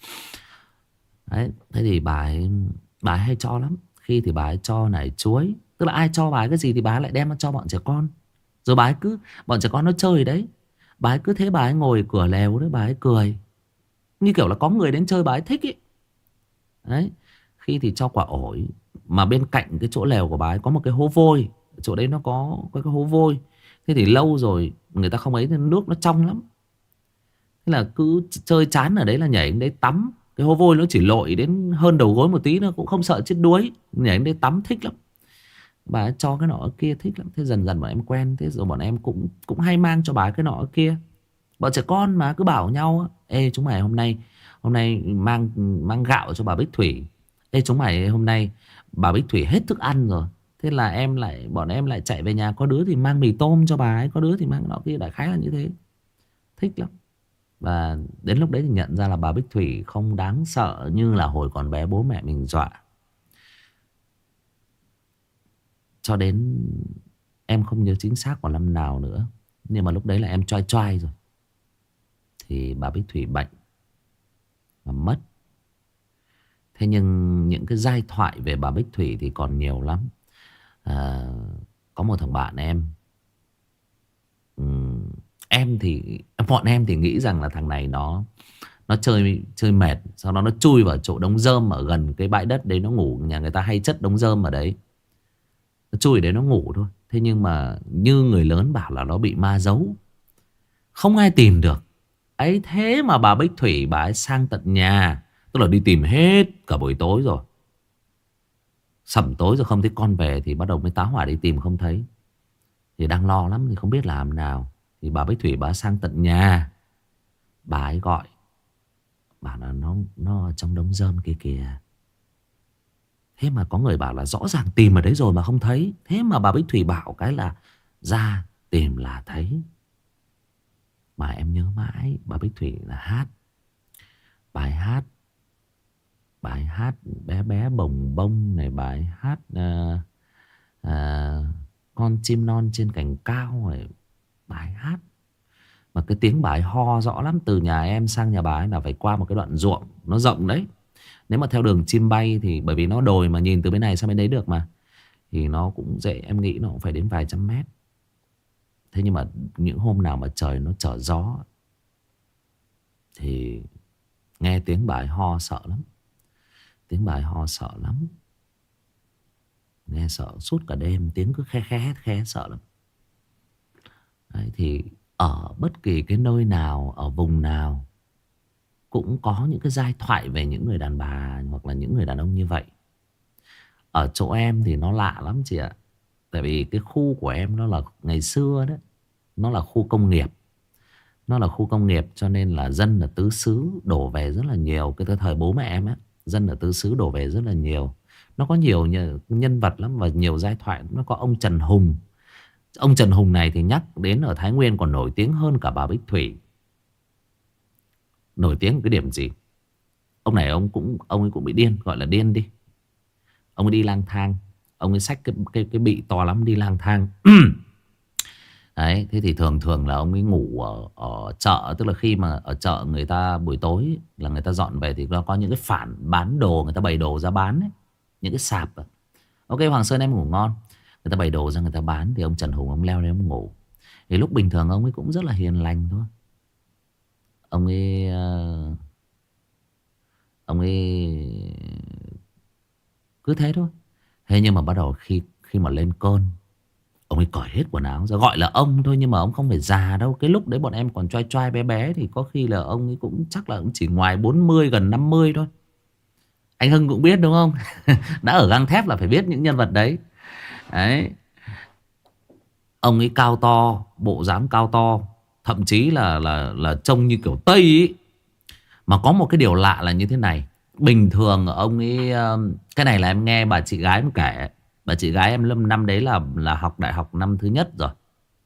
Đấy. Thế thì bà ấy, bà ấy hay cho lắm. Khi thì bà ấy cho nải chuối, tức là ai cho bà ấy cái gì thì bà ấy lại đem cho bọn trẻ con. Rồi bà ấy cứ, bọn trẻ con nó chơi đấy, bà ấy cứ thế bà ấy ngồi cửa lều đấy, bà ấy cười như kiểu là có người đến chơi bà ấy thích ý. Đấy. Khi thì cho quả ổi. Mà bên cạnh cái chỗ lều của bà ấy có một cái hố vôi. Chỗ đấy nó có, có cái hố vôi. Thế thì lâu rồi người ta không ấy, nên nước nó trong lắm. Thế là cứ chơi chán ở đấy là nhảy đến đấy tắm. Cái hố vôi nó chỉ lội đến hơn đầu gối một tí, nó cũng không sợ chết đuối. Nhảy đến đấy tắm thích lắm. Bà ấy cho cái nọ cái kia thích lắm. Thế dần dần bọn em quen. Thế rồi bọn em cũng cũng hay mang cho bà ấy cái nọ cái kia. Bọn trẻ con mà cứ bảo nhau: ê chúng mày hôm nay Hôm nay mang mang gạo cho bà Bích Thủy. Ê chúng mày hôm nay bà Bích Thủy hết thức ăn rồi. Thế là em lại bọn em lại chạy về nhà. Có đứa thì mang mì tôm cho bà ấy, có đứa thì mang nọ kia, đại khái là như thế. Thích lắm. Và đến lúc đấy thì nhận ra là bà Bích Thủy không đáng sợ như là hồi còn bé bố mẹ mình dọa. Cho đến em không nhớ chính xác vào năm nào nữa, nhưng mà lúc đấy là em choai choai rồi thì bà Bích Thủy bệnh và mất. Thế nhưng những cái giai thoại về bà Bích Thủy thì còn nhiều lắm. à, Có một thằng bạn em, um, Em thì bọn em thì nghĩ rằng là thằng này nó Nó chơi chơi mệt, sau đó nó chui vào chỗ đống rơm ở gần cái bãi đất đấy nó ngủ. Nhà người ta hay chất đống rơm ở đấy, nó chui đấy nó ngủ thôi. Thế nhưng mà như người lớn bảo là nó bị ma giấu, không ai tìm được. Ấy thế mà bà Bích Thủy bà ấy sang tận nhà, tức là đi tìm hết cả buổi tối rồi. Sẩm tối rồi không thấy con về thì bắt đầu mới tá hỏa đi tìm không thấy. Thì đang lo lắm thì không biết làm nào. Thì bà Bích Thủy bà ấy sang tận nhà. Bà ấy gọi, bảo là nó, nó ở trong đống rơm kia kìa. Thế mà có người bảo là rõ ràng tìm ở đấy rồi mà không thấy. Thế mà bà Bích Thủy bảo cái là ra tìm là thấy. Mà em nhớ mãi bà Bích Thủy là hát. Bài hát hát Bé bé bồng bông này, bài hát à, à, Con chim non trên cành cao này, bài hát mà cái tiếng bà ấy ho rõ lắm. Từ nhà em sang nhà bà ấy là phải qua một cái đoạn ruộng, nó rộng đấy. Nếu mà theo đường chim bay thì bởi vì nó đồi mà nhìn từ bên này sang bên đấy được mà, thì nó cũng dễ, em nghĩ nó cũng phải đến vài trăm mét. Thế nhưng mà những hôm nào mà trời nó trở gió thì nghe tiếng bà ấy ho sợ lắm. Tiếng bà ấy ho sợ lắm. Nghe sợ suốt cả đêm, tiếng cứ khe khé khé sợ lắm. Đấy, thì ở bất kỳ cái nơi nào, ở vùng nào cũng có những cái giai thoại về những người đàn bà hoặc là những người đàn ông như vậy. Ở chỗ em thì nó lạ lắm chị ạ. Tại vì cái khu của em nó là ngày xưa đó, nó là khu công nghiệp. Nó là khu công nghiệp cho nên là dân ở tứ xứ đổ về rất là nhiều. Cái thời bố mẹ em á, dân ở tứ xứ đổ về rất là nhiều. Nó có nhiều nhân vật lắm và nhiều giai thoại. Nó có ông Trần Hùng. Ông Trần Hùng này thì nhắc đến ở Thái Nguyên còn nổi tiếng hơn cả bà Bích Thủy. Nổi tiếng cái điểm gì? Ông này ông cũng ông ấy cũng bị điên, gọi là điên đi. Ông ấy đi lang thang. Ông ấy xách cái, cái, cái bị to lắm đi lang thang. Đấy, thế thì thường thường là ông ấy ngủ ở, ở chợ. Tức là khi mà ở chợ người ta buổi tối là người ta dọn về thì nó có những cái phản bán đồ, người ta bày đồ ra bán ấy. Những cái sạp. Ok Hoàng Sơn em ngủ ngon. Người ta bày đồ ra người ta bán. Thì ông Trần Hùng ông leo lên ông ngủ. Thì lúc bình thường ông ấy cũng rất là hiền lành thôi. Ông ấy uh, Ông ấy cứ thế thôi. Thế nhưng mà bắt đầu khi khi mà lên cơn, ông ấy cởi hết quần áo ra. Gọi là ông thôi nhưng mà ông không phải già đâu. Cái lúc đấy bọn em còn choai choai bé bé thì có khi là ông ấy cũng chắc là cũng chỉ ngoài bốn mươi gần năm mươi thôi. Anh Hưng cũng biết đúng không? Đã ở gang thép là phải biết những nhân vật đấy. Đấy. Ông ấy cao to, bộ dáng cao to, thậm chí là là là trông như kiểu Tây ấy. Mà có một cái điều lạ là như thế này. Bình thường ông ấy, cái này là em nghe bà chị gái em kể. Bà chị gái em lâm năm đấy là là học đại học năm thứ nhất rồi.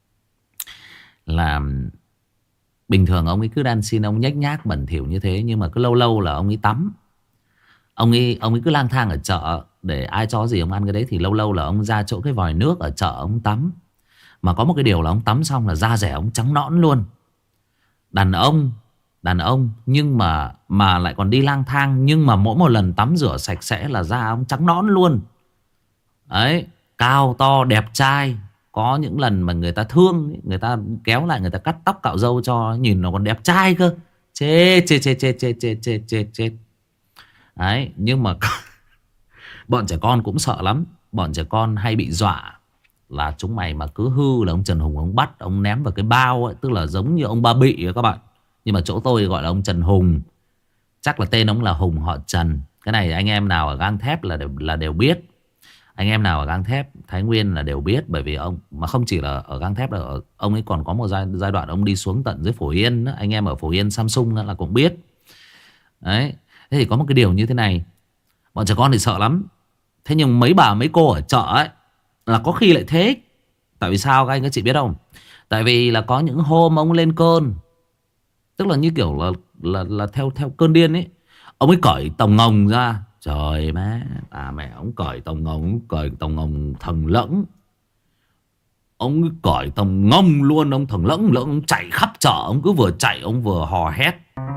Là bình thường ông ấy cứ đan xin, ông nhếch nhác bẩn thỉu như thế. Nhưng mà cứ lâu lâu là ông ấy tắm. Ông ấy, ông ấy cứ lang thang ở chợ. Để ai cho gì ông ăn cái đấy. Thì lâu lâu là ông ra chỗ cái vòi nước ở chợ ông tắm. Mà có một cái điều là ông tắm xong là da rẻ ông trắng nõn luôn. Đàn ông Đàn ông nhưng mà mà lại còn đi lang thang. Nhưng mà mỗi một lần tắm rửa sạch sẽ là da ông trắng nõn luôn. Đấy. Cao to đẹp trai. Có những lần mà người ta thương, người ta kéo lại, người ta cắt tóc cạo râu cho, nhìn nó còn đẹp trai cơ. Chết chết chết chết chết chết chết chết chết. Đấy. Nhưng mà bọn trẻ con cũng sợ lắm. Bọn trẻ con hay bị dọa là chúng mày mà cứ hư là ông Trần Hùng ông bắt, ông ném vào cái bao ấy. Tức là giống như ông Ba Bị ấy các bạn. Nhưng mà chỗ tôi gọi là ông Trần Hùng. Chắc là tên ông là Hùng họ Trần. Cái này anh em nào ở gang thép là đều, là đều biết. Anh em nào ở gang thép Thái Nguyên là đều biết. Bởi vì ông, mà không chỉ là ở gang thép, là ở, ông ấy còn có một giai, giai đoạn ông đi xuống tận dưới Phổ Yên đó. Anh em ở Phổ Yên Samsung là cũng biết. Đấy. Thế thì có một cái điều như thế này. Bọn trẻ con thì sợ lắm. Thế nhưng mấy bà mấy cô ở chợ ấy là có khi lại thế. Tại vì sao các anh các chị biết không? Tại vì là có những hôm ông lên cơn. Tức là như kiểu là là, là theo theo cơn điên ấy. Ông ấy cởi tòng ngồng ra. Trời má, à mẹ, ông cởi tòng ngồng, ông cởi tòng ngồng thần lẫng. Ông ấy cởi tòng ngông luôn, ông thần lẫng lẫng, ông chạy khắp chợ, ông cứ vừa chạy ông vừa hò hét.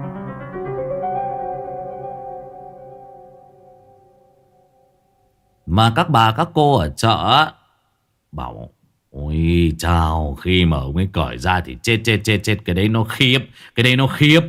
Mà các bà các cô ở chợ bảo ôi chào, khi mà ông ấy cởi ra thì chết chết chết chết. Cái đấy nó khiếp. Cái đấy nó khiếp.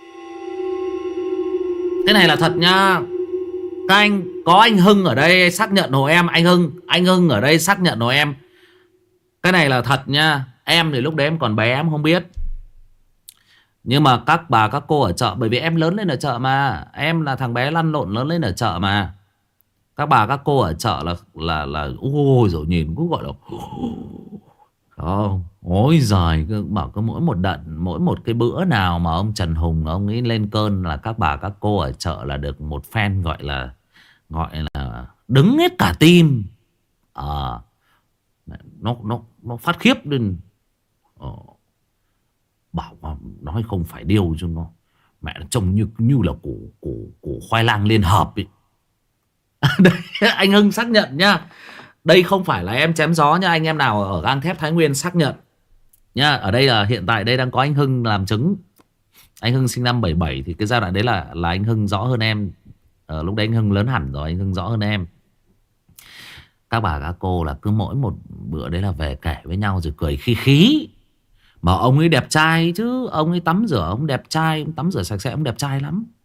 Cái này là thật nha. Các anh, có anh Hưng ở đây xác nhận hộ em. Anh Hưng, anh Hưng ở đây xác nhận hộ em. Cái này là thật nha. Em thì lúc đấy em còn bé em không biết. Nhưng mà các bà các cô ở chợ, bởi vì em lớn lên ở chợ mà. Em là thằng bé lăn lộn lớn lên ở chợ mà. Các bà các cô ở chợ là là là ôi rồi nhìn cũng gọi là không, ôi giời, bảo có mỗi một đợt, mỗi một cái bữa nào mà ông Trần Hùng ông ấy lên cơn là các bà các cô ở chợ là được một fan gọi là gọi là đứng hết cả tim. Ờ à, nó nó nó phát khiếp lên. Ờ, bảo nói không phải điêu cho nó mẹ, nó trông như như là củ củ củ khoai lang liên hợp ấy. Đấy, anh Hưng xác nhận nhá. Đây không phải là em chém gió nhá. Anh em nào ở gang thép Thái Nguyên xác nhận nhá. Ở đây là hiện tại đây đang có anh Hưng làm chứng. Anh Hưng sinh năm bảy bảy, thì cái giai đoạn đấy là là anh Hưng rõ hơn em. Ở lúc đấy anh Hưng lớn hẳn rồi, anh Hưng rõ hơn em. Các bà các cô là cứ mỗi một bữa đấy là về kể với nhau rồi cười khí khí. Mà ông ấy đẹp trai chứ. Ông ấy tắm rửa, ông đẹp trai. Ông tắm rửa sạch sẽ, ông đẹp trai lắm.